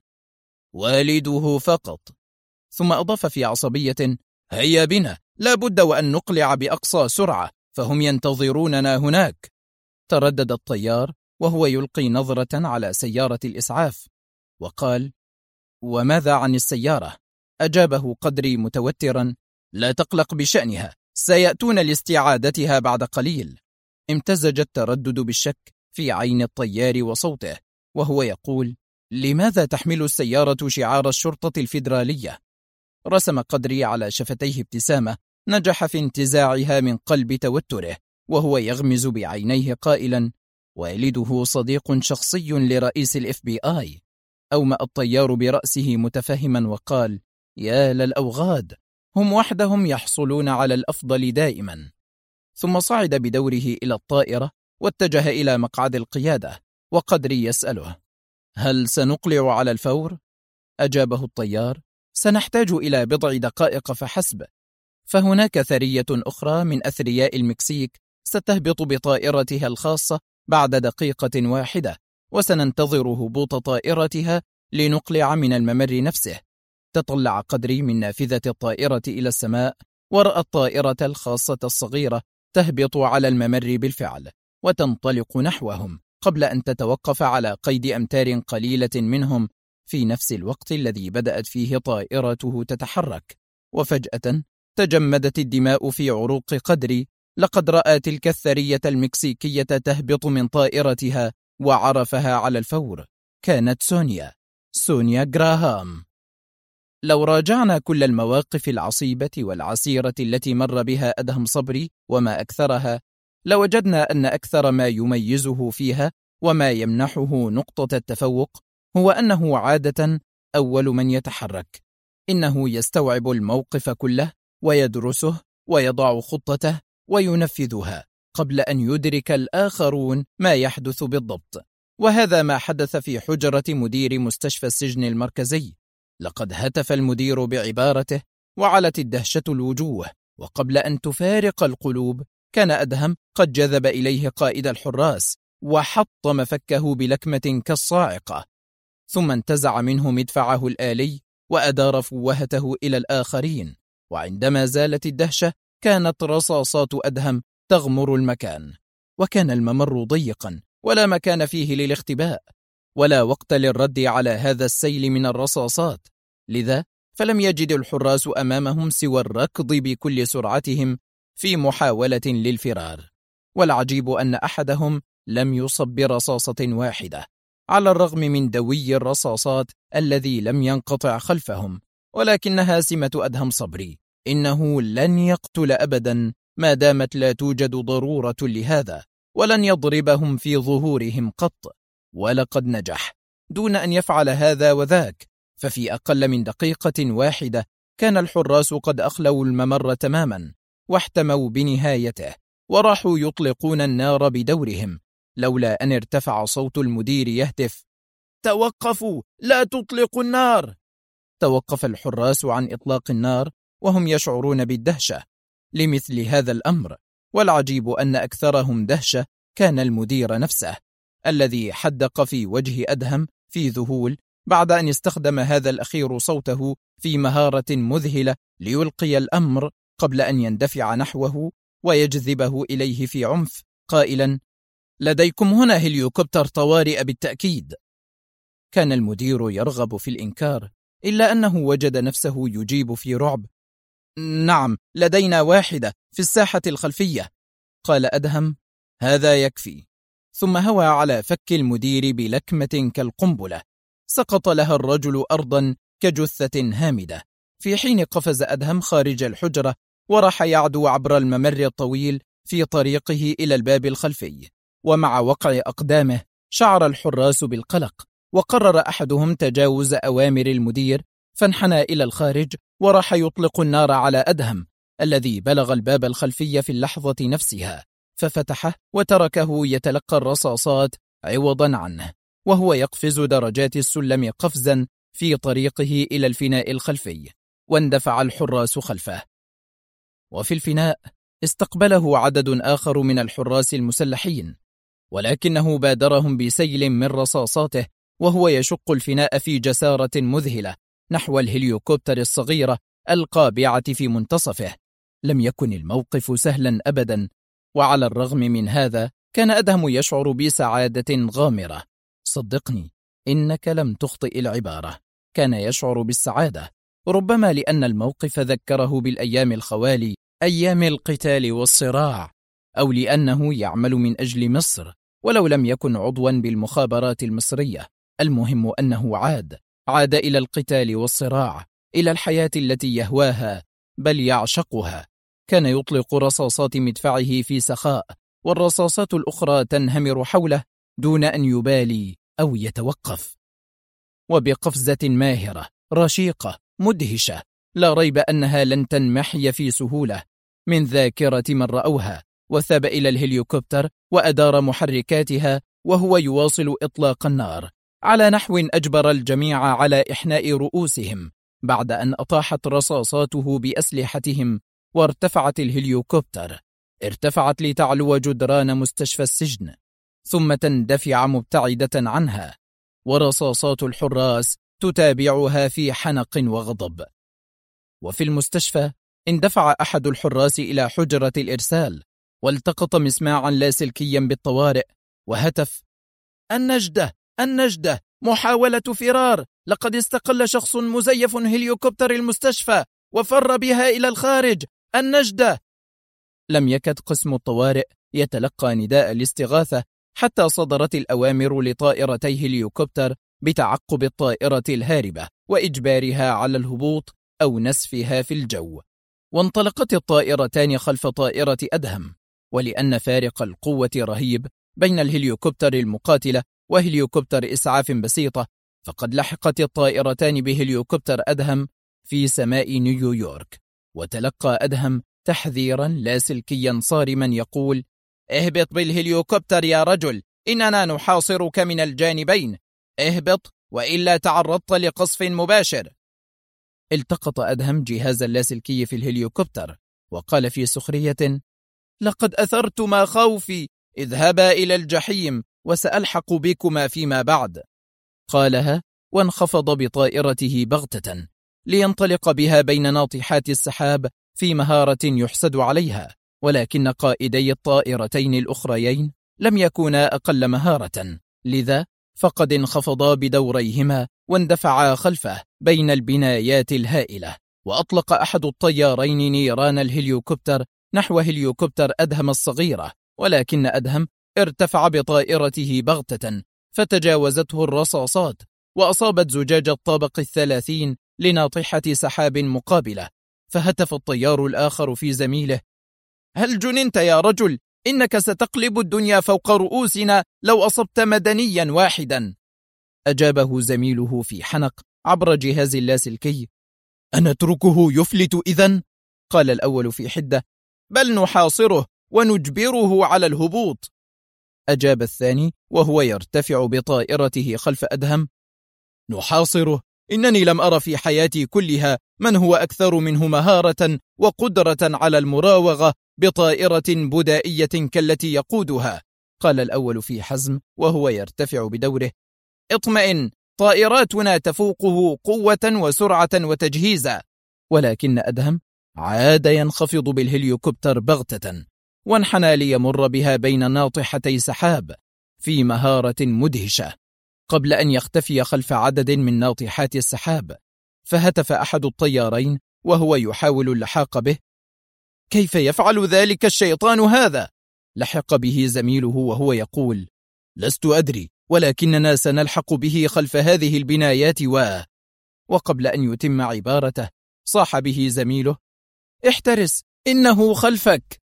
والده فقط. ثم أضاف في عصبية: هيا بنا، لا بد وأن نقلع بأقصى سرعة، فهم ينتظروننا هناك. تردد الطيار وهو يلقي نظرة على سيارة الإسعاف وقال: وماذا عن السيارة؟ أجابه قدري متوترا: لا تقلق بشأنها، سيأتون لاستعادتها بعد قليل. امتزج التردد بالشك في عين الطيار وصوته وهو يقول: لماذا تحمل السيارة شعار الشرطة الفيدرالية؟ رسم قدري على شفتيه ابتسامة نجح في انتزاعها من قلب توتره وهو يغمز بعينيه قائلا: والده صديق شخصي لرئيس الFBI. أومأ الطيار برأسه متفهما وقال: يا للأوغاد، هم وحدهم يحصلون على الأفضل دائما. ثم صعد بدوره إلى الطائرة واتجه إلى مقعد القيادة وقدري يسأله: هل سنقلع على الفور؟ أجابه الطيار: سنحتاج إلى بضع دقائق فحسب، فهناك ثرية أخرى من أثرياء المكسيك ستهبط بطائرتها الخاصة بعد دقيقة واحدة، وسننتظر هبوط طائرتها لنقلع من الممر نفسه. تطلع قدري من نافذة الطائرة إلى السماء ورأى الطائرة الخاصة الصغيرة تهبط على الممر بالفعل وتنطلق نحوهم قبل أن تتوقف على قيد أمتار قليلة منهم في نفس الوقت الذي بدأت فيه طائرته تتحرك. وفجأة تجمدت الدماء في عروق قدري، لقد رأى تلك الثرية المكسيكية تهبط من طائرتها وعرفها على الفور. كانت سونيا غراهام. لو راجعنا كل المواقف العصيبة والعسيرة التي مر بها أدهم صبري وما أكثرها، لوجدنا أن أكثر ما يميزه فيها وما يمنحه نقطة التفوق هو أنه عادة أول من يتحرك. إنه يستوعب الموقف كله ويدرسه ويضع خطته وينفذها قبل أن يدرك الآخرون ما يحدث بالضبط. وهذا ما حدث في حجرة مدير مستشفى السجن المركزي. لقد هتف المدير بعبارته وعلت الدهشة الوجوه، وقبل أن تفارق القلوب كان أدهم قد جذب إليه قائد الحراس وحطم فكه بلكمة كالصاعقة، ثم انتزع منه مدفعه الآلي وأدار فوهته إلى الآخرين. وعندما زالت الدهشة كانت رصاصات أدهم تغمر المكان، وكان الممر ضيقا ولا مكان فيه للاختباء ولا وقت للرد على هذا السيل من الرصاصات. لذا فلم يجد الحراس أمامهم سوى الركض بكل سرعتهم في محاولة للفرار. والعجيب أن أحدهم لم يصب برصاصة واحدة على الرغم من دوي الرصاصات الذي لم ينقطع خلفهم. ولكنها سمة أدهم صبري، إنه لن يقتل أبدا ما دامت لا توجد ضرورة لهذا، ولن يضربهم في ظهورهم قط. ولقد نجح دون أن يفعل هذا وذاك، ففي أقل من دقيقة واحدة كان الحراس قد أخلوا الممر تماما واحتموا بنهايته، وراحوا يطلقون النار بدورهم، لولا أن ارتفع صوت المدير يهتف: توقفوا، لا تطلقوا النار! توقف الحراس عن إطلاق النار وهم يشعرون بالدهشة لمثل هذا الأمر. والعجيب أن أكثرهم دهشة كان المدير نفسه، الذي حدق في وجه أدهم في ذهول بعد أن استخدم هذا الأخير صوته في مهارة مذهلة ليلقي الأمر قبل أن يندفع نحوه ويجذبه إليه في عنف، قائلا: لديكم هنا هليكوبتر طوارئ بالتأكيد. كان المدير يرغب في الإنكار، إلا أنه وجد نفسه يجيب في رعب: نعم، لدينا واحدة في الساحة الخلفية. قال أدهم: هذا يكفي. ثم هوى على فك المدير بلكمة كالقنبلة، سقط لها الرجل أرضا كجثة هامدة، في حين قفز أدهم خارج الحجرة وراح يعدو عبر الممر الطويل في طريقه إلى الباب الخلفي. ومع وقع أقدامه شعر الحراس بالقلق، وقرر أحدهم تجاوز أوامر المدير، فانحنى إلى الخارج وراح يطلق النار على أدهم الذي بلغ الباب الخلفي في اللحظة نفسها، ففتحه وتركه يتلقى الرصاصات عوضا عنه، وهو يقفز درجات السلم قفزا في طريقه إلى الفناء الخلفي. واندفع الحراس خلفه، وفي الفناء استقبله عدد آخر من الحراس المسلحين، ولكنه بادرهم بسيل من رصاصاته وهو يشق الفناء في جسارة مذهلة نحو الهليكوبتر الصغيرة القابعة في منتصفه. لم يكن الموقف سهلا أبدا، وعلى الرغم من هذا كان أدهم يشعر بسعادة غامرة. صدقني، إنك لم تخطئ العبارة. كان يشعر بالسعادة، ربما لأن الموقف ذكره بالأيام الخوالي، أيام القتال والصراع، أو لأنه يعمل من أجل مصر ولو لم يكن عضوا بالمخابرات المصرية. المهم أنه عاد إلى القتال والصراع، إلى الحياة التي يهواها بل يعشقها. كان يطلق رصاصات مدفعه في سخاء، والرصاصات الأخرى تنهمر حوله دون أن يبالي أو يتوقف. وبقفزة ماهرة رشيقة مدهشة لا ريب أنها لن تنمحي في سهولة من ذاكرة من رأوها، وثاب إلى الهليكوبتر وأدار محركاتها وهو يواصل إطلاق النار على نحو أجبر الجميع على إحناء رؤوسهم بعد أن أطاحت رصاصاته بأسلحتهم. وارتفعت الهليكوبتر، ارتفعت لتعلو جدران مستشفى السجن ثم تندفع مبتعدة عنها، ورصاصات الحراس تتابعها في حنق وغضب. وفي المستشفى اندفع أحد الحراس إلى حجرة الإرسال والتقط مسماعا لاسلكيا بالطوارئ وهتف: النجدة، النجدة، محاولة فرار، لقد استقل شخص مزيف هليكوبتر المستشفى وفر بها إلى الخارج، النجدة. لم يكد قسم الطوارئ يتلقى نداء الاستغاثة حتى صدرت الأوامر لطائرتي هليكوبتر بتعقب الطائرة الهاربة وإجبارها على الهبوط أو نسفها في الجو. وانطلقت الطائرتان خلف طائرة أدهم، ولأن فارق القوة رهيب بين الهليكوبتر المقاتلة وهليكوبتر إسعاف بسيطة، فقد لحقت الطائرتان بهليكوبتر أدهم في سماء نيويورك. وتلقى أدهم تحذيرا لاسلكيا صارما يقول: اهبط بالهليكوبتر يا رجل، إننا نحاصرك من الجانبين، اهبط وإلا تعرضت لقصف مباشر. التقط أدهم جهاز اللاسلكي في الهليكوبتر وقال في سخرية: لقد أثرتما خوفي، اذهبا إلى الجحيم وسألحق بكما فيما بعد. قالها وانخفض بطائرته بغتة لينطلق بها بين ناطحات السحاب في مهارة يحسد عليها، ولكن قائدي الطائرتين الأخريين لم يكونا أقل مهارة، لذا فقد انخفضا بدوريهما واندفعا خلفه بين البنايات الهائلة. وأطلق أحد الطيارين نيران الهليكوبتر نحو هليكوبتر أدهم الصغيرة، ولكن أدهم ارتفع بطائرته بغتة فتجاوزته الرصاصات وأصابت زجاج الطابق 30 لناطحة سحاب مقابلة. فهتف الطيار الآخر في زميله: هل جننت يا رجل؟ إنك ستقلب الدنيا فوق رؤوسنا لو أصبت مدنيا واحدا. أجابه زميله في حنق عبر جهاز اللاسلكي: أنتركه يفلت إذن؟ قال الأول في حدة: بل نحاصره ونجبره على الهبوط. أجاب الثاني وهو يرتفع بطائرته خلف أدهم: نحاصره؟ إنني لم أرى في حياتي كلها من هو أكثر منه مهارة وقدرة على المراوغة بطائرة بدائية كالتي يقودها. قال الأول في حزم وهو يرتفع بدوره: اطمئن، طائراتنا تفوقه قوة وسرعة وتجهيزا. ولكن أدهم عاد ينخفض بالهليكوبتر بغتة وانحنى ليمر بها بين ناطحتي سحاب في مهارة مدهشة قبل أن يختفي خلف عدد من ناطحات السحاب. فهتف أحد الطيارين وهو يحاول اللحاق به: كيف يفعل ذلك الشيطان هذا؟ لحق به زميله وهو يقول: لست أدري، ولكننا سنلحق به خلف هذه البنايات. وقبل أن يتم عبارته صاح به زميله: احترس، إنه خلفك.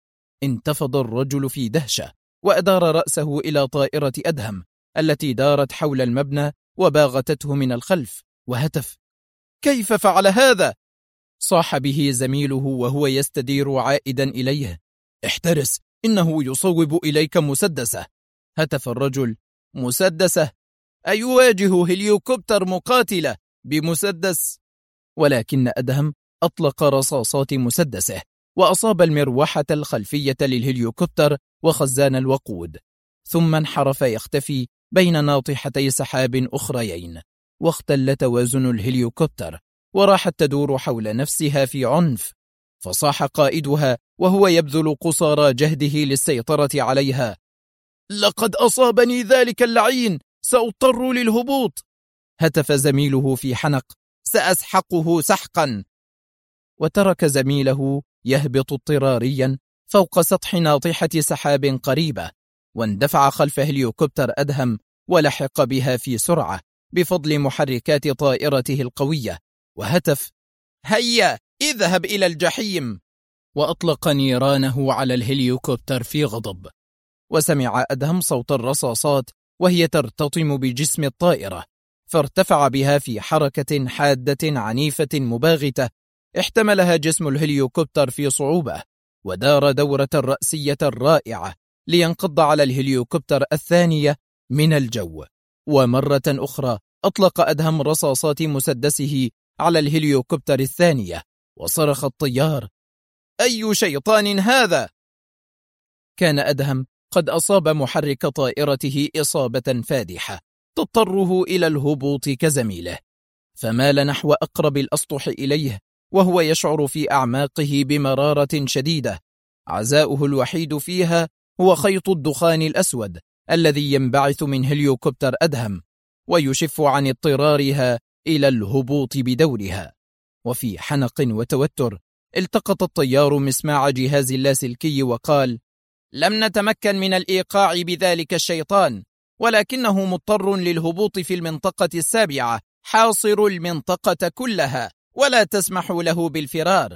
انتفض الرجل في دهشة وأدار رأسه إلى طائرة أدهم التي دارت حول المبنى وباغتته من الخلف، وهتف: كيف فعل هذا؟ صاح به زميله وهو يستدير عائدا إليه: احترس، إنه يصوب إليك مسدسه. هتف الرجل: مسدسه؟ أيواجه هليكوبتر مقاتلة بمسدس؟ ولكن أدهم أطلق رصاصات مسدسه وأصاب المروحة الخلفية للهليكوبتر وخزان الوقود، ثم انحرف يختفي بين ناطحتي سحاب أخريين، واختل توازن الهليكوبتر وراحت تدور حول نفسها في عنف. فصاح قائدها وهو يبذل قصارى جهده للسيطرة عليها: لقد أصابني ذلك اللعين، سأضطر للهبوط. هتف زميله في حنق: سأسحقه سحقا. وترك زميله يهبط اضطراريا فوق سطح ناطحة سحاب قريبة، واندفع خلف هليكوبتر أدهم ولحق بها في سرعة بفضل محركات طائرته القوية، وهتف: هيا اذهب إلى الجحيم. وأطلق نيرانه على الهليكوبتر في غضب. وسمع أدهم صوت الرصاصات وهي ترتطم بجسم الطائرة، فارتفع بها في حركة حادة عنيفة مباغتة احتملها جسم الهليكوبتر في صعوبة، ودار دورة رأسية رائعة لينقض على الهليكوبتر الثانية من الجو. ومرة أخرى أطلق أدهم رصاصات مسدسه على الهليكوبتر الثانية، وصرخ الطيار: أي شيطان هذا؟ كان أدهم قد أصاب محرك طائرته إصابة فادحة تضطره إلى الهبوط كزميله، فمال نحو أقرب الأسطح إليه وهو يشعر في أعماقه بمرارة شديدة، عزاؤه الوحيد فيها هو خيط الدخان الأسود الذي ينبعث من هليكوبتر أدهم ويشف عن اضطرارها إلى الهبوط بدورها. وفي حنق وتوتر التقط الطيار مسماع جهاز اللاسلكي وقال: لم نتمكن من الإيقاع بذلك الشيطان، ولكنه مضطر للهبوط في المنطقة السابعة، حاصر المنطقة كلها، ولا تسمح له بالفرار.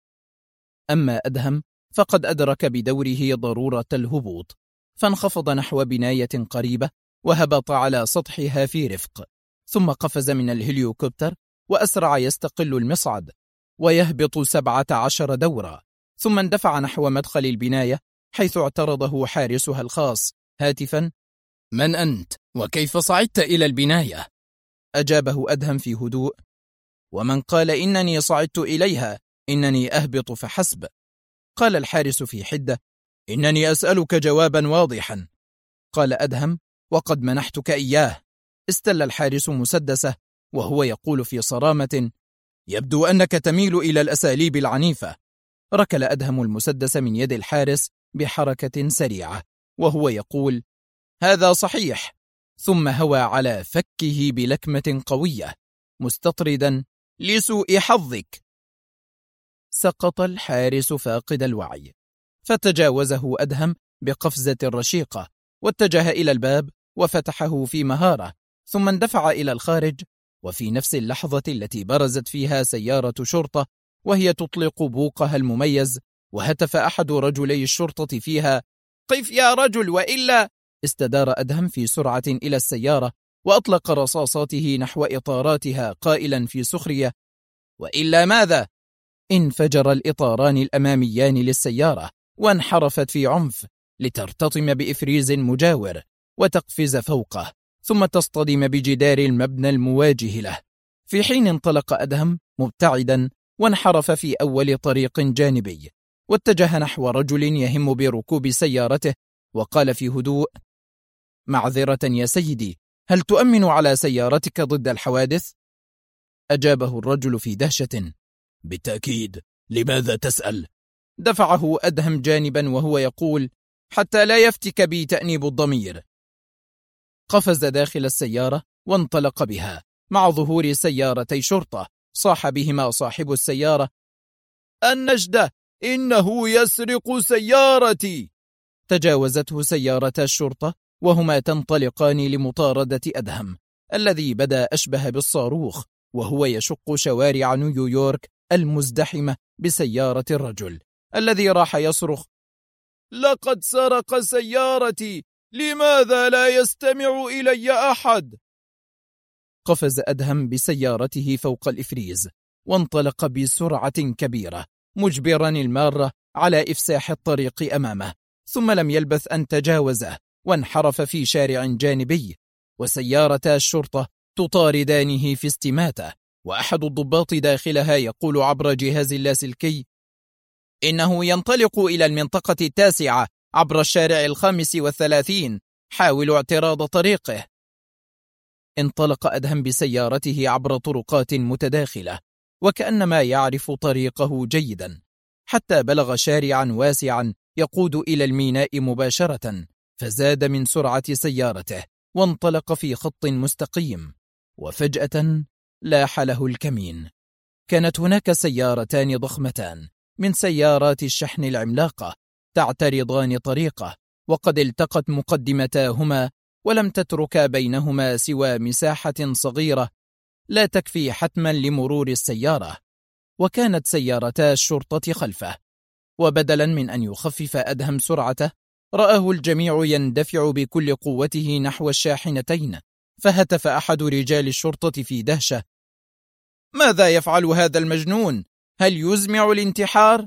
أما أدهم فقد أدرك بدوره ضرورة الهبوط، فانخفض نحو بناية قريبة وهبط على سطحها في رفق، ثم قفز من الهليوكوبتر وأسرع يستقل المصعد ويهبط 17 دورة، ثم اندفع نحو مدخل البناية حيث اعترضه حارسها الخاص هاتفا: من أنت؟ وكيف صعدت إلى البناية؟ أجابه أدهم في هدوء: ومن قال إنني صعدت إليها؟ إنني أهبط فحسب. قال الحارس في حدة: إنني أسألك جوابا واضحا. قال أدهم: وقد منحتك إياه. استل الحارس مسدسه وهو يقول في صرامة: يبدو أنك تميل إلى الأساليب العنيفة. ركل أدهم المسدس من يد الحارس بحركة سريعة وهو يقول: هذا صحيح، ثم هوى على فكه بلكمة قوية مستطردا: لسوء حظك. سقط الحارس فاقد الوعي، فتجاوزه أدهم بقفزة رشيقة واتجه إلى الباب وفتحه في مهارة، ثم اندفع إلى الخارج. وفي نفس اللحظة التي برزت فيها سيارة شرطة وهي تطلق بوقها المميز، وهتف أحد رجلي الشرطة فيها: قف يا رجل وإلا. استدار أدهم في سرعة إلى السيارة وأطلق رصاصاته نحو إطاراتها قائلا في سخرية: وإلا ماذا؟ انفجر الإطاران الأماميان للسيارة وانحرفت في عنف لترتطم بإفريز مجاور وتقفز فوقه، ثم تصطدم بجدار المبنى المواجه له، في حين انطلق أدهم مبتعدا وانحرف في أول طريق جانبي واتجه نحو رجل يهم بركوب سيارته وقال في هدوء: معذرة يا سيدي، هل تؤمن على سيارتك ضد الحوادث؟ أجابه الرجل في دهشة: بالتأكيد، لماذا تسأل؟ دفعه أدهم جانبا وهو يقول: حتى لا يفتك بي تأنيب الضمير. قفز داخل السيارة وانطلق بها. مع ظهور سيارتي شرطة صاح بهما صاحب السيارة: النجدة، إنه يسرق سيارتي. تجاوزته سيارة الشرطة وهما تنطلقان لمطاردة أدهم الذي بدا أشبه بالصاروخ وهو يشق شوارع نيويورك المزدحمة بسيارة الرجل الذي راح يصرخ: لقد سرق سيارتي، لماذا لا يستمع إلي أحد؟ قفز أدهم بسيارته فوق الإفريز وانطلق بسرعة كبيرة مجبرا المارة على إفساح الطريق أمامه، ثم لم يلبث أن تجاوزه وانحرف في شارع جانبي، وسيارتا الشرطة تطاردانه في استماتة، وأحد الضباط داخلها يقول عبر جهاز اللاسلكي: إنه ينطلق إلى المنطقة 9 عبر الشارع 35، حاول اعتراض طريقه. انطلق أدهم بسيارته عبر طرقات متداخلة وكأنما يعرف طريقه جيدا، حتى بلغ شارعا واسعا يقود إلى الميناء مباشرة، فزاد من سرعة سيارته وانطلق في خط مستقيم، وفجأة لاح له الكمين. كانت هناك سيارتان ضخمتان من سيارات الشحن العملاقة تعترضان طريقه، وقد التقت مقدمتاهما ولم تترك بينهما سوى مساحة صغيرة لا تكفي حتما لمرور السيارة، وكانت سيارتا الشرطة خلفه. وبدلا من أن يخفف أدهم سرعته، رآه الجميع يندفع بكل قوته نحو الشاحنتين، فهتف أحد رجال الشرطة في دهشة: ماذا يفعل هذا المجنون؟ هل يزمع الانتحار؟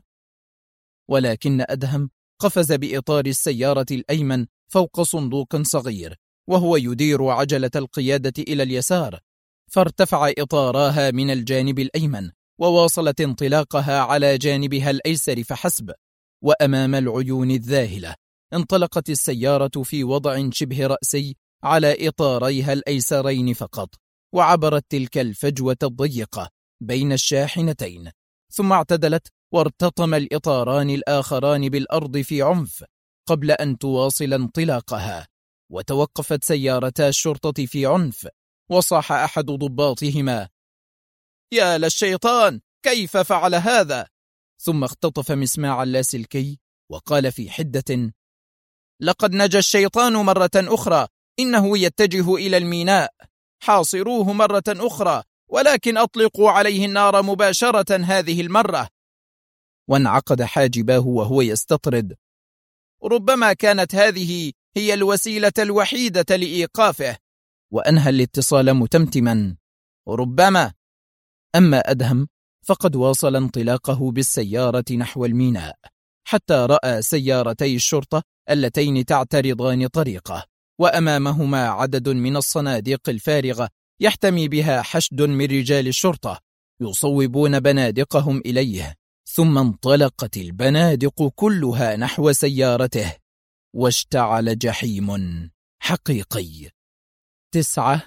ولكن أدهم قفز بإطار السيارة الأيمن فوق صندوق صغير وهو يدير عجلة القيادة إلى اليسار، فارتفع إطاراها من الجانب الأيمن وواصلت انطلاقها على جانبها الأيسر فحسب. وأمام العيون الذاهلة انطلقت السيارة في وضع شبه رأسي على إطاريها الأيسرين فقط، وعبرت تلك الفجوة الضيقة بين الشاحنتين، ثم اعتدلت وارتطم الإطاران الآخران بالأرض في عنف قبل أن تواصل انطلاقها. وتوقفت سيارتا الشرطة في عنف، وصاح أحد ضباطهما: يا للشيطان، كيف فعل هذا؟ ثم اختطف مسماع اللاسلكي وقال في حدة: لقد نجا الشيطان مرة أخرى، إنه يتجه إلى الميناء. حاصروه مرة أخرى، ولكن أطلقوا عليه النار مباشرة هذه المرة. وانعقد حاجباه وهو يستطرد. ربما كانت هذه هي الوسيلة الوحيدة لإيقافه، وأنهى الاتصال متمتما. ربما. أما أدهم فقد واصل انطلاقه بالسيارة نحو الميناء، حتى رأى سيارتي الشرطة اللتين تعترضان طريقه، وأمامهما عدد من الصناديق الفارغة يحتمي بها حشد من رجال الشرطة يصوبون بنادقهم إليه. ثم انطلقت البنادق كلها نحو سيارته، واشتعل جحيم حقيقي. 9.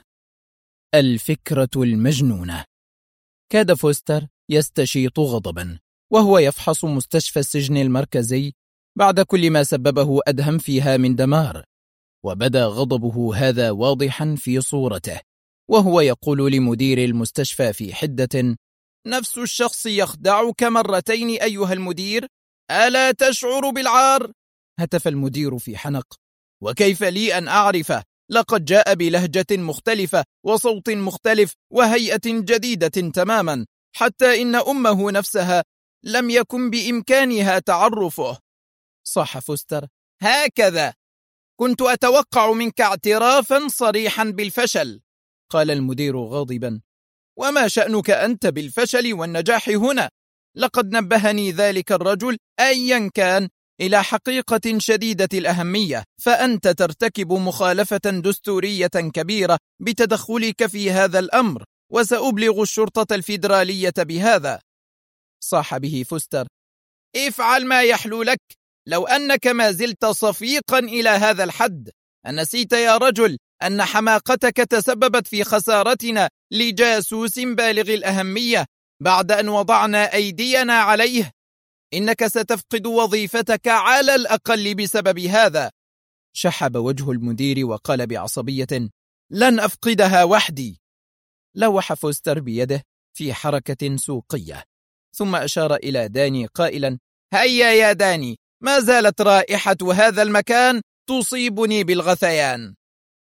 الفكرة المجنونة. كاد فوستر يستشيط غضبا وهو يفحص مستشفى السجن المركزي بعد كل ما سببه أدهم فيها من دمار، وبدا غضبه هذا واضحا في صورته، وهو يقول لمدير المستشفى في حدة: نفس الشخص يخدعك مرتين أيها المدير، ألا تشعر بالعار؟ هتف المدير في حنق: وكيف لي أن أعرفه؟ لقد جاء بلهجة مختلفة وصوت مختلف وهيئة جديدة تماما، حتى إن أمه نفسها لم يكن بإمكانها تعرفه. صاح فوستر: هكذا كنت أتوقع منك اعترافا صريحا بالفشل. قال المدير غاضبا: وما شأنك أنت بالفشل والنجاح هنا؟ لقد نبهني ذلك الرجل أيا كان إلى حقيقة شديدة الأهمية، فأنت ترتكب مخالفة دستورية كبيرة بتدخلك في هذا الأمر، وسأبلغ الشرطة الفيدرالية بهذا. صاح به فوستر: افعل ما يحلو لك، لو أنك ما زلت صفيقا إلى هذا الحد. أنسيت يا رجل أن حماقتك تسببت في خسارتنا لجاسوس بالغ الأهمية بعد أن وضعنا أيدينا عليه؟ إنك ستفقد وظيفتك على الأقل بسبب هذا. شحب وجه المدير وقال بعصبية: لن أفقدها وحدي. لوح فوستر بيده في حركة سوقية، ثم أشار إلى داني قائلا: هيا يا داني، ما زالت رائحة هذا المكان تصيبني بالغثيان.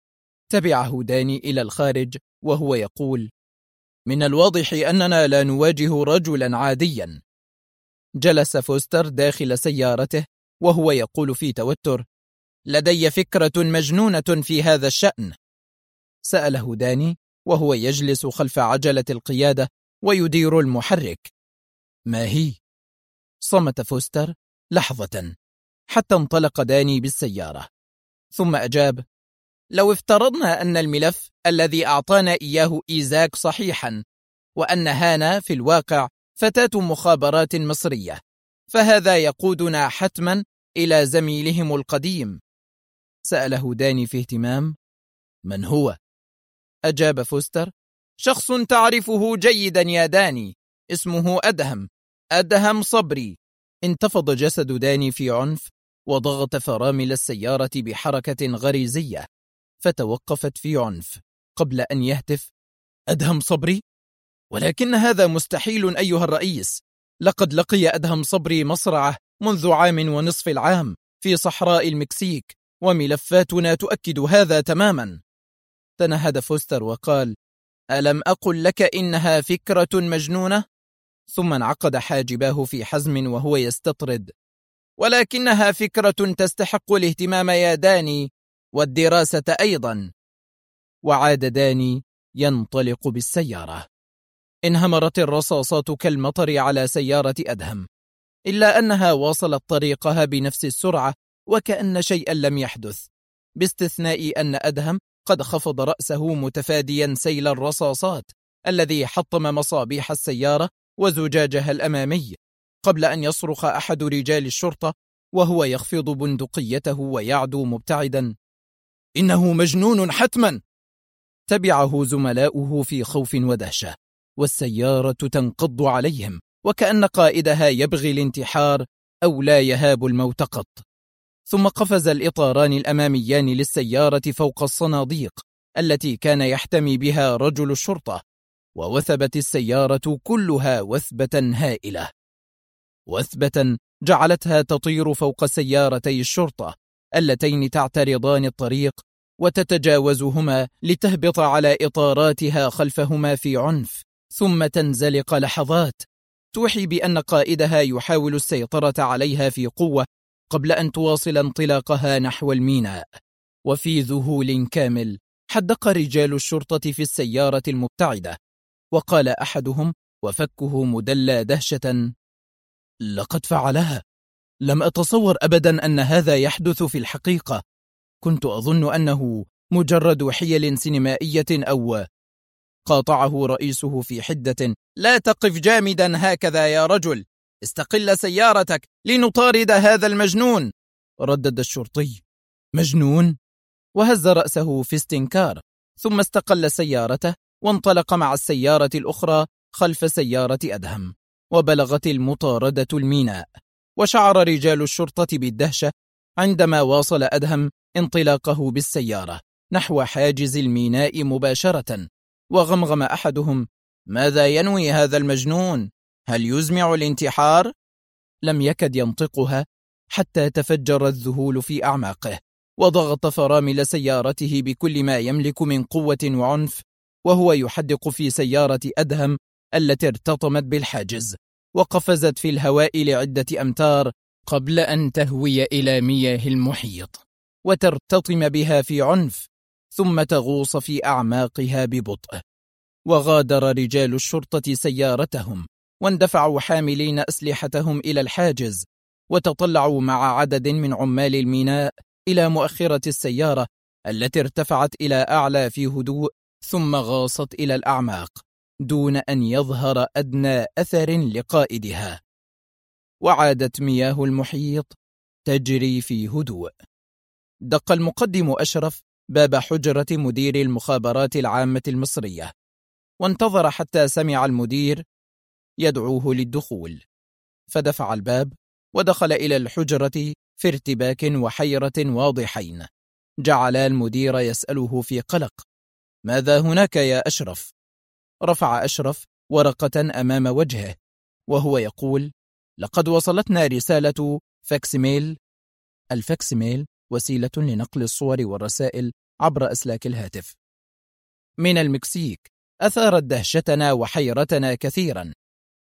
تبعه داني إلى الخارج وهو يقول: من الواضح أننا لا نواجه رجلا عاديا. جلس فوستر داخل سيارته وهو يقول في توتر: لدي فكرة مجنونة في هذا الشأن. سأله داني وهو يجلس خلف عجلة القيادة ويدير المحرك: ما هي؟ صمت فوستر لحظة حتى انطلق داني بالسيارة، ثم أجاب: لو افترضنا أن الملف الذي أعطانا إياه إيزاك صحيحا، وأن هانا في الواقع فتاة مخابرات مصرية، فهذا يقودنا حتما إلى زميلهم القديم. سأله داني في اهتمام: من هو؟ أجاب فوستر: شخص تعرفه جيدا يا داني، اسمه أدهم صبري. انتفض جسد داني في عنف وضغط فرامل السيارة بحركة غريزية، فتوقفت في عنف قبل أن يهتف: أدهم صبري؟ ولكن هذا مستحيل أيها الرئيس، لقد لقي أدهم صبري مصرعه منذ 1.5 عام في صحراء المكسيك، وملفاتنا تؤكد هذا تماما. تنهد فوستر وقال: ألم أقل لك إنها فكرة مجنونة؟ ثم انعقد حاجباه في حزم وهو يستطرد: ولكنها فكرة تستحق الاهتمام يا داني، والدراسة أيضا. وعاد داني ينطلق بالسيارة. انهمرت الرصاصات كالمطر على سيارة أدهم، إلا أنها واصلت طريقها بنفس السرعة وكأن شيئا لم يحدث، باستثناء أن أدهم قد خفض رأسه متفاديا سيل الرصاصات الذي حطم مصابيح السيارة وزجاجها الأمامي، قبل أن يصرخ أحد رجال الشرطة وهو يخفض بندقيته ويعدو مبتعدا: إنه مجنون حتما. تبعه زملاؤه في خوف ودهشة، والسيارة تنقض عليهم وكأن قائدها يبغي الانتحار أو لا يهاب الموت قط. ثم قفز الإطاران الأماميان للسيارة فوق الصناديق التي كان يحتمي بها رجل الشرطة، ووثبت السيارة كلها وثبة هائلة، وثبة جعلتها تطير فوق سيارتي الشرطة اللتين تعترضان الطريق وتتجاوزهما لتهبط على إطاراتها خلفهما في عنف، ثم تنزلق لحظات توحي بأن قائدها يحاول السيطرة عليها في قوة قبل أن تواصل انطلاقها نحو الميناء. وفي ذهول كامل حدق رجال الشرطة في السيارة المبتعدة، وقال أحدهم وفكه مدلى دهشة: لقد فعلها. لم أتصور أبدا أن هذا يحدث في الحقيقة. كنت أظن أنه مجرد حيل سينمائية أو... قاطعه رئيسه في حدة: لا تقف جامدا هكذا يا رجل، استقل سيارتك لنطارد هذا المجنون. ردد الشرطي: مجنون؟ وهز رأسه في استنكار، ثم استقل سيارته وانطلق مع السيارة الأخرى خلف سيارة أدهم. وبلغت المطاردة الميناء، وشعر رجال الشرطة بالدهشة عندما واصل أدهم انطلاقه بالسيارة نحو حاجز الميناء مباشرة. وغمغم أحدهم: ماذا ينوي هذا المجنون؟ هل يزمع الانتحار؟ لم يكد ينطقها حتى تفجر الذهول في أعماقه، وضغط فرامل سيارته بكل ما يملك من قوة وعنف، وهو يحدق في سيارة أدهم التي ارتطمت بالحاجز وقفزت في الهواء لعدة أمتار قبل أن تهوي إلى مياه المحيط وترتطم بها في عنف، ثم تغوص في أعماقها ببطء. وغادر رجال الشرطة سيارتهم واندفعوا حاملين أسلحتهم إلى الحاجز، وتطلعوا مع عدد من عمال الميناء إلى مؤخرة السيارة التي ارتفعت إلى أعلى في هدوء، ثم غاصت إلى الأعماق دون أن يظهر أدنى أثر لقائدها. وعادت مياه المحيط تجري في هدوء. دق المقدم أشرف باب حجرة مدير المخابرات العامة المصرية، وانتظر حتى سمع المدير يدعوه للدخول، فدفع الباب ودخل إلى الحجرة في ارتباك وحيرة واضحين. جعل المدير يسأله في قلق: ماذا هناك يا أشرف؟ رفع أشرف ورقة أمام وجهه وهو يقول: لقد وصلتنا رسالة فاكسميل. الفاكسميل وسيلة لنقل الصور والرسائل عبر أسلاك الهاتف من المكسيك، أثارت دهشتنا وحيرتنا كثيرا،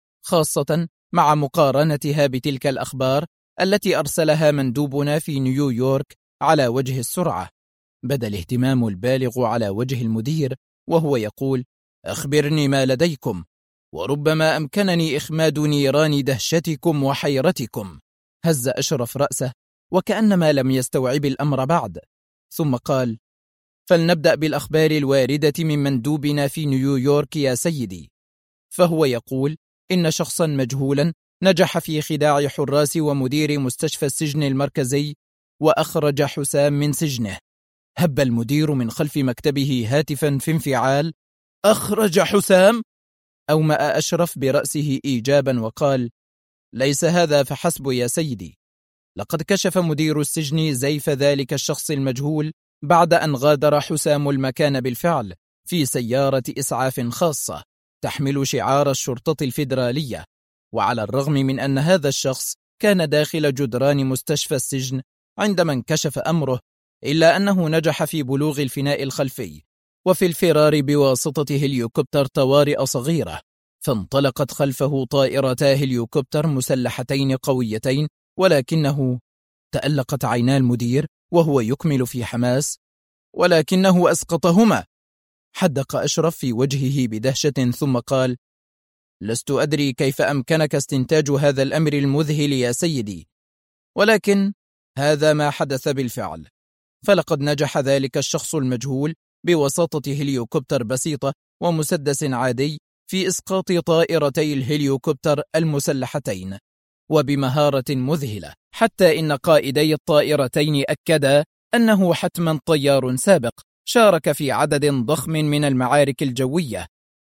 خاصة مع مقارنتها بتلك الأخبار التي أرسلها مندوبنا في نيويورك على وجه السرعة. بدا الاهتمام البالغ على وجه المدير وهو يقول: أخبرني ما لديكم، وربما أمكنني إخماد نيران دهشتكم وحيرتكم. هز أشرف رأسه وكأنما لم يستوعب الأمر بعد، ثم قال: فلنبدأ بالأخبار الواردة من مندوبنا في نيويورك يا سيدي. فهو يقول إن شخصا مجهولا نجح في خداع حراس ومدير مستشفى السجن المركزي وأخرج حسام من سجنه. هب المدير من خلف مكتبه هاتفا في انفعال: أخرج حسام؟ أومأ أشرف برأسه إيجابا وقال: ليس هذا فحسب يا سيدي، لقد كشف مدير السجن زيف ذلك الشخص المجهول بعد أن غادر حسام المكان بالفعل في سيارة إسعاف خاصة تحمل شعار الشرطة الفيدرالية. وعلى الرغم من أن هذا الشخص كان داخل جدران مستشفى السجن عندما انكشف أمره، إلا أنه نجح في بلوغ الفناء الخلفي وفي الفرار بواسطة هليوكوبتر طوارئ صغيرة، فانطلقت خلفه طائرتا هليوكوبتر مسلحتين قويتين، ولكنه... تألقت عينا المدير وهو يكمل في حماس: ولكنه أسقطهما. حدق أشرف في وجهه بدهشة ثم قال: لست أدري كيف أمكنك استنتاج هذا الأمر المذهل يا سيدي، ولكن هذا ما حدث بالفعل. فلقد نجح ذلك الشخص المجهول بواسطة هليوكوبتر بسيطة ومسدس عادي في إسقاط طائرتي الهليوكوبتر المسلحتين، وبمهارة مذهلة، حتى إن قائدي الطائرتين أكدا أنه حتما طيار سابق شارك في عدد ضخم من المعارك الجوية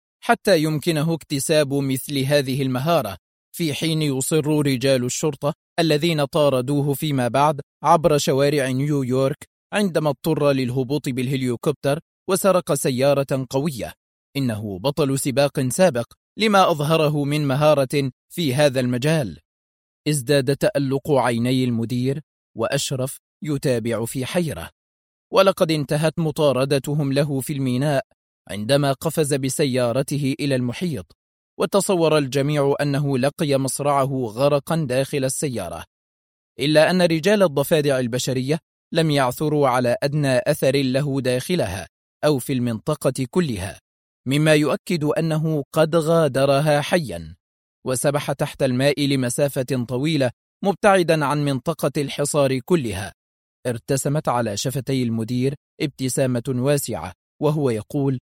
حتى يمكنه اكتساب مثل هذه المهارة، في حين يصر رجال الشرطة الذين طاردوه فيما بعد عبر شوارع نيويورك عندما اضطر للهبوط بالهليوكوبتر وسرق سيارة قوية. إنه بطل سباق سابق لما أظهره من مهارة في هذا المجال. ازداد تألق عيني المدير وأشرف يتابع في حيرة. ولقد انتهت مطاردتهم له في الميناء عندما قفز بسيارته إلى المحيط، وتصور الجميع أنه لقي مصرعه غرقا داخل السيارة، إلا أن رجال الضفادع البشرية لم يعثروا على أدنى أثر له داخلها أو في المنطقة كلها، مما يؤكد أنه قد غادرها حيا، وسبح تحت الماء لمسافة طويلة مبتعدا عن منطقة الحصار كلها. ارتسمت على شفتي المدير ابتسامة واسعة وهو يقول: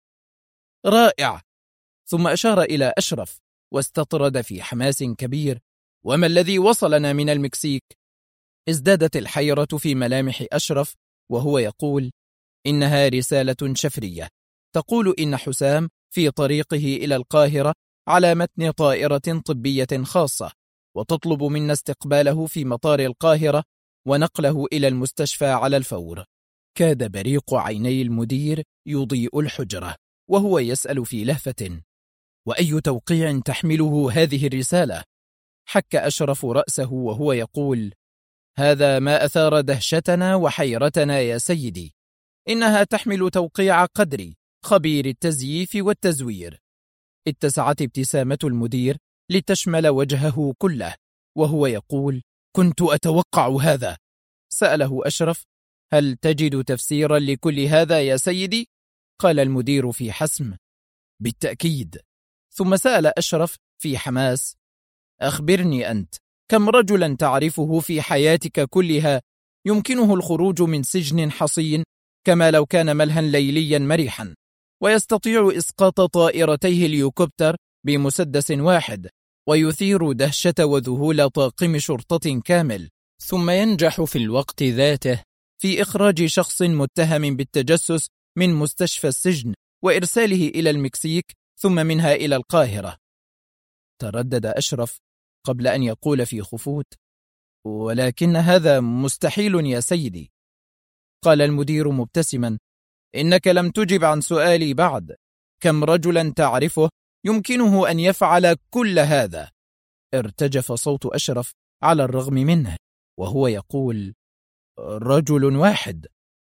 رائع. ثم أشار إلى أشرف واستطرد في حماس كبير: وما الذي وصلنا من المكسيك؟ ازدادت الحيرة في ملامح أشرف وهو يقول: إنها رسالة شفرية تقول إن حسام في طريقه إلى القاهرة على متن طائرة طبية خاصة، وتطلب منا استقباله في مطار القاهرة ونقله إلى المستشفى على الفور. كاد بريق عيني المدير يضيء الحجرة وهو يسأل في لهفة: وأي توقيع تحمله هذه الرسالة؟ حك أشرف رأسه وهو يقول: هذا ما أثار دهشتنا وحيرتنا يا سيدي، إنها تحمل توقيع قدري خبير التزييف والتزوير. اتسعت ابتسامة المدير لتشمل وجهه كله وهو يقول: كنت أتوقع هذا. سأله أشرف: هل تجد تفسيرا لكل هذا يا سيدي؟ قال المدير في حسم: بالتأكيد. ثم سأل أشرف في حماس: أخبرني أنت، كم رجلا تعرفه في حياتك كلها يمكنه الخروج من سجن حصين كما لو كان ملها ليليا مريحا، ويستطيع إسقاط طائرتيه الهليكوبتر بمسدس واحد، ويثير دهشة وذهول طاقم شرطة كامل، ثم ينجح في الوقت ذاته في إخراج شخص متهم بالتجسس من مستشفى السجن وإرساله إلى المكسيك ثم منها إلى القاهرة؟ تردد أشرف قبل أن يقول في خفوت: ولكن هذا مستحيل يا سيدي. قال المدير مبتسما: إنك لم تجب عن سؤالي بعد. كم رجلا تعرفه يمكنه أن يفعل كل هذا؟ ارتجف صوت أشرف على الرغم منه وهو يقول: رجل واحد.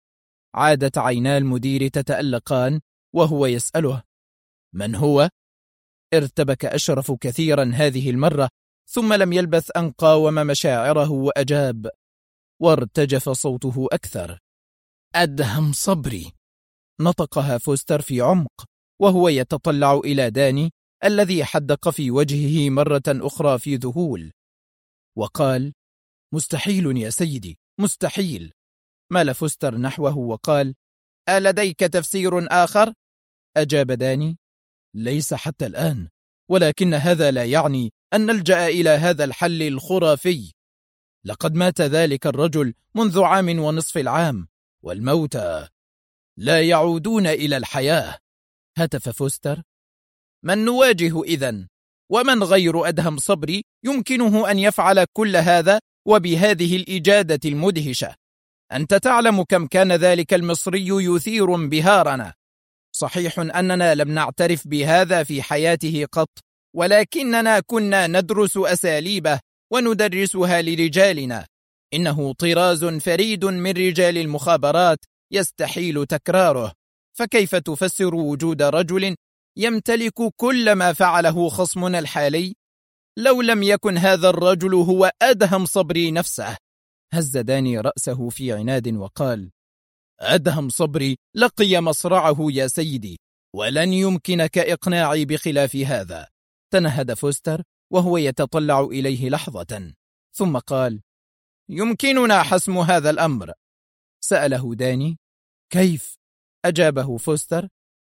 عادت عينا المدير تتألقان وهو يسأله: من هو؟ ارتبك أشرف كثيرا هذه المرة، ثم لم يلبث أن قاوم مشاعره وأجاب، وارتجف صوته أكثر: أدهم صبري. نطقها فوستر في عمق وهو يتطلع إلى داني الذي حدق في وجهه مرة أخرى في ذهول، وقال: مستحيل يا سيدي، مستحيل. مال فوستر نحوه وقال: ألديك تفسير آخر؟ أجاب داني: ليس حتى الآن، ولكن هذا لا يعني أن نلجأ إلى هذا الحل الخرافي. لقد مات ذلك الرجل منذ 1.5 عام، والموتى لا يعودون إلى الحياة. هتف فوستر: من نواجه إذن؟ ومن غير أدهم صبري يمكنه أن يفعل كل هذا وبهذه الإجادة المدهشة؟ أنت تعلم كم كان ذلك المصري يثير انبهارنا. صحيح أننا لم نعترف بهذا في حياته قط، ولكننا كنا ندرس أساليبه وندرسها لرجالنا. إنه طراز فريد من رجال المخابرات يستحيل تكراره، فكيف تفسر وجود رجل يمتلك كل ما فعله خصمنا الحالي لو لم يكن هذا الرجل هو أدهم صبري نفسه؟ هز داني رأسه في عناد وقال: أدهم صبري لقي مصرعه يا سيدي، ولن يمكنك إقناعي بخلاف هذا. تنهد فوستر وهو يتطلع إليه لحظة، ثم قال: يمكننا حسم هذا الأمر. سأله داني: كيف؟ أجابه فوستر: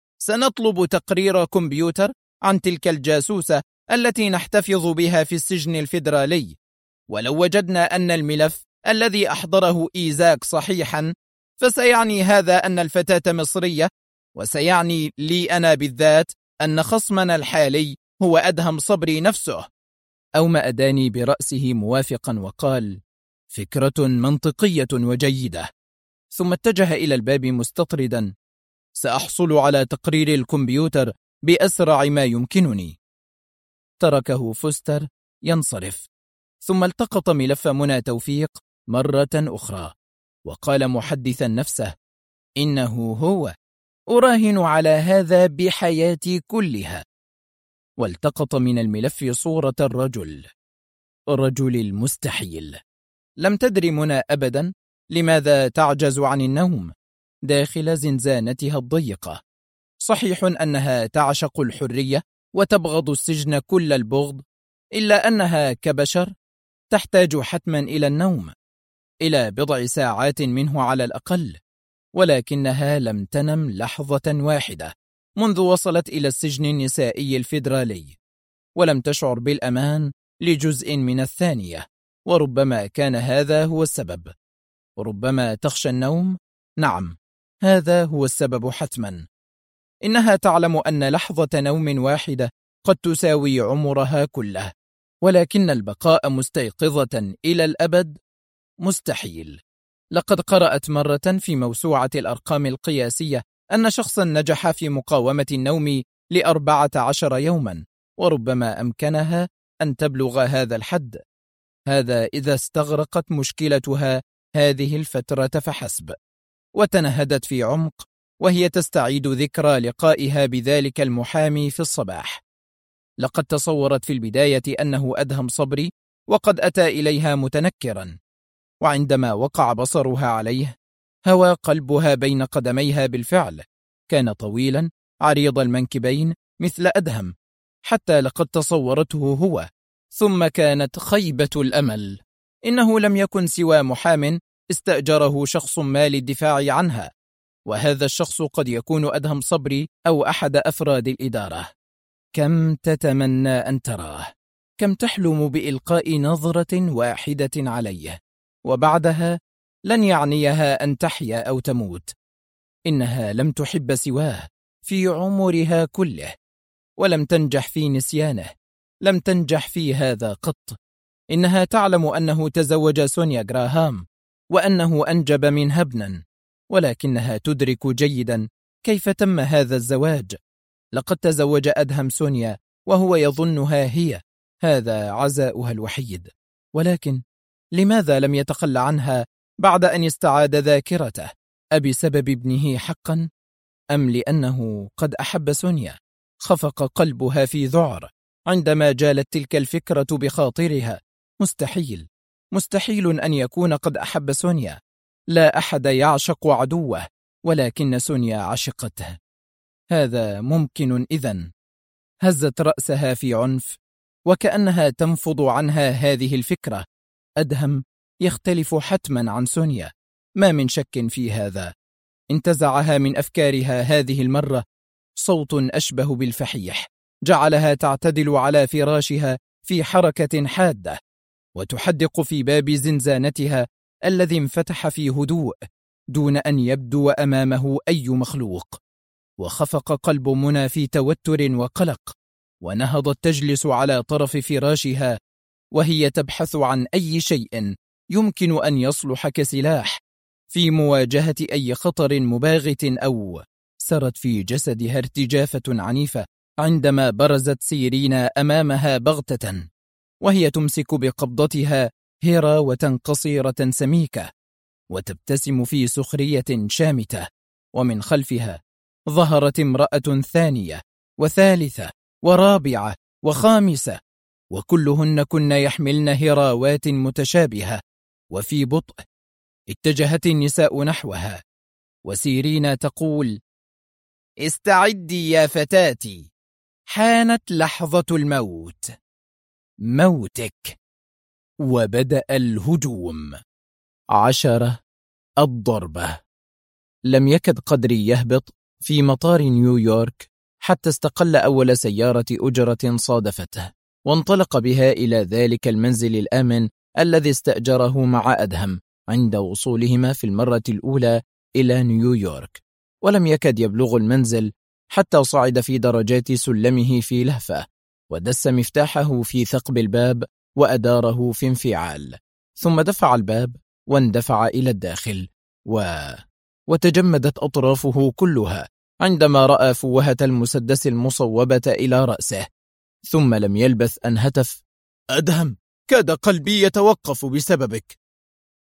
سنطلب تقرير كمبيوتر عن تلك الجاسوسة التي نحتفظ بها في السجن الفيدرالي، ولو وجدنا أن الملف الذي أحضره إيزاك صحيحا فسيعني هذا أن الفتاة مصرية، وسيعني لي أنا بالذات أن خصمنا الحالي هو أدهم صبري نفسه. أومأ داني برأسه موافقا وقال: فكرة منطقية وجيدة. ثم اتجه إلى الباب مستطردا: سأحصل على تقرير الكمبيوتر بأسرع ما يمكنني. تركه فوستر ينصرف، ثم التقط ملف منى توفيق مرة أخرى، وقال محدثا نفسه: إنه هو، أراهن على هذا بحياتي كلها. والتقط من الملف صورة الرجل المستحيل. لم تدر منى أبدا لماذا تعجز عن النوم داخل زنزانتها الضيقة. صحيح أنها تعشق الحرية وتبغض السجن كل البغض، إلا أنها كبشر تحتاج حتما إلى النوم، إلى بضع ساعات منه على الأقل، ولكنها لم تنم لحظة واحدة منذ وصلت إلى السجن النسائي الفيدرالي، ولم تشعر بالأمان لجزء من الثانية. وربما كان هذا هو السبب. ربما تخشى النوم، نعم، هذا هو السبب حتما. إنها تعلم أن لحظة نوم واحدة قد تساوي عمرها كله، ولكن البقاء مستيقظة إلى الأبد مستحيل. لقد قرأت مرة في موسوعة الأرقام القياسية أن شخصا نجح في مقاومة النوم ل14 يوما، وربما أمكنها أن تبلغ هذا الحد، هذا إذا استغرقت مشكلتها هذه الفترة فحسب. وتنهدت في عمق وهي تستعيد ذكرى لقائها بذلك المحامي في الصباح. لقد تصورت في البداية أنه أدهم صبري، وقد أتى إليها متنكرا، وعندما وقع بصرها عليه هوى قلبها بين قدميها. بالفعل كان طويلا عريض المنكبين مثل أدهم، حتى لقد تصورته هو. ثم كانت خيبة الأمل. إنه لم يكن سوى محام استأجره شخص ما للدفاع عنها، وهذا الشخص قد يكون أدهم صبري أو أحد أفراد الإدارة. كم تتمنى أن تراه، كم تحلم بإلقاء نظرة واحدة عليه، وبعدها لن يعنيها أن تحيا أو تموت. إنها لم تحب سواه في عمرها كله، ولم تنجح في نسيانه، لم تنجح في هذا قط. إنها تعلم أنه تزوج سونيا غراهام، وأنه أنجب منها ابنا، ولكنها تدرك جيدا كيف تم هذا الزواج. لقد تزوج أدهم سونيا وهو يظنها هي، هذا عزاؤها الوحيد، ولكن لماذا لم يتخلى عنها بعد أن استعاد ذاكرته؟ أبسبب ابنه حقا، أم لأنه قد أحب سونيا؟ خفق قلبها في ذعر عندما جالت تلك الفكرة بخاطرها. مستحيل، مستحيل أن يكون قد أحب سونيا. لا أحد يعشق عدوه، ولكن سونيا عشقته. هذا ممكن إذن. هزت رأسها في عنف وكأنها تنفض عنها هذه الفكرة. أدهم يختلف حتما عن سونيا، ما من شك في هذا. انتزعها من أفكارها هذه المرة صوت أشبه بالفحيح، جعلها تعتدل على فراشها في حركة حادة، وتحدق في باب زنزانتها الذي انفتح في هدوء دون أن يبدو أمامه أي مخلوق. وخفق قلب منى في توتر وقلق، ونهضت تجلس على طرف فراشها وهي تبحث عن أي شيء يمكن أن يصلح كسلاح في مواجهة أي خطر مباغت. أو سرت في جسدها ارتجافة عنيفة عندما برزت سيرينا أمامها بغتة، وهي تمسك بقبضتها هراوة قصيرة سميكة وتبتسم في سخرية شامتة. ومن خلفها ظهرت امرأة ثانية وثالثة ورابعة وخامسة، وكلهن كن يحملن هراوات متشابهة. وفي بطء اتجهت النساء نحوها، وسيرينا تقول: استعدي يا فتاتي، حانت لحظة الموت، موتك. وبدأ الهجوم. 10 الضربة. لم يكد قدري يهبط في مطار نيويورك حتى استقل أول سيارة أجرة صادفته، وانطلق بها إلى ذلك المنزل الآمن الذي استأجره مع أدهم عند وصولهما في المرة الأولى إلى نيويورك. ولم يكد يبلغ المنزل حتى صعد في درجات سلمه في لهفة، ودس مفتاحه في ثقب الباب وأداره في انفعال، ثم دفع الباب واندفع إلى الداخل، وتجمدت أطرافه كلها عندما رأى فوهة المسدس المصوبة إلى رأسه. ثم لم يلبث أن هتف: أدهم، كاد قلبي يتوقف بسببك.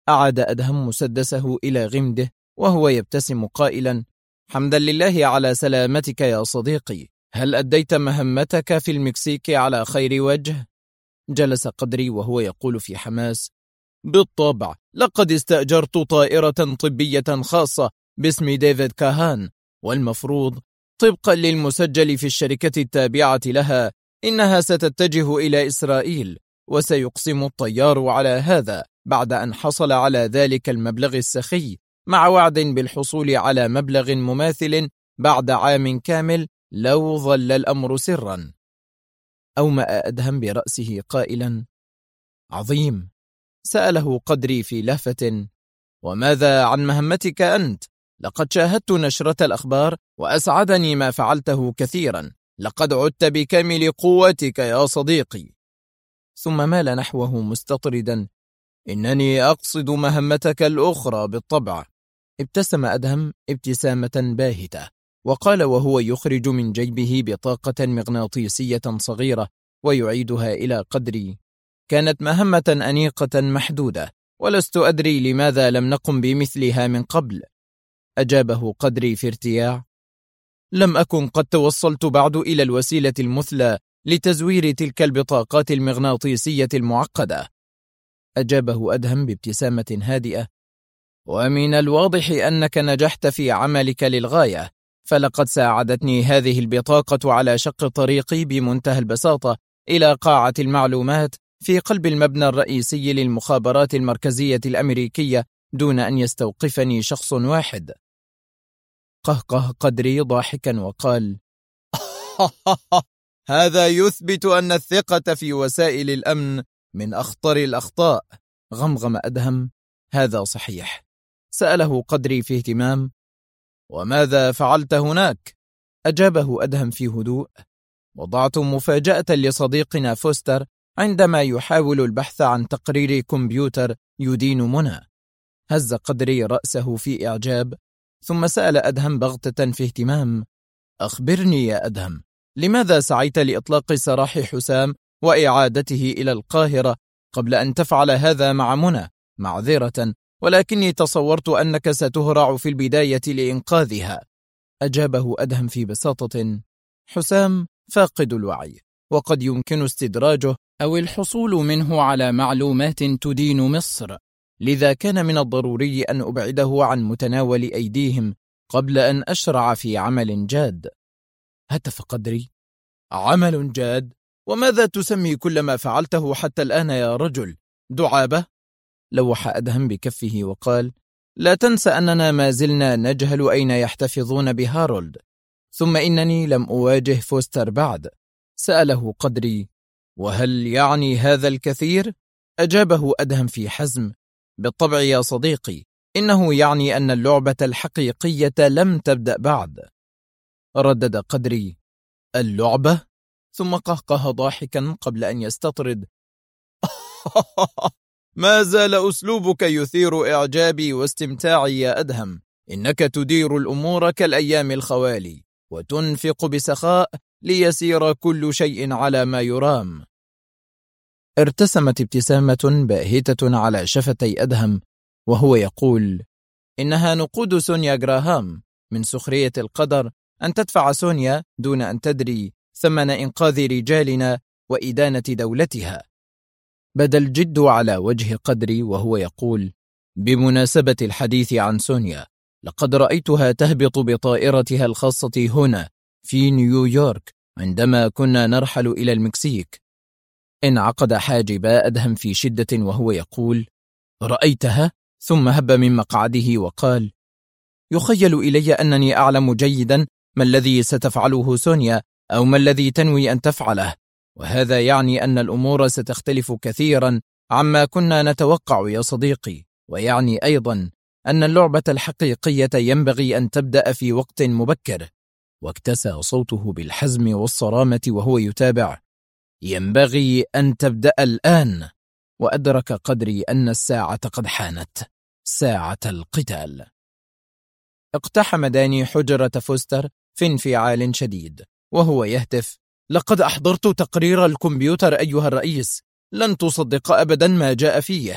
أعاد أدهم مسدسه إلى غمده وهو يبتسم قائلا: حمدا لله على سلامتك يا صديقي، هل أديت مهمتك في المكسيك على خير وجه؟ جلس قدري وهو يقول في حماس: بالطبع، لقد استأجرت طائرة طبية خاصة باسم ديفيد كاهان، والمفروض طبقا للمسجل في الشركة التابعة لها إنها ستتجه إلى إسرائيل، وسيقسم الطيار على هذا بعد أن حصل على ذلك المبلغ السخي، مع وعد بالحصول على مبلغ مماثل بعد عام كامل لو ظل الأمر سرا. أومأ أدهم برأسه قائلا: عظيم. سأله قدري في لهفة: وماذا عن مهمتك أنت؟ لقد شاهدت نشرة الأخبار وأسعدني ما فعلته كثيرا، لقد عدت بكامل قوتك يا صديقي. ثم مال نحوه مستطردا: إنني أقصد مهمتك الأخرى بالطبع. ابتسم أدهم ابتسامة باهتة وقال وهو يخرج من جيبه بطاقة مغناطيسية صغيرة ويعيدها إلى قدري: كانت مهمة أنيقة محدودة، ولست أدري لماذا لم نقم بمثلها من قبل. أجابه قدري في ارتياع: لم أكن قد توصلت بعد إلى الوسيلة المثلى لتزوير تلك البطاقات المغناطيسية المعقدة. أجابه أدهم بابتسامة هادئة: ومن الواضح أنك نجحت في عملك للغاية، فلقد ساعدتني هذه البطاقة على شق طريقي بمنتهى البساطة إلى قاعة المعلومات في قلب المبنى الرئيسي للمخابرات المركزية الأمريكية دون أن يستوقفني شخص واحد. قهقه قدري ضاحكا وقال: هذا يثبت أن الثقة في وسائل الأمن من أخطر الأخطاء. غمغم أدهم: هذا صحيح. سأله قدري في اهتمام: وماذا فعلت هناك؟ أجابه أدهم في هدوء: وضعت مفاجأة لصديقنا فوستر عندما يحاول البحث عن تقرير كمبيوتر يدين منى. هز قدري رأسه في إعجاب، ثم سأل أدهم بغتة في اهتمام: أخبرني يا أدهم، لماذا سعيت لإطلاق سراح حسام وإعادته إلى القاهرة قبل أن تفعل هذا مع منى؟ معذرة، ولكني تصورت أنك ستهرع في البداية لإنقاذها. أجابه أدهم في بساطة: حسام فاقد الوعي، وقد يمكن استدراجه أو الحصول منه على معلومات تدين مصر، لذا كان من الضروري أن أبعده عن متناول أيديهم قبل أن أشرع في عمل جاد. هتف قدري: عمل جاد؟ وماذا تسمي كل ما فعلته حتى الآن يا رجل؟ دعابة؟ لوح أدهم بكفه وقال: لا تنسى أننا ما زلنا نجهل أين يحتفظون بهارولد، ثم إنني لم أواجه فوستر بعد. سأله قدري: وهل يعني هذا الكثير؟ أجابه أدهم في حزم: بالطبع يا صديقي، إنه يعني أن اللعبة الحقيقية لم تبدأ بعد. ردد قدري: اللعبة؟ ثم قهقه ضاحكا قبل أن يستطرد: ما زال أسلوبك يثير إعجابي واستمتاعي يا أدهم، إنك تدير الأمور كالأيام الخوالي، وتنفق بسخاء ليسير كل شيء على ما يرام. ارتسمت ابتسامة باهتة على شفتي أدهم وهو يقول: إنها نقود سونيا جراهام، من سخرية القدر أن تدفع سونيا دون أن تدري ثمن إنقاذ رجالنا وإدانة دولتها. بدا الجد على وجه قدري وهو يقول: بمناسبة الحديث عن سونيا، لقد رأيتها تهبط بطائرتها الخاصة هنا في نيويورك عندما كنا نرحل إلى المكسيك. انعقد حاجبا أدهم في شدة وهو يقول: رأيتها؟ ثم هب من مقعده وقال: يخيل إلي أنني أعلم جيدا ما الذي ستفعله سونيا أو ما الذي تنوي أن تفعله، وهذا يعني أن الأمور ستختلف كثيرا عما كنا نتوقع يا صديقي، ويعني أيضا أن اللعبة الحقيقية ينبغي أن تبدأ في وقت مبكر. واكتسى صوته بالحزم والصرامة وهو يتابع: ينبغي أن تبدأ الآن. وأدرك قدري أن الساعة قد حانت، ساعة القتال. اقتحم داني حجرة فوستر في انفعال شديد وهو يهتف: لقد أحضرت تقرير الكمبيوتر أيها الرئيس، لن تصدق أبدا ما جاء فيه.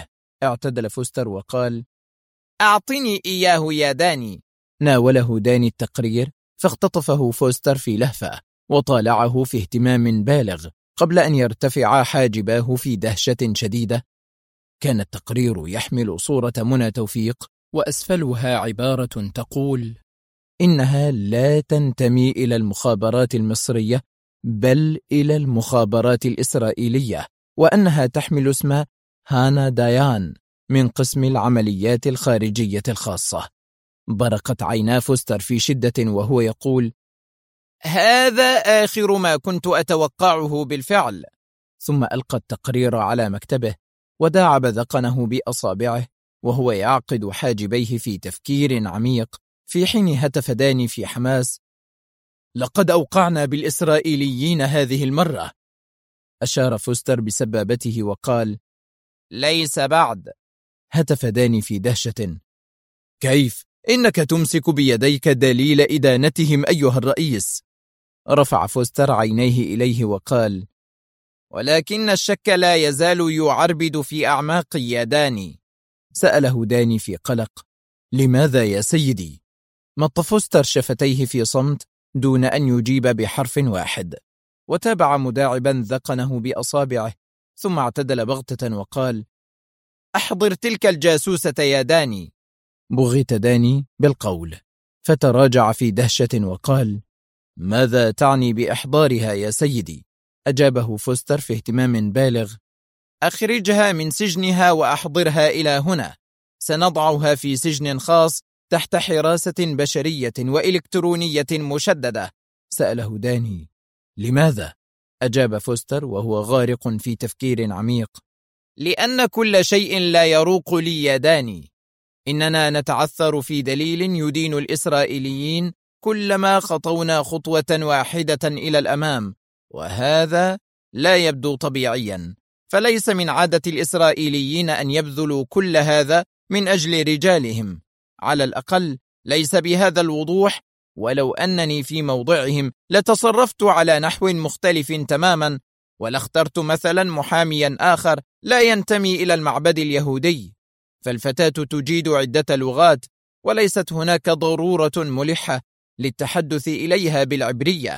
اعتدل فوستر وقال: أعطني إياه يا داني. ناوله داني التقرير، فاختطفه فوستر في لهفة وطالعه في اهتمام بالغ قبل أن يرتفع حاجباه في دهشة شديدة. كان التقرير يحمل صورة منى توفيق، وأسفلها عبارة تقول: إنها لا تنتمي إلى المخابرات المصرية بل إلى المخابرات الإسرائيلية، وأنها تحمل اسم هانا ديان من قسم العمليات الخارجية الخاصة. برقت عينا فوستر في شدة وهو يقول: هذا آخر ما كنت أتوقعه بالفعل. ثم ألقى التقرير على مكتبه وداعب ذقنه بأصابعه وهو يعقد حاجبيه في تفكير عميق، في حين هتف داني في حماس: لقد أوقعنا بالإسرائيليين هذه المرة. أشار فوستر بسبابته وقال: ليس بعد. هتف داني في دهشة: كيف؟ إنك تمسك بيديك دليل إدانتهم أيها الرئيس. رفع فوستر عينيه إليه وقال: ولكن الشك لا يزال يعربد في أعماقي يا داني. سأله داني في قلق: لماذا يا سيدي؟ مط فوستر شفتيه في صمت دون أن يجيب بحرف واحد، وتابع مداعبا ذقنه بأصابعه، ثم اعتدل بغتة وقال: أحضر تلك الجاسوسة يا داني. بغيت داني بالقول، فتراجع في دهشة وقال: ماذا تعني بإحضارها يا سيدي؟ أجابه فوستر في اهتمام بالغ: أخرجها من سجنها وأحضرها إلى هنا. سنضعها في سجن خاص تحت حراسة بشرية وإلكترونية مشددة. سأله داني: لماذا؟ أجاب فوستر وهو غارق في تفكير عميق: لأن كل شيء لا يروق لي يا داني. إننا نتعثر في دليل يدين الإسرائيليين كلما خطونا خطوة واحدة إلى الأمام، وهذا لا يبدو طبيعيا، فليس من عادة الإسرائيليين أن يبذلوا كل هذا من أجل رجالهم، على الأقل ليس بهذا الوضوح. ولو أنني في موضعهم لتصرفت على نحو مختلف تماما، ولاخترت مثلا محاميا آخر لا ينتمي إلى المعبد اليهودي. فالفتاة تجيد عدة لغات، وليست هناك ضرورة ملحة للتحدث إليها بالعبرية.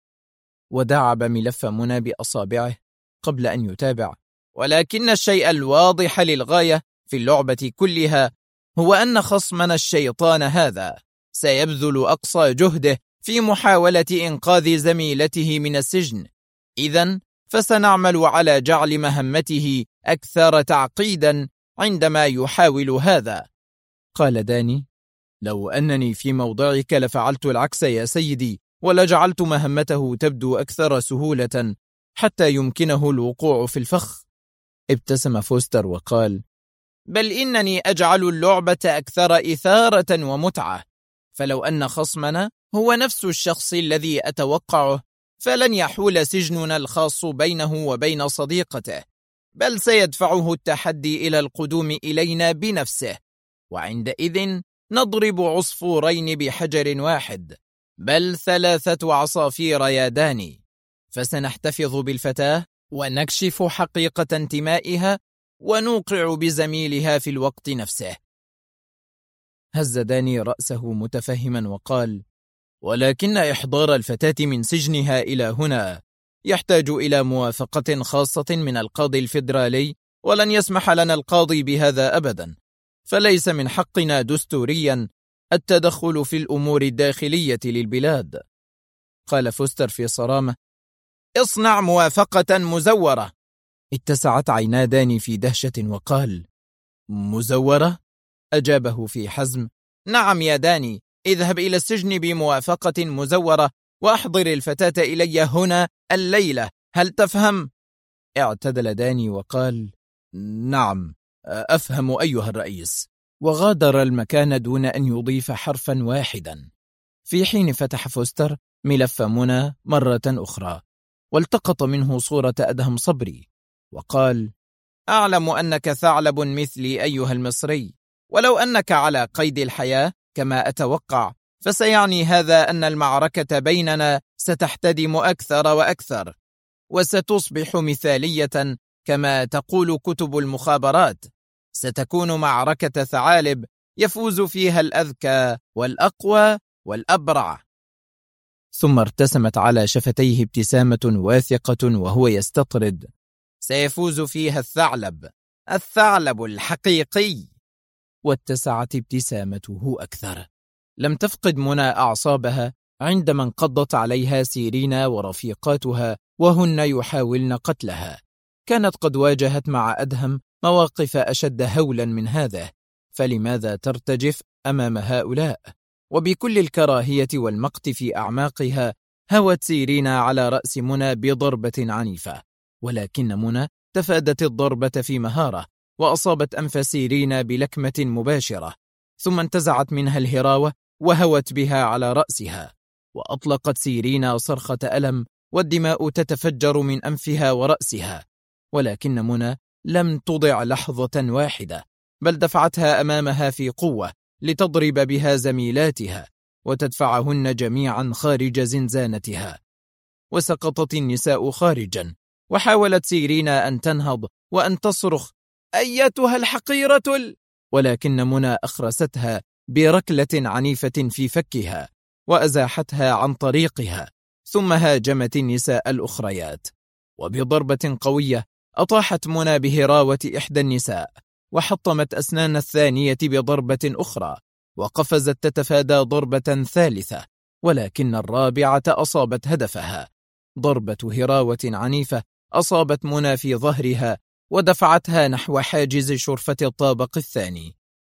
ودعب ملف منى بأصابعه قبل أن يتابع: ولكن الشيء الواضح للغاية في اللعبة كلها هو أن خصمنا الشيطان هذا سيبذل أقصى جهده في محاولة إنقاذ زميلته من السجن. إذن فسنعمل على جعل مهمته أكثر تعقيدا عندما يحاول هذا. قال داني: لو أنني في موضعك لفعلت العكس يا سيدي، ولجعلت مهمته تبدو أكثر سهولة حتى يمكنه الوقوع في الفخ. ابتسم فوستر وقال: بل إنني أجعل اللعبة أكثر إثارة ومتعة. فلو أن خصمنا هو نفس الشخص الذي أتوقعه، فلن يحول سجننا الخاص بينه وبين صديقته، بل سيدفعه التحدي إلى القدوم إلينا بنفسه، وعندئذ نضرب عصفورين بحجر واحد، بل 3 عصافير يا داني. فسنحتفظ بالفتاة ونكشف حقيقة انتمائها ونوقع بزميلها في الوقت نفسه. هز داني رأسه متفهما وقال: ولكن إحضار الفتاة من سجنها إلى هنا يحتاج إلى موافقة خاصة من القاضي الفيدرالي، ولن يسمح لنا القاضي بهذا أبدا، فليس من حقنا دستوريا التدخل في الأمور الداخلية للبلاد. قال فوستر في صرامة: اصنع موافقة مزورة. اتسعت عينا داني في دهشة وقال: مزورة؟ أجابه في حزم: نعم يا داني، اذهب إلى السجن بموافقة مزورة وأحضر الفتاة إلي هنا الليلة، هل تفهم؟ اعتدل داني وقال: نعم أفهم أيها الرئيس، وغادر المكان دون أن يضيف حرفا واحدا، في حين فتح فوستر ملف منى مرة أخرى والتقط منه صورة أدهم صبري وقال: أعلم أنك ثعلب مثلي أيها المصري، ولو أنك على قيد الحياة كما أتوقع، فسيعني هذا أن المعركة بيننا ستحتدم أكثر وأكثر، وستصبح مثالية كما تقول كتب المخابرات. ستكون معركة ثعالب يفوز فيها الأذكى والأقوى والأبرع. ثم ارتسمت على شفتيه ابتسامة واثقة وهو يستطرد: سيفوز فيها الثعلب الحقيقي. واتسعت ابتسامته أكثر. لم تفقد منى أعصابها عندما انقضت عليها سيرينا ورفيقاتها وهن يحاولن قتلها. كانت قد واجهت مع أدهم مواقف أشد هولا من هذا، فلماذا ترتجف أمام هؤلاء؟ وبكل الكراهية والمقت في أعماقها هوت سيرينا على رأس منى بضربة عنيفة، ولكن منى تفادت الضربة في مهارة وأصابت أنف سيرينا بلكمة مباشرة، ثم انتزعت منها الهراوة وهوت بها على رأسها، وأطلقت سيرينا صرخة ألم والدماء تتفجر من أنفها ورأسها. ولكن منى لم تضع لحظة واحدة، بل دفعتها أمامها في قوة لتضرب بها زميلاتها وتدفعهن جميعا خارج زنزانتها. وسقطت النساء خارجا، وحاولت سيرينا أن تنهض وأن تصرخ: أيتها الحقيرة ولكن منى أخرستها بركلة عنيفة في فكها وأزاحتها عن طريقها، ثم هاجمت النساء الأخريات، وبضربة قوية أطاحت منى بهراوة إحدى النساء، وحطمت أسنان الثانية بضربة أخرى، وقفزت تتفادى ضربة ثالثة، ولكن الرابعة أصابت هدفها. ضربة هراوة عنيفة أصابت منى في ظهرها ودفعتها نحو حاجز شرفة الطابق الثاني،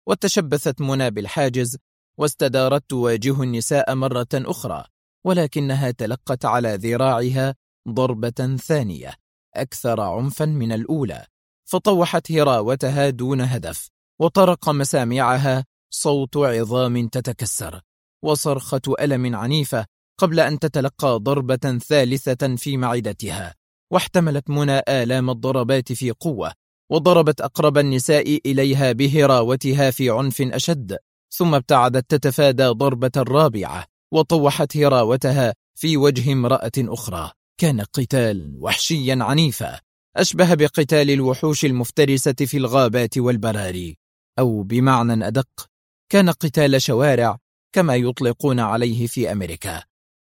وتشبثت منى بالحاجز واستدارت تواجه النساء مرة أخرى، ولكنها تلقت على ذراعها ضربة ثانية أكثر عنفا من الأولى، فطوحت هراوتها دون هدف، وطرق مسامعها صوت عظام تتكسر وصرخة ألم عنيفة قبل أن تتلقى ضربة ثالثة في معدتها. واحتملت منى آلام الضربات في قوة، وضربت أقرب النساء إليها بهراوتها في عنف أشد، ثم ابتعدت تتفادى ضربة الرابعة وطوحت هراوتها في وجه امرأة أخرى. كان قتال وحشيا عنيفا، أشبه بقتال الوحوش المفترسة في الغابات والبراري، أو بمعنى أدق كان قتال شوارع كما يطلقون عليه في أمريكا.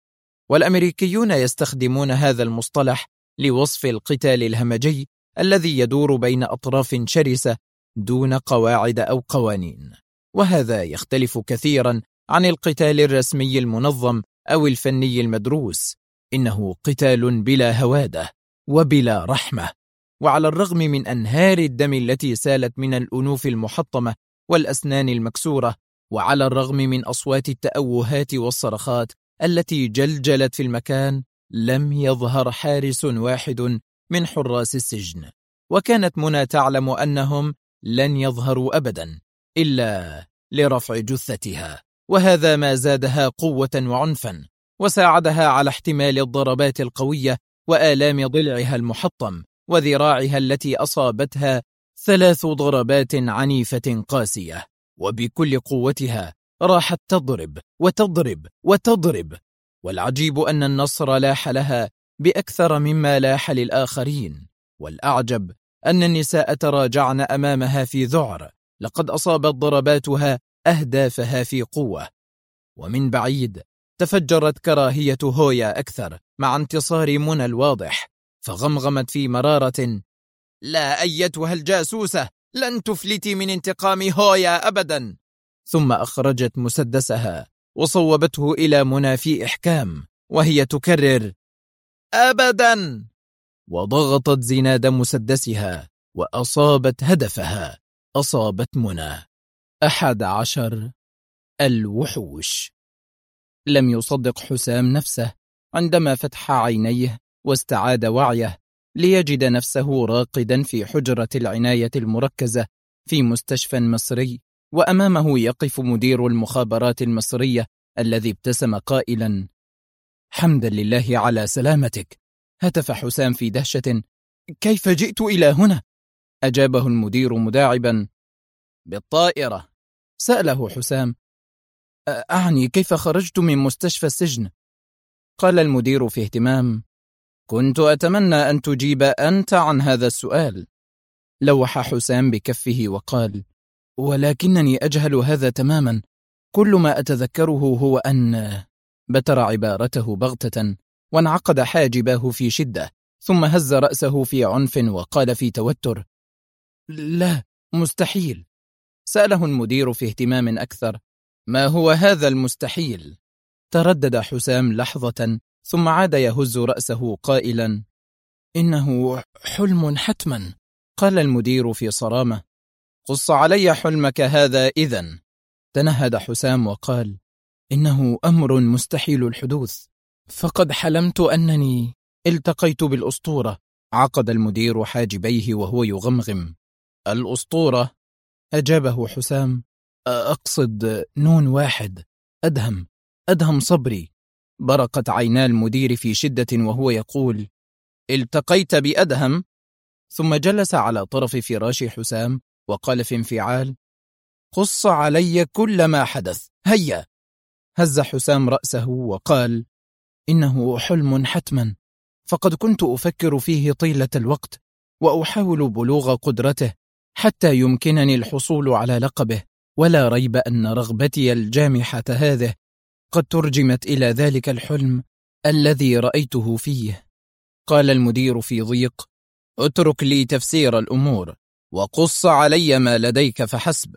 والأمريكيون يستخدمون هذا المصطلح لوصف القتال الهمجي الذي يدور بين أطراف شرسة دون قواعد أو قوانين، وهذا يختلف كثيرا عن القتال الرسمي المنظم أو الفني المدروس. إنه قتال بلا هوادة وبلا رحمة، وعلى الرغم من أنهار الدم التي سالت من الأنوف المحطمة والأسنان المكسورة، وعلى الرغم من أصوات التأوهات والصرخات التي جلجلت في المكان، لم يظهر حارس واحد من حراس السجن، وكانت منى تعلم أنهم لن يظهروا أبدا إلا لرفع جثتها، وهذا ما زادها قوة وعنفا وساعدها على احتمال الضربات القوية وآلام ضلعها المحطم وذراعها التي أصابتها 3 ضربات عنيفة قاسية، وبكل قوتها راحت تضرب وتضرب وتضرب. والعجيب أن النصر لاح لها بأكثر مما لاح للآخرين، والأعجب أن النساء تراجعن أمامها في ذعر، لقد أصابت ضرباتها أهدافها في قوة. ومن بعيد تفجرت كراهية هويا أكثر مع انتصار منى الواضح، فغمغمت في مرارة: لا أيتها الجاسوسة، لن تفلتي من انتقام هويا أبدا. ثم أخرجت مسدسها وصوبته إلى منى في إحكام وهي تكرر: أبدا، وضغطت زناد مسدسها وأصابت هدفها، أصابت منى. 11 الوحوش. لم يصدق حسام نفسه عندما فتح عينيه واستعاد وعيه ليجد نفسه راقدا في حجرة العناية المركزة في مستشفى مصري، وأمامه يقف مدير المخابرات المصرية الذي ابتسم قائلا: حمدا لله على سلامتك. هتف حسام في دهشة: كيف جئت إلى هنا؟ أجابه المدير مداعبا: بالطائرة. سأله حسام: أعني كيف خرجت من مستشفى السجن؟ قال المدير في اهتمام: كنت أتمنى أن تجيب أنت عن هذا السؤال. لوح حسام بكفه وقال: ولكنني أجهل هذا تماما. كل ما أتذكره هو أن بتر عبارته بغتة وانعقد حاجباه في شدة، ثم هز رأسه في عنف وقال في توتر: لا، مستحيل. سأله المدير في اهتمام أكثر: ما هو هذا المستحيل؟ تردد حسام لحظة ثم عاد يهز رأسه قائلا: إنه حلم حتما. قال المدير في صرامة: قص علي حلمك هذا إذن. تنهد حسام وقال: إنه أمر مستحيل الحدوث، فقد حلمت أنني التقيت بالأسطورة. عقد المدير حاجبيه وهو يغمغم: الأسطورة؟ أجابه حسام: أقصد نون واحد، أدهم صبري. برقت عينا المدير في شدة وهو يقول: التقيت بأدهم؟ ثم جلس على طرف فراش حسام وقال في انفعال: قص علي كل ما حدث، هيا. هز حسام رأسه وقال: إنه حلم حتما، فقد كنت أفكر فيه طيلة الوقت وأحاول بلوغ قدرته حتى يمكنني الحصول على لقبه، ولا ريب أن رغبتي الجامحة هذه قد ترجمت إلى ذلك الحلم الذي رأيته فيه. قال المدير في ضيق: اترك لي تفسير الأمور وقص علي ما لديك فحسب.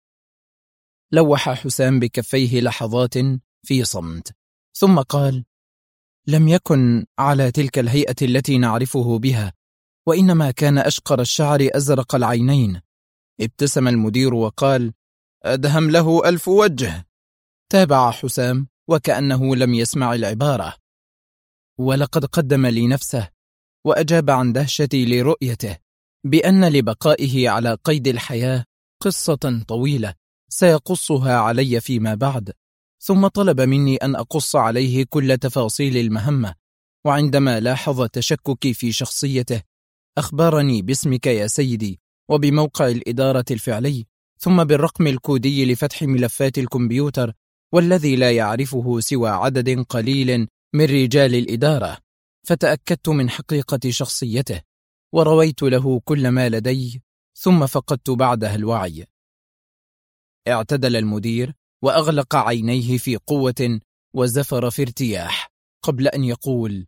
لوح حسام بكفيه لحظات في صمت، ثم قال: لم يكن على تلك الهيئة التي نعرفه بها، وإنما كان أشقر الشعر أزرق العينين. ابتسم المدير وقال: أدهم له 1000 وجه. تابع حسام وكأنه لم يسمع العبارة: ولقد قدم لي نفسه، وأجاب عن دهشتي لرؤيته بأن لبقائه على قيد الحياة قصة طويلة سيقصها علي فيما بعد، ثم طلب مني أن أقص عليه كل تفاصيل المهمة. وعندما لاحظ تشككي في شخصيته أخبرني باسمك يا سيدي، وبموقع الإدارة الفعلي، ثم بالرقم الكودي لفتح ملفات الكمبيوتر، والذي لا يعرفه سوى عدد قليل من رجال الإدارة. فتأكدت من حقيقة شخصيته ورويت له كل ما لدي، ثم فقدت بعدها الوعي. اعتدل المدير وأغلق عينيه في قوة وزفر في ارتياح قبل أن يقول: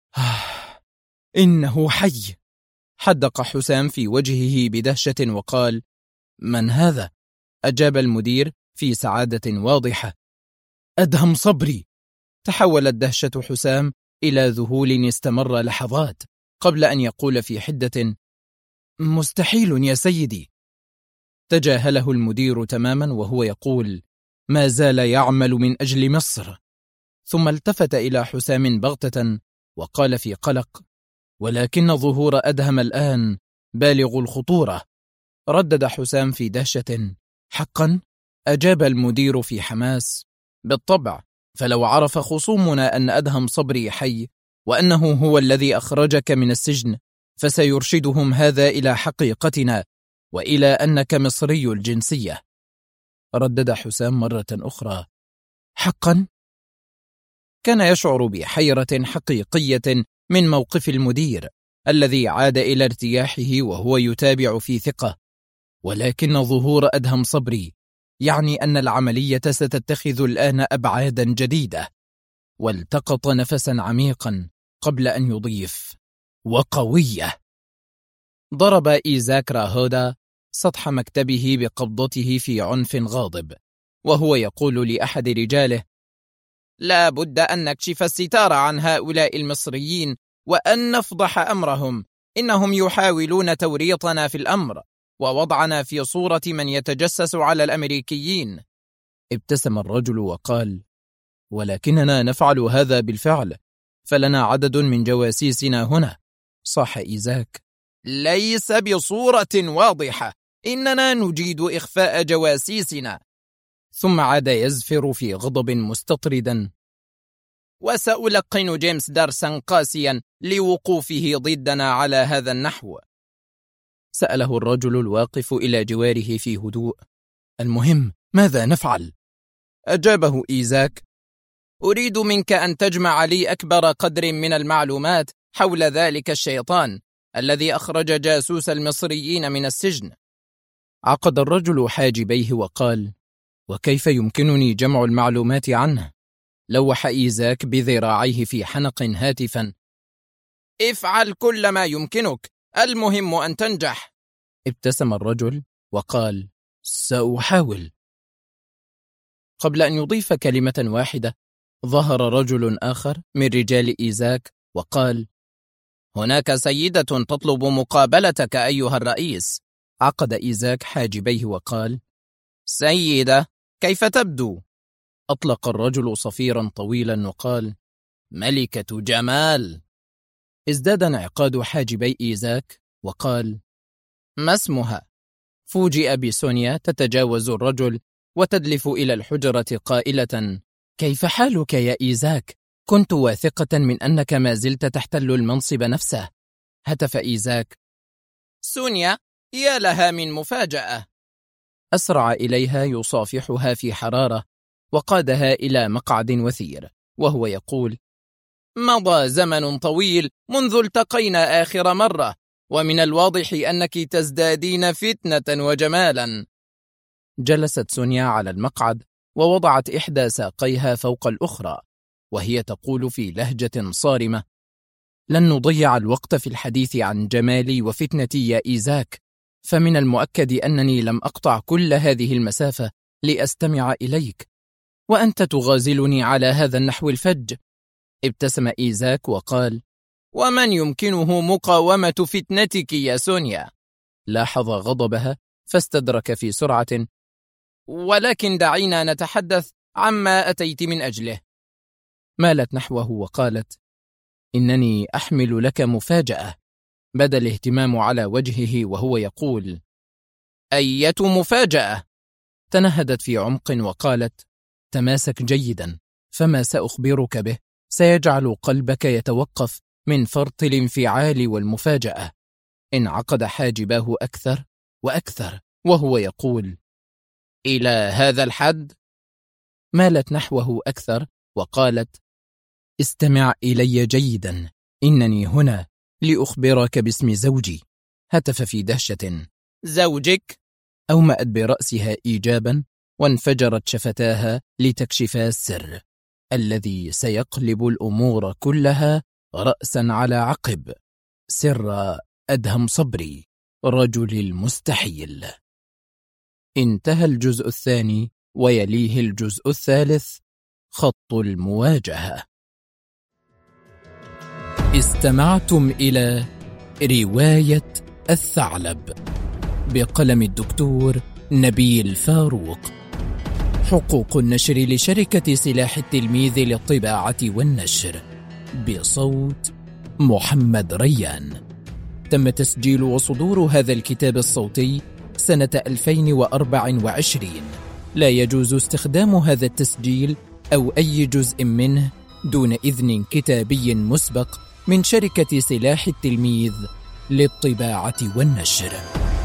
إنه حي. حدق حسام في وجهه بدهشة وقال: من هذا؟ أجاب المدير في سعادة واضحة: أدهم صبري. تحولت دهشة حسام إلى ذهول استمر لحظات قبل أن يقول في حدة: مستحيل يا سيدي. تجاهله المدير تماما وهو يقول: ما زال يعمل من أجل مصر. ثم التفت إلى حسام بغتة وقال في قلق: ولكن ظهور أدهم الآن بالغ الخطورة. ردد حسام في دهشة: حقا؟ أجاب المدير في حماس: بالطبع، فلو عرف خصومنا أن أدهم صبري حي وأنه هو الذي أخرجك من السجن، فسيرشدهم هذا إلى حقيقتنا وإلى أنك مصري الجنسية. ردد حسام مرة أخرى: حقا؟ كان يشعر بحيرة حقيقية من موقف المدير الذي عاد إلى ارتياحه وهو يتابع في ثقة. ولكن ظهور أدهم صبري يعني أن العملية ستتخذ الآن أبعادا جديدة. والتقط نفسا عميقا قبل أن يضيف: وقوية. ضرب إيزاك راهودا سطح مكتبه بقبضته في عنف غاضب وهو يقول لأحد رجاله: لا بد أن نكشف الستار عن هؤلاء المصريين وأن نفضح أمرهم. إنهم يحاولون توريطنا في الأمر ووضعنا في صورة من يتجسس على الأمريكيين. ابتسم الرجل وقال: ولكننا نفعل هذا بالفعل، فلنا عدد من جواسيسنا هنا. صاح إيزاك: ليس بصورة واضحة، إننا نجيد إخفاء جواسيسنا. ثم عاد يزفر في غضب مستطردا: وسألقن جيمس درسا قاسيا لوقوفه ضدنا على هذا النحو. سأله الرجل الواقف إلى جواره في هدوء: المهم ماذا نفعل؟ أجابه إيزاك: أريد منك أن تجمع لي أكبر قدر من المعلومات حول ذلك الشيطان الذي أخرج جاسوس المصريين من السجن. عقد الرجل حاجبيه وقال: وكيف يمكنني جمع المعلومات عنه؟ لوح إيزاك بذراعيه في حنق هاتفا: افعل كل ما يمكنك، المهم أن تنجح. ابتسم الرجل وقال: سأحاول. قبل أن يضيف كلمة واحدة ظهر رجل آخر من رجال إيزاك وقال: هناك سيدة تطلب مقابلتك أيها الرئيس. عقد إيزاك حاجبيه وقال: سيدة، كيف تبدو؟ أطلق الرجل صفيرا طويلا وقال: ملكة جمال. ازداد انعقاد حاجبي إيزاك وقال: ما اسمها؟ فوجئ بسونيا تتجاوز الرجل وتدلف إلى الحجرة قائلة: كيف حالك يا إيزاك؟ كنت واثقة من أنك ما زلت تحتل المنصب نفسه. هتف إيزاك: سونيا، يا لها من مفاجأة. أسرع إليها يصافحها في حرارة وقادها إلى مقعد وثير وهو يقول: مضى زمن طويل منذ التقينا آخر مرة، ومن الواضح أنك تزدادين فتنة وجمالا. جلست سونيا على المقعد ووضعت إحدى ساقيها فوق الأخرى وهي تقول في لهجة صارمة: لن نضيع الوقت في الحديث عن جمالي وفتنتي يا إيزاك، فمن المؤكد أنني لم أقطع كل هذه المسافة لأستمع إليك، وأنت تغازلني على هذا النحو الفج. ابتسم إيزاك وقال: ومن يمكنه مقاومة فتنتك يا سونيا؟ لاحظ غضبها فاستدرك في سرعة: ولكن دعينا نتحدث عما أتيت من أجله. مالت نحوه وقالت: إنني أحمل لك مفاجأة. بدا الاهتمام على وجهه وهو يقول: أية مفاجأة؟ تنهدت في عمق وقالت: تماسك جيدا، فما سأخبرك به سيجعل قلبك يتوقف من فرط الانفعال والمفاجأة. انعقد حاجباه أكثر وأكثر وهو يقول: إلى هذا الحد؟ مالت نحوه أكثر وقالت: استمع إلي جيدا، إنني هنا لأخبرك باسم زوجي. هتف في دهشة: زوجك؟ أومأت برأسها إيجابا وانفجرت شفتاها لتكشفا السر الذي سيقلب الأمور كلها رأسا على عقب: سر أدهم صبري، رجل المستحيل. انتهى الجزء الثاني ويليه الجزء الثالث: خط المواجهة. استمعتم إلى رواية الثعلب بقلم الدكتور نبيل فاروق. حقوق النشر لشركة سلاح التلميذ للطباعة والنشر، بصوت محمد ريان. تم تسجيل وصدور هذا الكتاب الصوتي سنة 2024. لا يجوز استخدام هذا التسجيل أو أي جزء منه دون إذن كتابي مسبق من شركة سلاح التلميذ للطباعة والنشر.